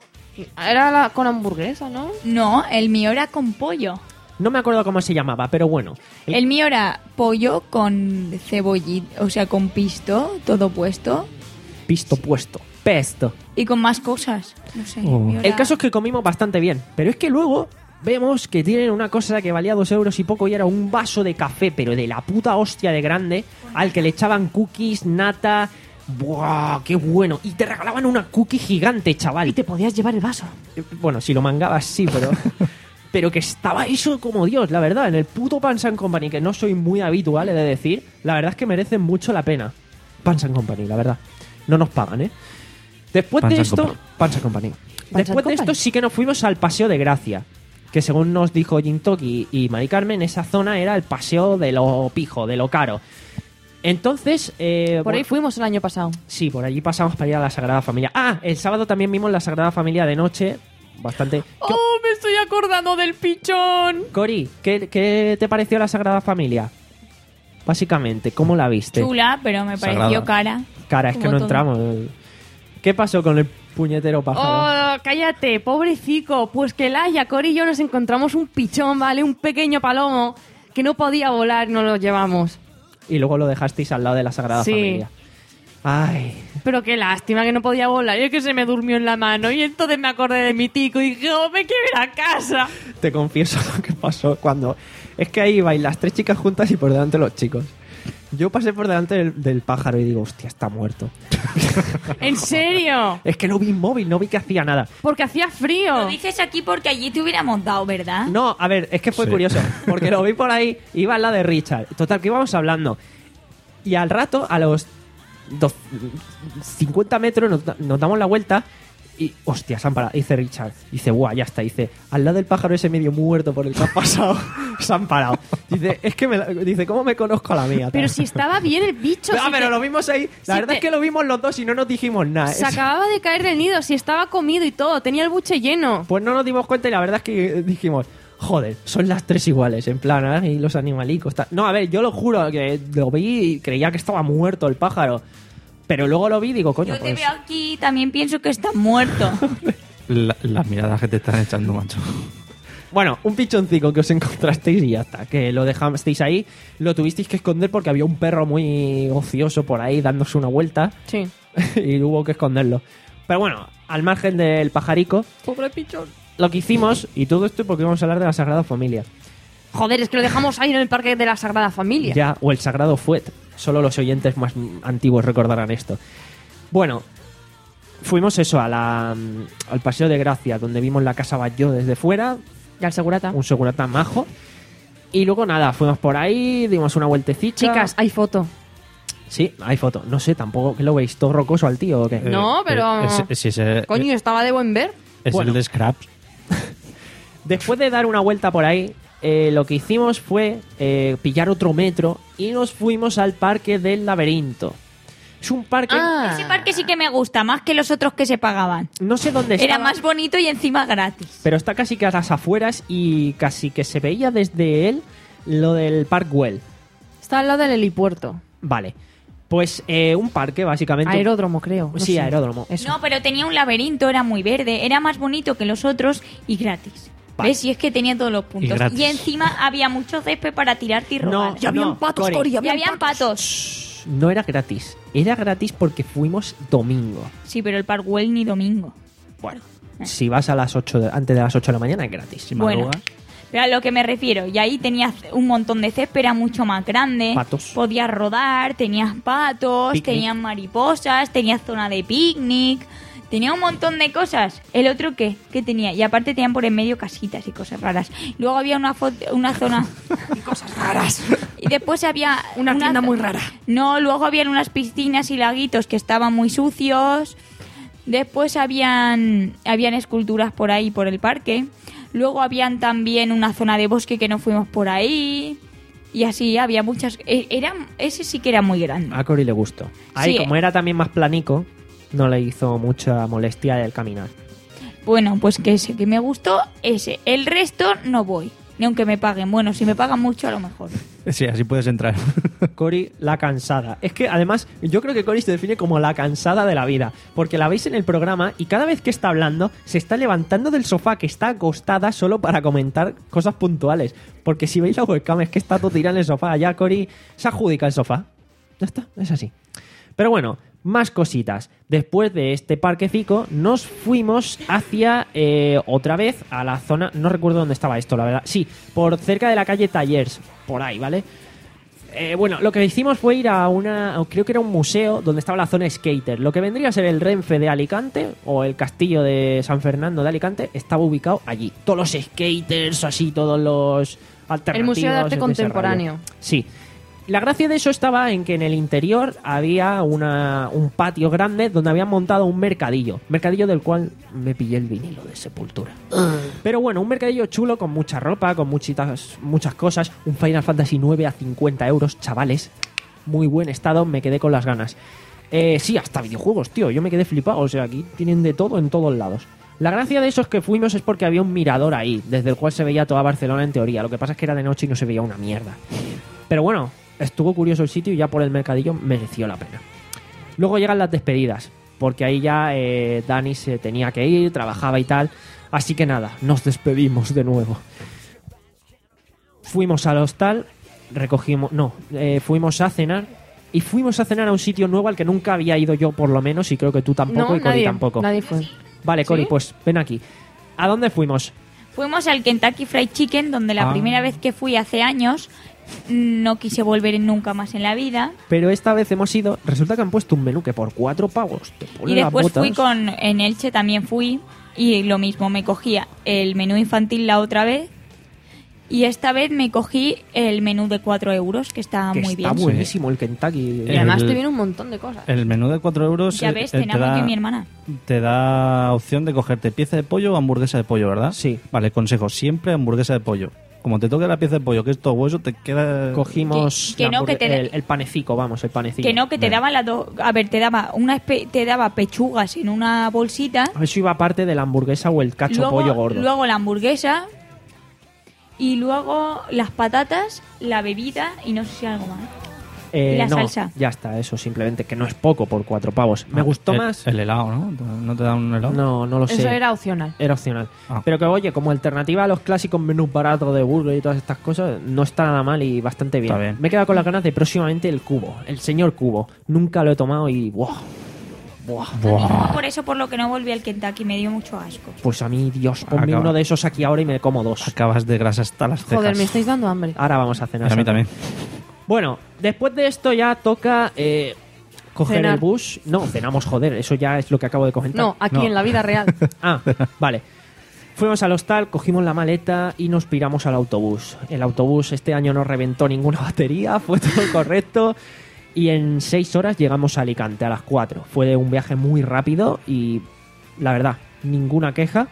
Era la, con hamburguesa, ¿no? No, el mío era con pollo. No me acuerdo cómo se llamaba, pero bueno. El- El mío era pollo con cebollita, o sea, con pisto, todo puesto. Pisto puesto. Pesto. Y con más cosas. No sé. Oh. mío El era- caso es que comimos bastante bien, pero es que luego vemos que tienen una cosa que valía dos euros y poco y era un vaso de café, pero de la puta hostia de grande, al que le echaban cookies, nata... ¡Buah! ¡Qué bueno! Y te regalaban una cookie gigante, chaval. Y te podías llevar el vaso. Eh, Bueno, si lo mangabas sí, pero... pero que estaba eso como Dios, la verdad. En el puto Pans and Company, que no soy muy habitual, he de decir, la verdad es que merecen mucho la pena. Pans and Company, la verdad. No nos pagan, ¿eh? Después Panza de esto, Company. Panza Company. Después de Company. esto sí que nos fuimos al Paseo de Gracia, que según nos dijo Jintoki y Mari Carmen, esa zona era el paseo de lo pijo, de lo caro. Entonces, eh, Por ahí bueno, fuimos el año pasado. sí, por allí pasamos para ir a la Sagrada Familia. Ah, el sábado también vimos la Sagrada Familia de noche, bastante... ¡Oh, me estoy acordando del pichón! Cori, ¿qué, ¿qué te pareció la Sagrada Familia? Básicamente, ¿cómo la viste? Chula, pero me pareció Sagrada. cara. Cara, es que Como no todo. entramos. ¿Qué pasó con el puñetero pájaro? ¡Oh, cállate, pobrecico! Pues que Laia, Cori y yo nos encontramos un pichón, ¿vale? Un pequeño palomo que no podía volar y nos lo llevamos. Y luego lo dejasteis al lado de la Sagrada Sí. Familia. Ay, Pero qué lástima que no podía volar. Y es que se me durmió en la mano. Y entonces me acordé de mi tico y dije, oh, me quiero ir a casa. te confieso lo que pasó cuando... Es que ahí ibais las tres chicas juntas y por delante los chicos. Yo pasé por delante del, del pájaro y digo, hostia, está muerto. ¿En serio? Es que no vi móvil, no vi que hacía nada. Porque hacía frío. Lo dices aquí porque allí te hubiéramos dado, ¿verdad? No, a ver, es que fue Sí. curioso, porque lo vi por ahí, iba al lado de Richard. Total, que íbamos hablando. Y al rato, a los dos- cincuenta metros, nos, da- nos damos la vuelta y, hostia, se han parado. Dice Richard, dice, buah, ya está. Dice, al lado del pájaro ese medio muerto por el que ha pasado, se han parado. Dice, es que me la- dice, ¿cómo me conozco a la mía? Pero tal? si estaba bien el bicho. Ah, si pero te- lo vimos ahí. La si verdad te- es que lo vimos los dos y no nos dijimos nada. Se Es- acababa de caer del nido. Si estaba comido y todo. Tenía el buche lleno. Pues no nos dimos cuenta y la verdad es que dijimos, joder, son las tres iguales, en plan, ¿eh? Y los animalicos. tal. No, a ver, yo lo juro que lo vi y creía que estaba muerto el pájaro. Pero luego lo vi y digo, coño, Yo te pues... veo aquí y también pienso que estás muerto. La- las miradas que te están echando, macho. Bueno, un pichoncito que os encontrasteis y ya está. Que lo dejasteis ahí, lo tuvisteis que esconder porque había un perro muy ocioso por ahí dándose una vuelta Sí. y hubo que esconderlo. Pero bueno, al margen del pajarico, Pobre pichón. lo que hicimos, y todo esto porque vamos a hablar de la Sagrada Familia. Joder, es que lo dejamos ahí en el parque de la Sagrada Familia. Ya, o el Sagrado Fuet. Solo los oyentes más antiguos recordarán esto. Bueno, fuimos eso, a la, al Paseo de Gracia, donde vimos la Casa Batlló desde fuera, Y al segurata. un segurata majo. Y luego nada, fuimos por ahí, dimos una vueltecita. Chicas, hay foto. Sí, hay foto. No sé, tampoco, ¿que lo veis? ¿Todo rocoso al tío o qué? No, pero- Eh, es- es- es- es- Coño, estaba de buen ver. es bueno. el de Scraps. Después de dar una vuelta por ahí, eh, lo que hicimos fue eh, pillar otro metro y nos fuimos al Parque del Laberinto. Es un parque... Ah. Ese parque sí que me gusta, más que los otros que se pagaban. No sé dónde Era estaba, más bonito y encima gratis. pero está casi que a las afueras y casi que se veía desde él lo del Parkwell. Está al lado del helipuerto. Vale. Pues eh, un parque, básicamente. Aeródromo, creo. no Sí, sé. aeródromo. Eso. No, pero tenía un laberinto, era muy verde, era más bonito que los otros y gratis. Vale. ¿Ves? Y es que tenía todos los puntos. gratis. Y, encima había mucho césped para tirarte y robar. No, Ya habían no, patos, Cori. Cori, ya Y habían habían patos. No era gratis. Era gratis porque fuimos domingo. Sí, pero el Parkwell ni domingo. Bueno, si vas a las ocho de- antes de las ocho de la mañana es gratis. Si Bueno, madrugas. pero a lo que me refiero, y ahí tenías un montón de césped, era mucho más grande. Patos. Podías rodar, tenías patos, Picnic. tenías mariposas, tenías zona de picnic, tenía un montón de cosas. ¿El otro qué? ¿Qué tenía? Y aparte tenían por en medio casitas y cosas raras. Luego había una, fo- una zona... Cosas raras. Y después había... Una tienda muy rara. No, luego habían unas piscinas y laguitos que estaban muy sucios. Después habían, habían esculturas por ahí, por el parque. Luego habían también una zona de bosque que no fuimos por ahí. Y así, había muchas... e- Era, ese sí que era muy grande. A Cori le gustó. Ahí, Sí. como era también más planico, no le hizo mucha molestia el caminar. Bueno, pues que ese que me gustó, ese. El resto no voy. Ni aunque me paguen. Bueno, si me pagan mucho, a lo mejor. Sí, así puedes entrar. Cori, la cansada. Es que además, yo creo que Cori se define como la cansada de la vida. Porque la veis en el programa y cada vez que está hablando, se está levantando del sofá que está acostada solo para comentar cosas puntuales. Porque si veis la webcam, es que está todo tirado en el sofá. Ya Cori se adjudica el sofá. Ya está, es así. Pero bueno, más cositas. Después de este parquecico, nos fuimos hacia eh, otra vez a la zona. No recuerdo dónde estaba esto, la verdad. Sí, por cerca de la calle Tallers, por ahí, ¿vale? Eh, bueno, lo que hicimos fue ir a una. Creo que era un museo donde estaba la zona skater. Lo que vendría a ser el Renfe de Alicante o el castillo de San Fernando de Alicante estaba ubicado allí. Todos los skaters, así, todos los alternativos. El Museo de Arte ese Contemporáneo. rollo. Sí. La gracia de eso estaba en que en el interior había una, un patio grande donde habían montado un mercadillo. Mercadillo del cual me pillé el vinilo de Sepultura. Pero bueno, un mercadillo chulo con mucha ropa, con muchitas, muchas cosas. Un Final Fantasy nueve a cincuenta euros, chavales. Muy buen estado, me quedé con las ganas. Eh, sí, hasta videojuegos, tío. Yo me quedé flipado. O sea, aquí tienen de todo en todos lados. La gracia de esos que fuimos es porque había un mirador ahí, desde el cual se veía toda Barcelona en teoría. Lo que pasa es que era de noche y no se veía una mierda. Pero bueno, estuvo curioso el sitio y ya por el mercadillo mereció la pena. Luego llegan las despedidas, porque ahí ya eh, Dani se tenía que ir, trabajaba y tal. Así que nada, nos despedimos de nuevo. Fuimos al hostal, recogimos... No, eh, fuimos a cenar. Y fuimos a cenar a un sitio nuevo al que nunca había ido yo por lo menos, y creo que tú tampoco No, y Cori nadie, tampoco. nadie fue. Vale, Cori, ¿Sí? pues ven aquí. ¿A dónde fuimos? Fuimos al Kentucky Fried Chicken, donde la Ah. primera vez que fui hace años no quise volver nunca más en la vida. Pero esta vez hemos ido... Resulta que han puesto un menú que por cuatro pavos te pone Y las después botas. fui con... En Elche también fui. Y lo mismo, me cogía el menú infantil la otra vez. Y esta vez me cogí el menú de cuatro euros, que está que muy está bien. buenísimo el Kentucky. Y además El- te viene un montón de cosas. El menú de cuatro euros Ya eh, ves, eh, cenamos yo y mi hermana. te da opción de cogerte pieza de pollo o hamburguesa de pollo, ¿verdad? Sí. Vale, consejo, siempre hamburguesa de pollo. Como te toque la pieza de pollo, que es todo hueso, te queda... Cogimos Que- que la no, que hamburgue- te- el, el panecico, vamos, el panecillo. Que no, que te daban las dos... A ver, te daba una espe- te daba pechugas en una bolsita. Eso iba aparte de la hamburguesa o el cacho luego, pollo gordo. luego la hamburguesa. Y luego las patatas, la bebida y no sé si algo más. Eh, y la no, salsa. ya está, eso simplemente, que no es poco por cuatro pavos. Me Ah, gustó el- más... El helado, ¿no? ¿No te dan un helado? No, no lo sé. Eso era opcional. Era opcional. Ah. Pero que, oye, como alternativa a los clásicos menús baratos de burger y todas estas cosas, no está nada mal y bastante bien. Está bien. Me he quedado con las ganas de próximamente el cubo, el señor cubo. Nunca lo he tomado y... ¡Buah! ¡Buah! Buah. Por eso, por lo que no volví al Kentucky, me dio mucho asco. Pues a mí, Dios, ponme Acaba- uno de esos aquí ahora y me como dos. Acabas de grasa hasta las cejas. Joder, me estáis dando hambre. Ahora vamos a cenar. A mí Sandra. también. Bueno, después de esto ya toca eh, coger Cenar. el bus. No, cenamos, joder, eso ya es lo que acabo de comentar. No, aquí No. en la vida real. Ah, vale. Fuimos al hostal, cogimos la maleta y nos piramos al autobús. El autobús este año no reventó ninguna batería, fue todo correcto. Y en seis horas llegamos a Alicante, a las cuatro. Fue un viaje muy rápido y, la verdad, ninguna queja.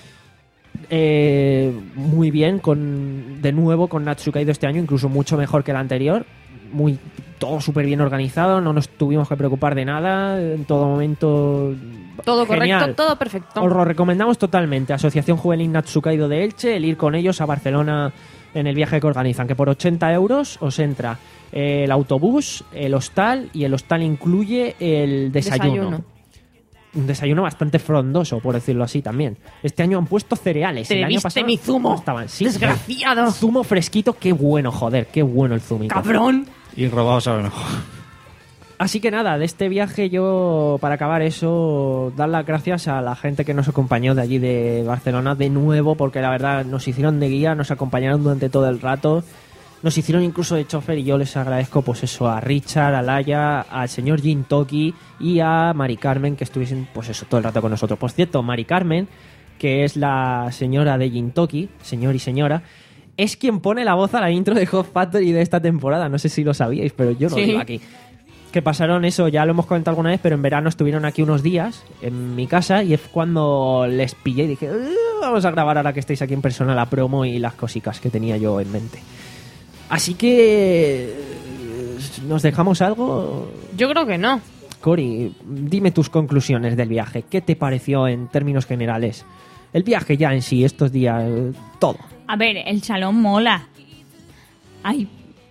Eh, muy bien, con de nuevo con Natsukaido este año, incluso mucho mejor que el anterior. Muy, todo súper bien organizado, no nos tuvimos que preocupar de nada. En todo momento... Todo genial. correcto, todo perfecto. Os lo recomendamos totalmente. Asociación Juvenil Natsukaido de Elche, el ir con ellos a Barcelona en el viaje que organizan, que por ochenta euros os entra el autobús, el hostal, y el hostal incluye el desayuno. Desayuno. Un desayuno bastante frondoso, por decirlo así también. Este año han puesto cereales. Te el año bebiste pasado mi zumo. no estaban. Sí, Desgraciado. zumo fresquito, qué bueno, joder, qué bueno el zumito. Cabrón. Y robado sabe mejor. Así que nada, de este viaje yo, para acabar eso, dar las gracias a la gente que nos acompañó de allí de Barcelona de nuevo, porque la verdad nos hicieron de guía, nos acompañaron durante todo el rato, nos hicieron incluso de chofer y yo les agradezco pues eso, a Richard, a Laia, al señor Jin Toki y a Mari Carmen que estuviesen pues eso todo el rato con nosotros. Por cierto, Mari Carmen, que es la señora de Jin Toki, señor y señora, es quien pone la voz a la intro de Hot Factory de esta temporada. No sé si lo sabíais, pero yo lo Sí. digo aquí. Que pasaron eso, ya lo hemos comentado alguna vez, pero en verano estuvieron aquí unos días en mi casa y es cuando les pillé y dije, "Uh, vamos a grabar ahora que estáis aquí en persona la promo y las cositas que tenía yo en mente. Así que... ¿nos dejamos algo? Yo creo que no. Cori, dime tus conclusiones del viaje. ¿Qué te pareció en términos generales? El viaje ya en sí, estos días, eh, todo. A ver, el salón mola. Ay,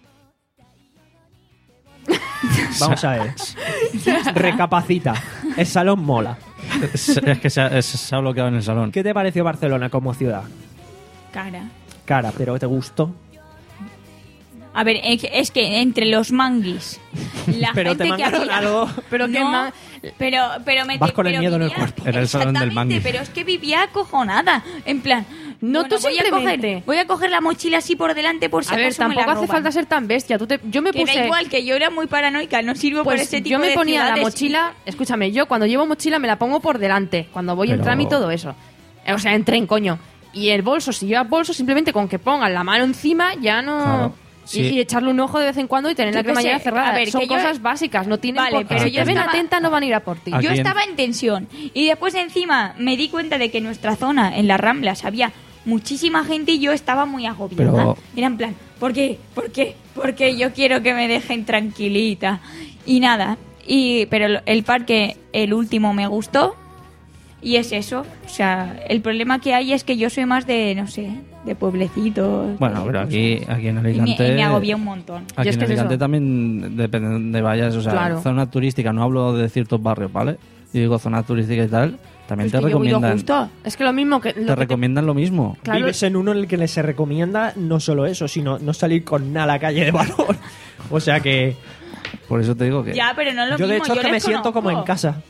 Vamos a ver. Recapacita. El salón mola. Es, es que se ha, se ha bloqueado en el salón. ¿Qué te pareció Barcelona como ciudad? cara. Cara, pero ¿te gustó? A ver, es que, es que entre los manguis, la Pero te gente que mandaron había... algo. Pero qué No, ma- pero, pero me Vas con el pero miedo en el vivía- cuerpo. Era el salón del Exactamente, mangui. pero es que vivía acojonada. En plan, No, bueno, tú voy a simplemente- coger, voy a coger la mochila así por delante por si A ver, acaso me la tampoco hace roban. falta ser tan bestia. Tú te- Yo me Que puse... da igual, que yo era muy paranoica, no sirvo Pues por ese tipo yo me de ponía la ciudades. mochila, escúchame, yo cuando llevo mochila me la pongo por delante, cuando voy en Pero- tram y todo eso. O sea, en tren, coño. Y el bolso, si llevas bolso, simplemente con que pongas la mano encima ya no... Claro. Sí. Y, y echarle un ojo de vez en cuando y tener la Yo qué cremallera sé, cerrada. a ver, Son que yo- cosas básicas, no tienen Vale, por qué. pero Si yo te ven estaba- atenta, no van a ir a por ti. Aquí Yo en- estaba en tensión y después encima me di cuenta de que en nuestra zona, en las Ramblas, había muchísima gente y yo estaba muy agobiada. Pero- Era en plan, ¿por qué? ¿Por qué? Porque yo quiero que me dejen tranquilita. Y nada, y pero el- el parque, el último me gustó y es eso. O sea, el problema que hay es que yo soy más de, no sé, de pueblecitos. Bueno, de pero cosas. aquí, aquí en Y me, Alicante... y me agobié un montón. Aquí Y es en que es Alicante eso. también depende de dónde vayas, o sea, Claro. zona turística, no hablo de ciertos barrios, ¿vale? Yo digo zona turística y tal, también Es te que yo he oído recomiendan, justo. Es que lo mismo que... lo te que te- recomiendan lo mismo. Claro. Vives en uno en el que les se recomienda no solo eso, sino no salir con nada a la calle de valor. O sea que Por eso te digo que... Ya, pero no es lo yo de mismo. hecho es yo que me les siento como en conozco. casa.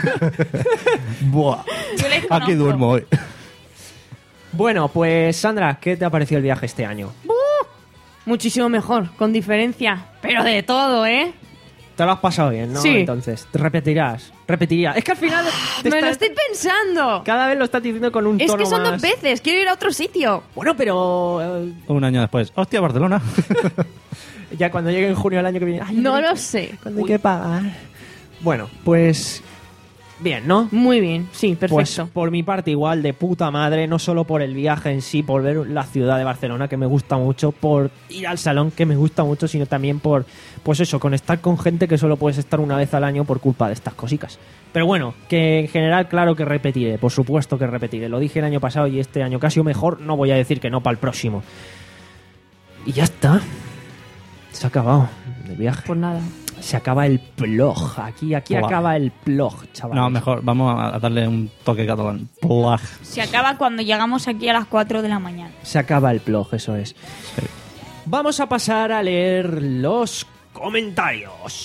Buah, Yo les aquí conozco. duermo hoy. Bueno, pues Sandra, ¿qué te ha parecido el viaje este año? Muchísimo mejor, con diferencia. Pero de todo, ¿eh? Te lo has pasado bien, ¿no? Sí. Entonces, te repetirás, repetirías. Es que al final te Me lo estás- estoy pensando. cada vez lo estás diciendo con un Es tono que son más... dos veces. Quiero ir a otro sitio. Bueno, pero eh, Un año después, hostia, Barcelona. ya cuando llegue en junio del año que viene... ay, No hay lo que- sé. Cuando hay que pagar. Bueno, pues bien, ¿no? Muy bien, sí, Pues perfecto. por mi parte igual de puta madre, no solo por el viaje en sí, por ver la ciudad de Barcelona que me gusta mucho, por ir al salón que me gusta mucho, sino también por, pues eso, conectar con gente que solo puedes estar una vez al año por culpa de estas cositas. Pero bueno, que en general claro que repetiré, por supuesto que repetiré. Lo dije el año pasado y este año casi o mejor, no voy a decir que no para el próximo. Y ya está. Se ha acabado el viaje. Pues nada. Se acaba el ploj. Aquí, aquí Ploj. acaba el ploj, chaval. No, mejor, vamos a darle un toque catalán. Plaj. Se acaba cuando llegamos aquí a las cuatro de la mañana. Se acaba el ploj, eso es. Vamos a pasar a leer los comentarios.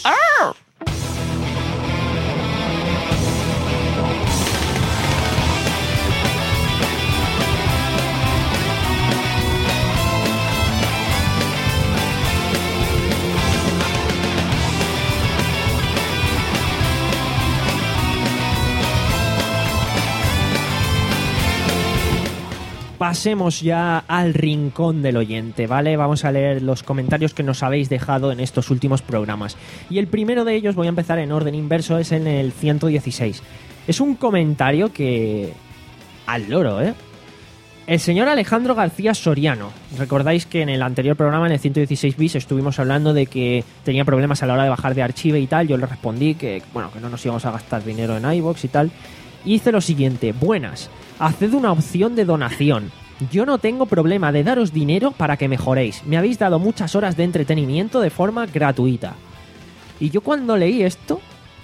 Pasemos ya al rincón del oyente, ¿vale? Vamos a leer los comentarios que nos habéis dejado en estos últimos programas. Y el primero de ellos, voy a empezar en orden inverso, es en el ciento dieciséis. Es un comentario que... al loro, ¿eh? El señor Alejandro García Soriano. Recordáis que en el anterior programa, en el ciento dieciséis bis, estuvimos hablando de que tenía problemas a la hora de bajar de archivo y tal. Yo le respondí que, bueno, que no nos íbamos a gastar dinero en iVoox y tal. Y dice lo siguiente: buenas, haced una opción de donación. Yo no tengo problema de daros dinero para que mejoréis. Me habéis dado muchas horas de entretenimiento de forma gratuita. Y yo cuando leí esto,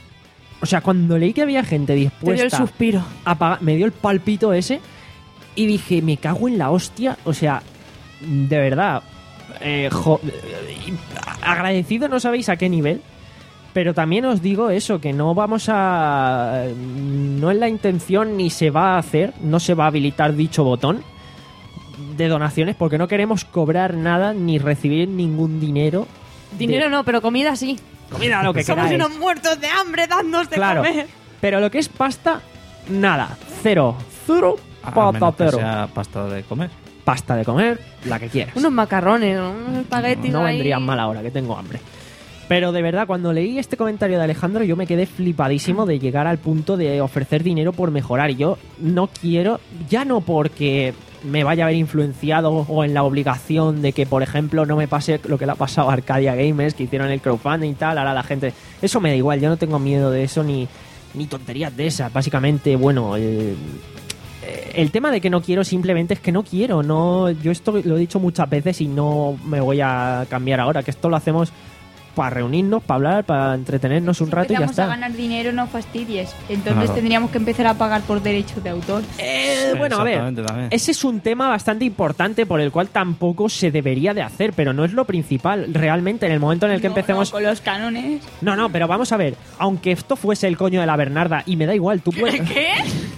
o sea, cuando leí que había gente Te dio el dispuesta suspiro. a pagar, me dio el palpito ese y dije, me cago en la hostia. O sea, de verdad, eh, jo- eh, agradecido no sabéis a qué nivel. Pero también os digo eso, que no vamos a... no es la intención ni se va a hacer, no se va a habilitar dicho botón de donaciones porque no queremos cobrar nada ni recibir ningún dinero. Dinero de- no, pero comida sí. Comida lo que Somos queráis. unos muertos de hambre, dadnos de Claro, comer. pero lo que es pasta, nada, cero, cero, A menos que patatero. sea pasta de comer. Pasta de comer, la que quieras. Unos macarrones, unos espaguetis No ahí. vendrían mal ahora, que tengo hambre. Pero de verdad, cuando leí este comentario de Alejandro, yo me quedé flipadísimo de llegar al punto de ofrecer dinero por mejorar. Y yo no quiero, ya no porque me vaya a haber influenciado o en la obligación de que, por ejemplo, no me pase lo que le ha pasado a Arcadia Gamers, que hicieron el crowdfunding y tal, ahora la gente... Eso me da igual, yo no tengo miedo de eso ni, ni tonterías de esas. Básicamente, bueno... el- El tema de que no quiero simplemente es que no quiero. No, yo esto lo he dicho muchas veces y no me voy a cambiar ahora. Que esto lo hacemos para reunirnos, para hablar, para entretenernos un rato y ya Empezamos a está. ganar dinero, no fastidies. Entonces Claro. tendríamos que empezar a pagar por derechos de autor. Eh, bueno, a ver, Exactamente, también. ese es un tema bastante importante por el cual tampoco se debería de hacer, pero no es lo principal. Realmente, en el momento en el que No, empecemos... no, con los cánones. No, no, pero vamos a ver. Aunque esto fuese el coño de la Bernarda, y me da igual, tú puedes... ¿Qué?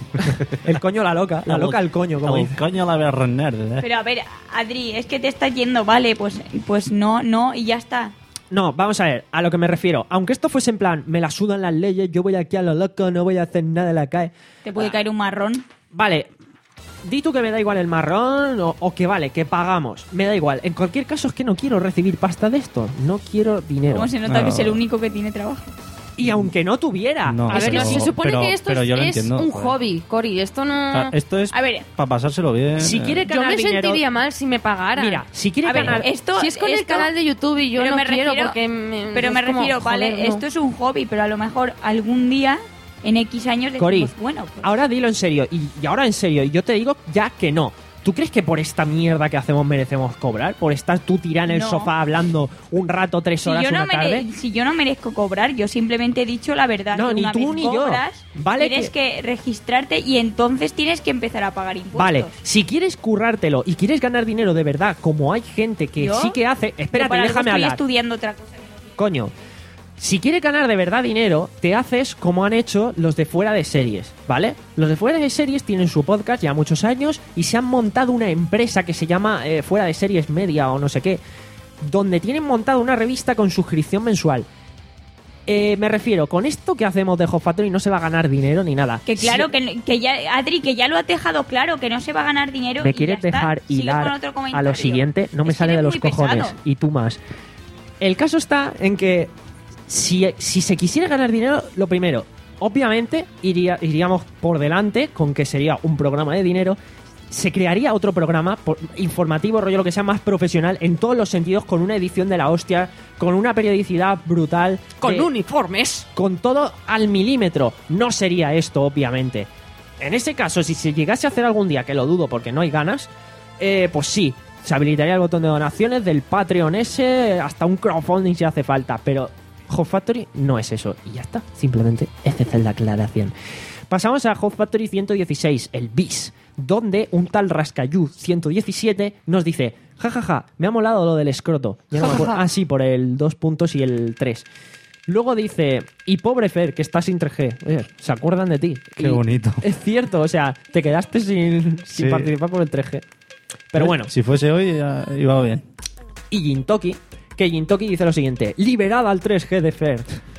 El coño la loca, la loca el coño, como El dice. coño la Bernarda, ¿eh? Pero a ver, Adri, es que te estás yendo, vale, pues, pues no, no, y ya está. No, vamos a ver, a lo que me refiero. Aunque esto fuese en plan, me la sudan las leyes, yo voy aquí a lo loco, no voy a hacer nada en la calle. Te puede caer un marrón. Vale, Di tú que me da igual el marrón o, o que vale, que pagamos. Me da igual. En cualquier caso es que no quiero recibir pasta de esto. No quiero dinero. ¿Cómo se nota No. que es el único que tiene trabajo? Y aunque no tuviera. No, A ver, pero- se supone pero- que esto pero es, yo lo es entiendo, un joder. hobby, Cori. Esto no... Ah, esto es A ver, para pasárselo bien. Si eh. quiere Yo ganar me dinero. sentiría mal si me pagaran. Mira, si quiere A ver, ganar. esto- si es con el esto- canal de YouTube y yo pero no me quiero refiero- porque me, Pero es me como, refiero, vale, joder, no. esto es un hobby, pero a lo mejor algún día, en X años, decimos, Cori, bueno, pues... ahora dilo en serio. Y, y ahora en serio, y yo te digo ya que no. ¿Tú crees que por esta mierda que hacemos merecemos cobrar? ¿Por estar tú tirada en el No. sofá hablando un rato, tres si horas, yo, no una tarde? mere- si yo no merezco cobrar, yo simplemente he dicho la verdad. No, que ni una tú vez ni yo. cobras, Vale tienes que- que... registrarte y entonces tienes que empezar a pagar impuestos. Vale, si quieres currártelo y quieres ganar dinero de verdad, como hay gente que ¿Yo? sí que hace... Yo Espérate, para algo déjame estoy hablar. estudiando otra cosa. Coño, si quieres ganar de verdad dinero, te haces como han hecho los de fuera de series, ¿vale? Los de fuera de series tienen su podcast ya muchos años y se han montado una empresa que se llama eh, Fuera de Series Media o no sé qué, donde tienen montado una revista con suscripción mensual. Eh, me refiero, con esto que hacemos de Hot Factory no se va a ganar dinero ni nada. Que claro, Si- que, que ya, Adri, que ya lo has dejado claro, que no se va a ganar dinero. me y quieres ya está. dejar Sigue hilar con otro a comentario. lo siguiente, no me Es que sale de eres los muy cojones. pesado. Y tú más. El caso está en que si, si se quisiera ganar dinero, lo primero, obviamente iría, iríamos por delante con que sería un programa de dinero. Se crearía otro programa por- informativo, rollo lo que sea, más profesional en todos los sentidos, con una edición de la hostia, con una periodicidad brutal. Con de- uniformes. con todo al milímetro. No sería esto, obviamente. En ese caso, si se llegase a hacer algún día, que lo dudo porque no hay ganas, eh, pues sí, se habilitaría el botón de donaciones del Patreon ese, hasta un crowdfunding si hace falta, pero Hot Factory no es eso. Y ya está, simplemente esa es la aclaración. Pasamos a Hot Factory ciento dieciséis, el bis, donde un tal Rascayú ciento diecisiete nos dice: jajaja, ja, ja, me ha molado lo del escroto. Ya no me acuerdo. Ah, sí, por el dos puntos y el tres. Luego dice: y pobre Fer, que está sin tres G. Oye, se acuerdan de ti. Qué Y bonito. Es cierto, o sea, te quedaste sin, sin Sí. participar por el tres G. Pero bueno, Si fuese hoy, ya iba bien. y Jintoki, que Jintoki dice lo siguiente: liberada al tres G de Fer.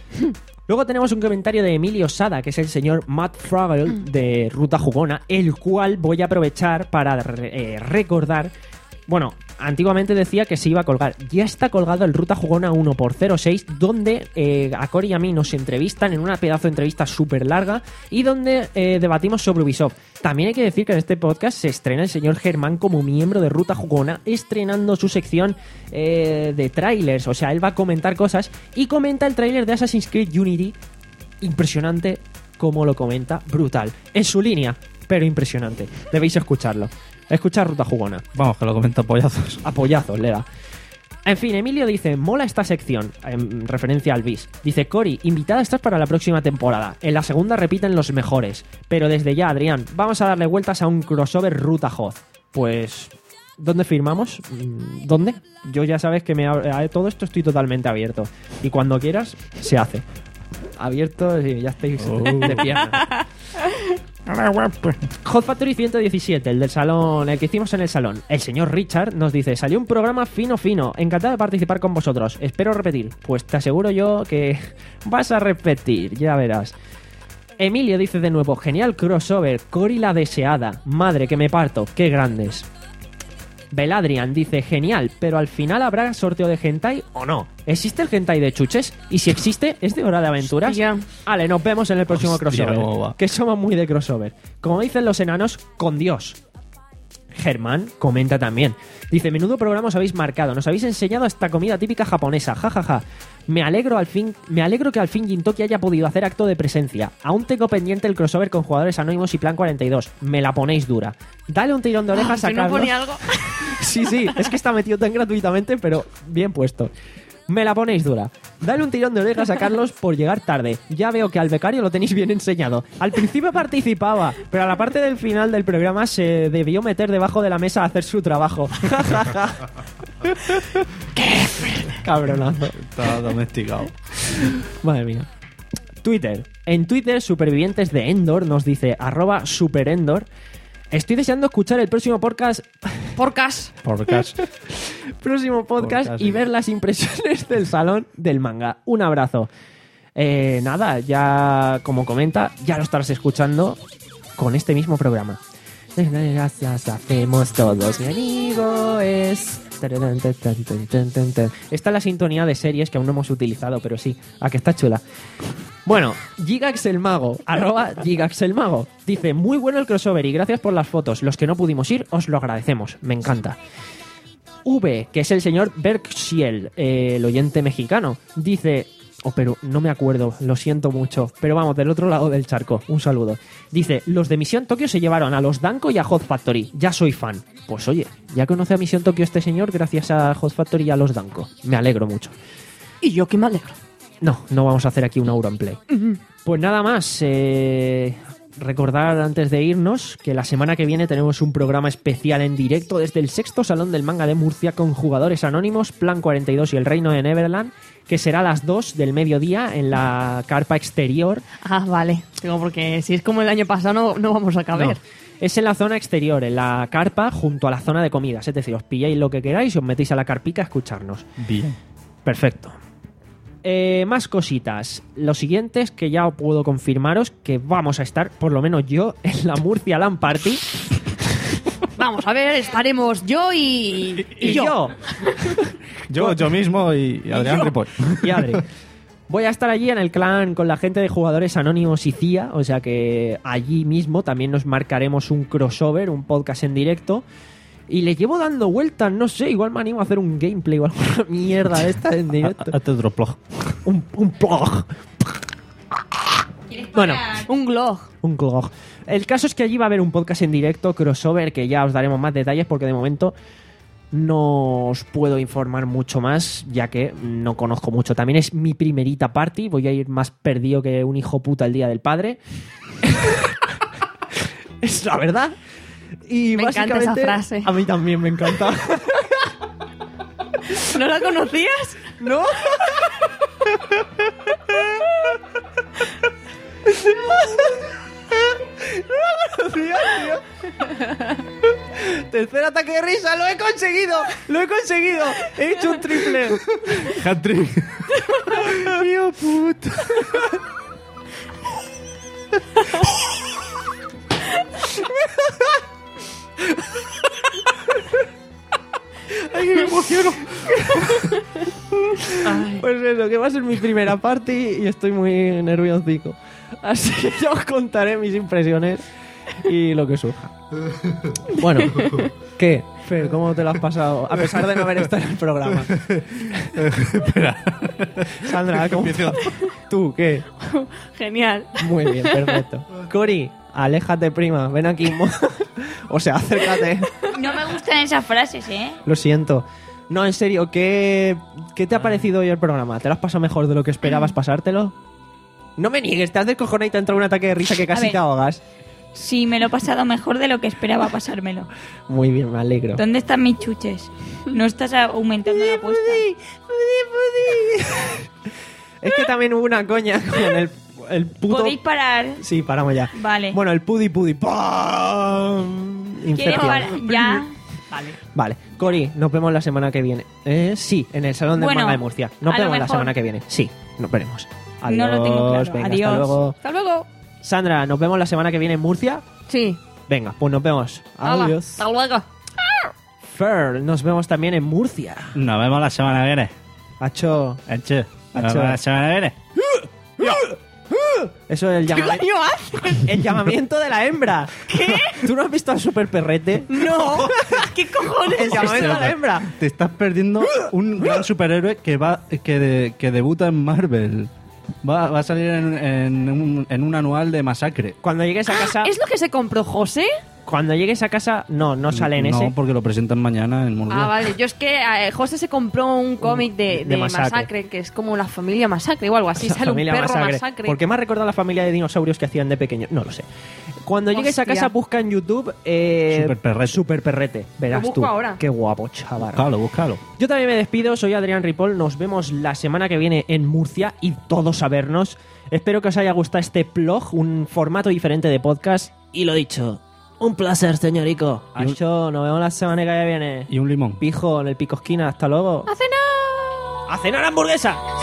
Luego tenemos un comentario de Emilio Sada, que es el señor Matt Fraggle de Ruta Jugona, el cual voy a aprovechar para re- eh, recordar. Bueno, antiguamente decía que se iba a colgar. Ya está colgado el Ruta Jugona uno por cero seis, donde eh, a Cory y a mí nos entrevistan en una pedazo de entrevista súper larga y donde eh, debatimos sobre Ubisoft. También hay que decir que en este podcast se estrena el señor Germán como miembro de Ruta Jugona, estrenando su sección eh, de trailers. O sea, él va a comentar cosas y comenta el tráiler de Assassin's Creed Unity. Impresionante como lo comenta, brutal. En su línea, pero impresionante. Debéis escucharlo. Escuchar Ruta Jugona. Vamos, que lo comenta pollazos. Apoyazos le da. En fin, Emilio dice: mola esta sección, en referencia al bis. Dice: Cory, invitada estás para la próxima temporada. En la segunda repiten los mejores. Pero desde ya, Adrián, vamos a darle vueltas a un crossover Ruta Hoth. Pues, ¿dónde firmamos? Mm, ¿Dónde? Yo ya sabes que me ab- a todo esto estoy totalmente abierto. Y cuando quieras, se hace. Abierto y ya estáis Oh. de pierna. Hot Factory ciento diecisiete, el del salón, el que hicimos en el salón. El señor Richard nos dice: salió un programa fino fino, encantado de participar con vosotros, espero repetir. Pues te aseguro yo que vas a repetir, ya verás. Emilio dice de nuevo: genial crossover, Cory la deseada, madre que me parto, qué grandes. Beladrian dice: genial, pero al final habrá sorteo de hentai o no. ¿Existe el hentai de chuches? Y si existe, ¿es de Hora de Aventuras? Hostia. Vale, nos vemos en el próximo Hostia, crossover. cómo va. Que somos muy de crossover. Como dicen los enanos, con Dios. Germán comenta también. Dice: menudo programa os habéis marcado. Nos habéis enseñado esta comida típica japonesa. Ja, ja, ja. Me alegro al fin, me alegro que al fin Jintoki haya podido hacer acto de presencia. Aún tengo pendiente el crossover con jugadores anónimos y Plan cuarenta y dos. Me la ponéis dura. Dale un tirón de orejas a Si no Carlos. ponía algo. Sí, sí, es que está metido tan gratuitamente, pero bien puesto. Me la ponéis dura. Dale un tirón de orejas a Carlos por llegar tarde. Ya veo que al becario lo tenéis bien enseñado. Al principio participaba, pero a la parte del final del programa se debió meter debajo de la mesa a hacer su trabajo. ¡Qué cabronazo! Está domesticado. Madre mía. Twitter. En Twitter, Supervivientes de Endor nos dice arroba superendor. Estoy deseando escuchar el próximo podcast, Porcas. Podcast. próximo podcast Podcast, y sí. ver las impresiones del salón del manga. Un abrazo. Eh, nada, ya como comenta, ya lo estarás escuchando con este mismo programa. Gracias, hacemos todos. Mi amigo es... Esta es la sintonía de series que aún no hemos utilizado, pero sí, a que está chula. Bueno, Gigax el Mago, arroba Gigax el Mago, dice, muy bueno el crossover y gracias por las fotos. Los que no pudimos ir, os lo agradecemos. Me encanta. V, que es el señor Bergshiel, eh, el oyente mexicano, dice... Oh, pero no me acuerdo, lo siento mucho. Pero vamos, del otro lado del charco. Un saludo. Dice, los de Misión Tokio se llevaron a los Danko y a Hot Factory. Ya soy fan. Pues oye, ya conoce a Misión Tokio este señor gracias a Hot Factory y a los Danko. Me alegro mucho. Y yo que me alegro. No, no vamos a hacer aquí un Auronplay. Uh-huh. Pues nada más. Eh... Recordar antes de irnos que la semana que viene tenemos un programa especial en directo desde el sexto Salón del Manga de Murcia con jugadores anónimos, Plan cuarenta y dos y el Reino de Neverland, que será a las dos del mediodía en la carpa exterior. Ah, vale. Digo, porque si es como el año pasado no, no vamos a caber. No. Es en la zona exterior, en la carpa junto a la zona de comidas. Es decir, os pilláis lo que queráis y os metéis a la carpica a escucharnos. Bien. Perfecto. Eh, más cositas. Lo siguiente es que ya puedo confirmaros que vamos a estar, por lo menos yo, en la Murcia LAN Party. Vamos a ver, estaremos yo y... Y, y yo. Yo, yo, yo mismo y, y Adrián Ripoll. Y Adri. Voy a estar allí en el clan con la gente de jugadores anónimos y C I A, o sea que allí mismo también nos marcaremos un crossover, un podcast en directo. Y le llevo dando vueltas, no sé, igual me animo a hacer un gameplay o alguna mierda de esta en directo. Hazte otro plog. Un, un plog. Bueno, un glog. Un glog. El caso es que allí va a haber un podcast en directo, crossover, que ya os daremos más detalles porque de momento no os puedo informar mucho más, ya que no conozco mucho. También es mi primerita party, voy a ir más perdido que un hijo puta el día del padre. Es la verdad. Y me encanta esa frase. A mí también me encanta. ¿No la conocías? ¿No? No la conocía, tío. Tercer ataque de risa, lo he conseguido. Lo he conseguido. He hecho un triple. Hat-trick. Tío puto. Ay, que me emociono. Ay. Pues eso, que va a ser mi primera party y estoy muy nerviosico. Así que ya os contaré mis impresiones y lo que surja. Bueno, ¿qué? Fer, ¿cómo te lo has pasado? A pesar de no haber estado en el programa. Espera. Sandra, ¿cómo? ¿Tú qué? Genial. Muy bien, perfecto. Cori, aléjate, prima. Ven aquí. O sea, acércate. No me gustan esas frases, ¿eh? Lo siento. No, en serio, ¿qué, ¿qué te ha parecido hoy el programa? ¿Te lo has pasado mejor de lo que esperabas pasártelo? No me niegues, te has descojonado y te ha entrado un ataque de risa que casi te ahogas. Sí, me lo he pasado mejor de lo que esperaba pasármelo. Muy bien, me alegro. ¿Dónde están mis chuches? No estás aumentando la apuesta. Es que también hubo una coña con el, el puto... ¿Podéis parar? Sí, paramos ya. Vale. Bueno, el pudi pudi. ¡Pam! ¿Quieres parar? Ya. Vale. Vale. Cori, nos vemos la semana que viene. Eh, sí, en el Salón del bueno, Manga de Murcia. Nos vemos la semana que viene. Sí, nos veremos. Adiós. No lo tengo claro. Venga, Adiós. hasta luego. Hasta luego. Sandra, ¿nos vemos la semana que viene en Murcia? Sí. Venga, pues nos vemos. Adiós. Hasta luego. Fer, nos vemos también en Murcia. Nos vemos la semana que viene. Hacho. Hacho. Nos vemos la semana que viene. Eso es el llamamiento. ¿Qué coño haces? El llamamiento de la hembra. ¿Qué? ¿Tú no has visto al super perrete? No. ¿Qué cojones? El llamamiento de la hembra. Te estás perdiendo un gran superhéroe que va que, de, que debuta en Marvel. Va, va a salir en, en, un, en un anual de Masacre. Cuando llegues a casa... ¿Es lo que se compró José? Cuando llegues a casa... No, no sale en no, ese. No, porque lo presentan mañana en Murcia. Ah, vale. Yo es que eh, José se compró un cómic de, de, de masacre. masacre, que es como la familia Masacre o algo así. La Sale un familia perro masacre. masacre. ¿Por qué me ha recordado la familia de dinosaurios que hacían de pequeño? No lo sé. Cuando llegues a Hostia. casa, busca en YouTube... Eh, Super Perrete. Super Perrete. Verás Lo busco tú. ahora. Qué guapo, chaval. Búscalo, búscalo. Yo también me despido. Soy Adrián Ripoll. Nos vemos la semana que viene en Murcia y todos a vernos. Espero que os haya gustado este blog, un formato diferente de podcast. Y lo dicho, un placer, señorico. Y un- Acho, nos vemos la semana que viene. Y un limón. Pijo, en el Pico Esquina. Hasta luego. ¡A cenar! ¡A cenar hamburguesa!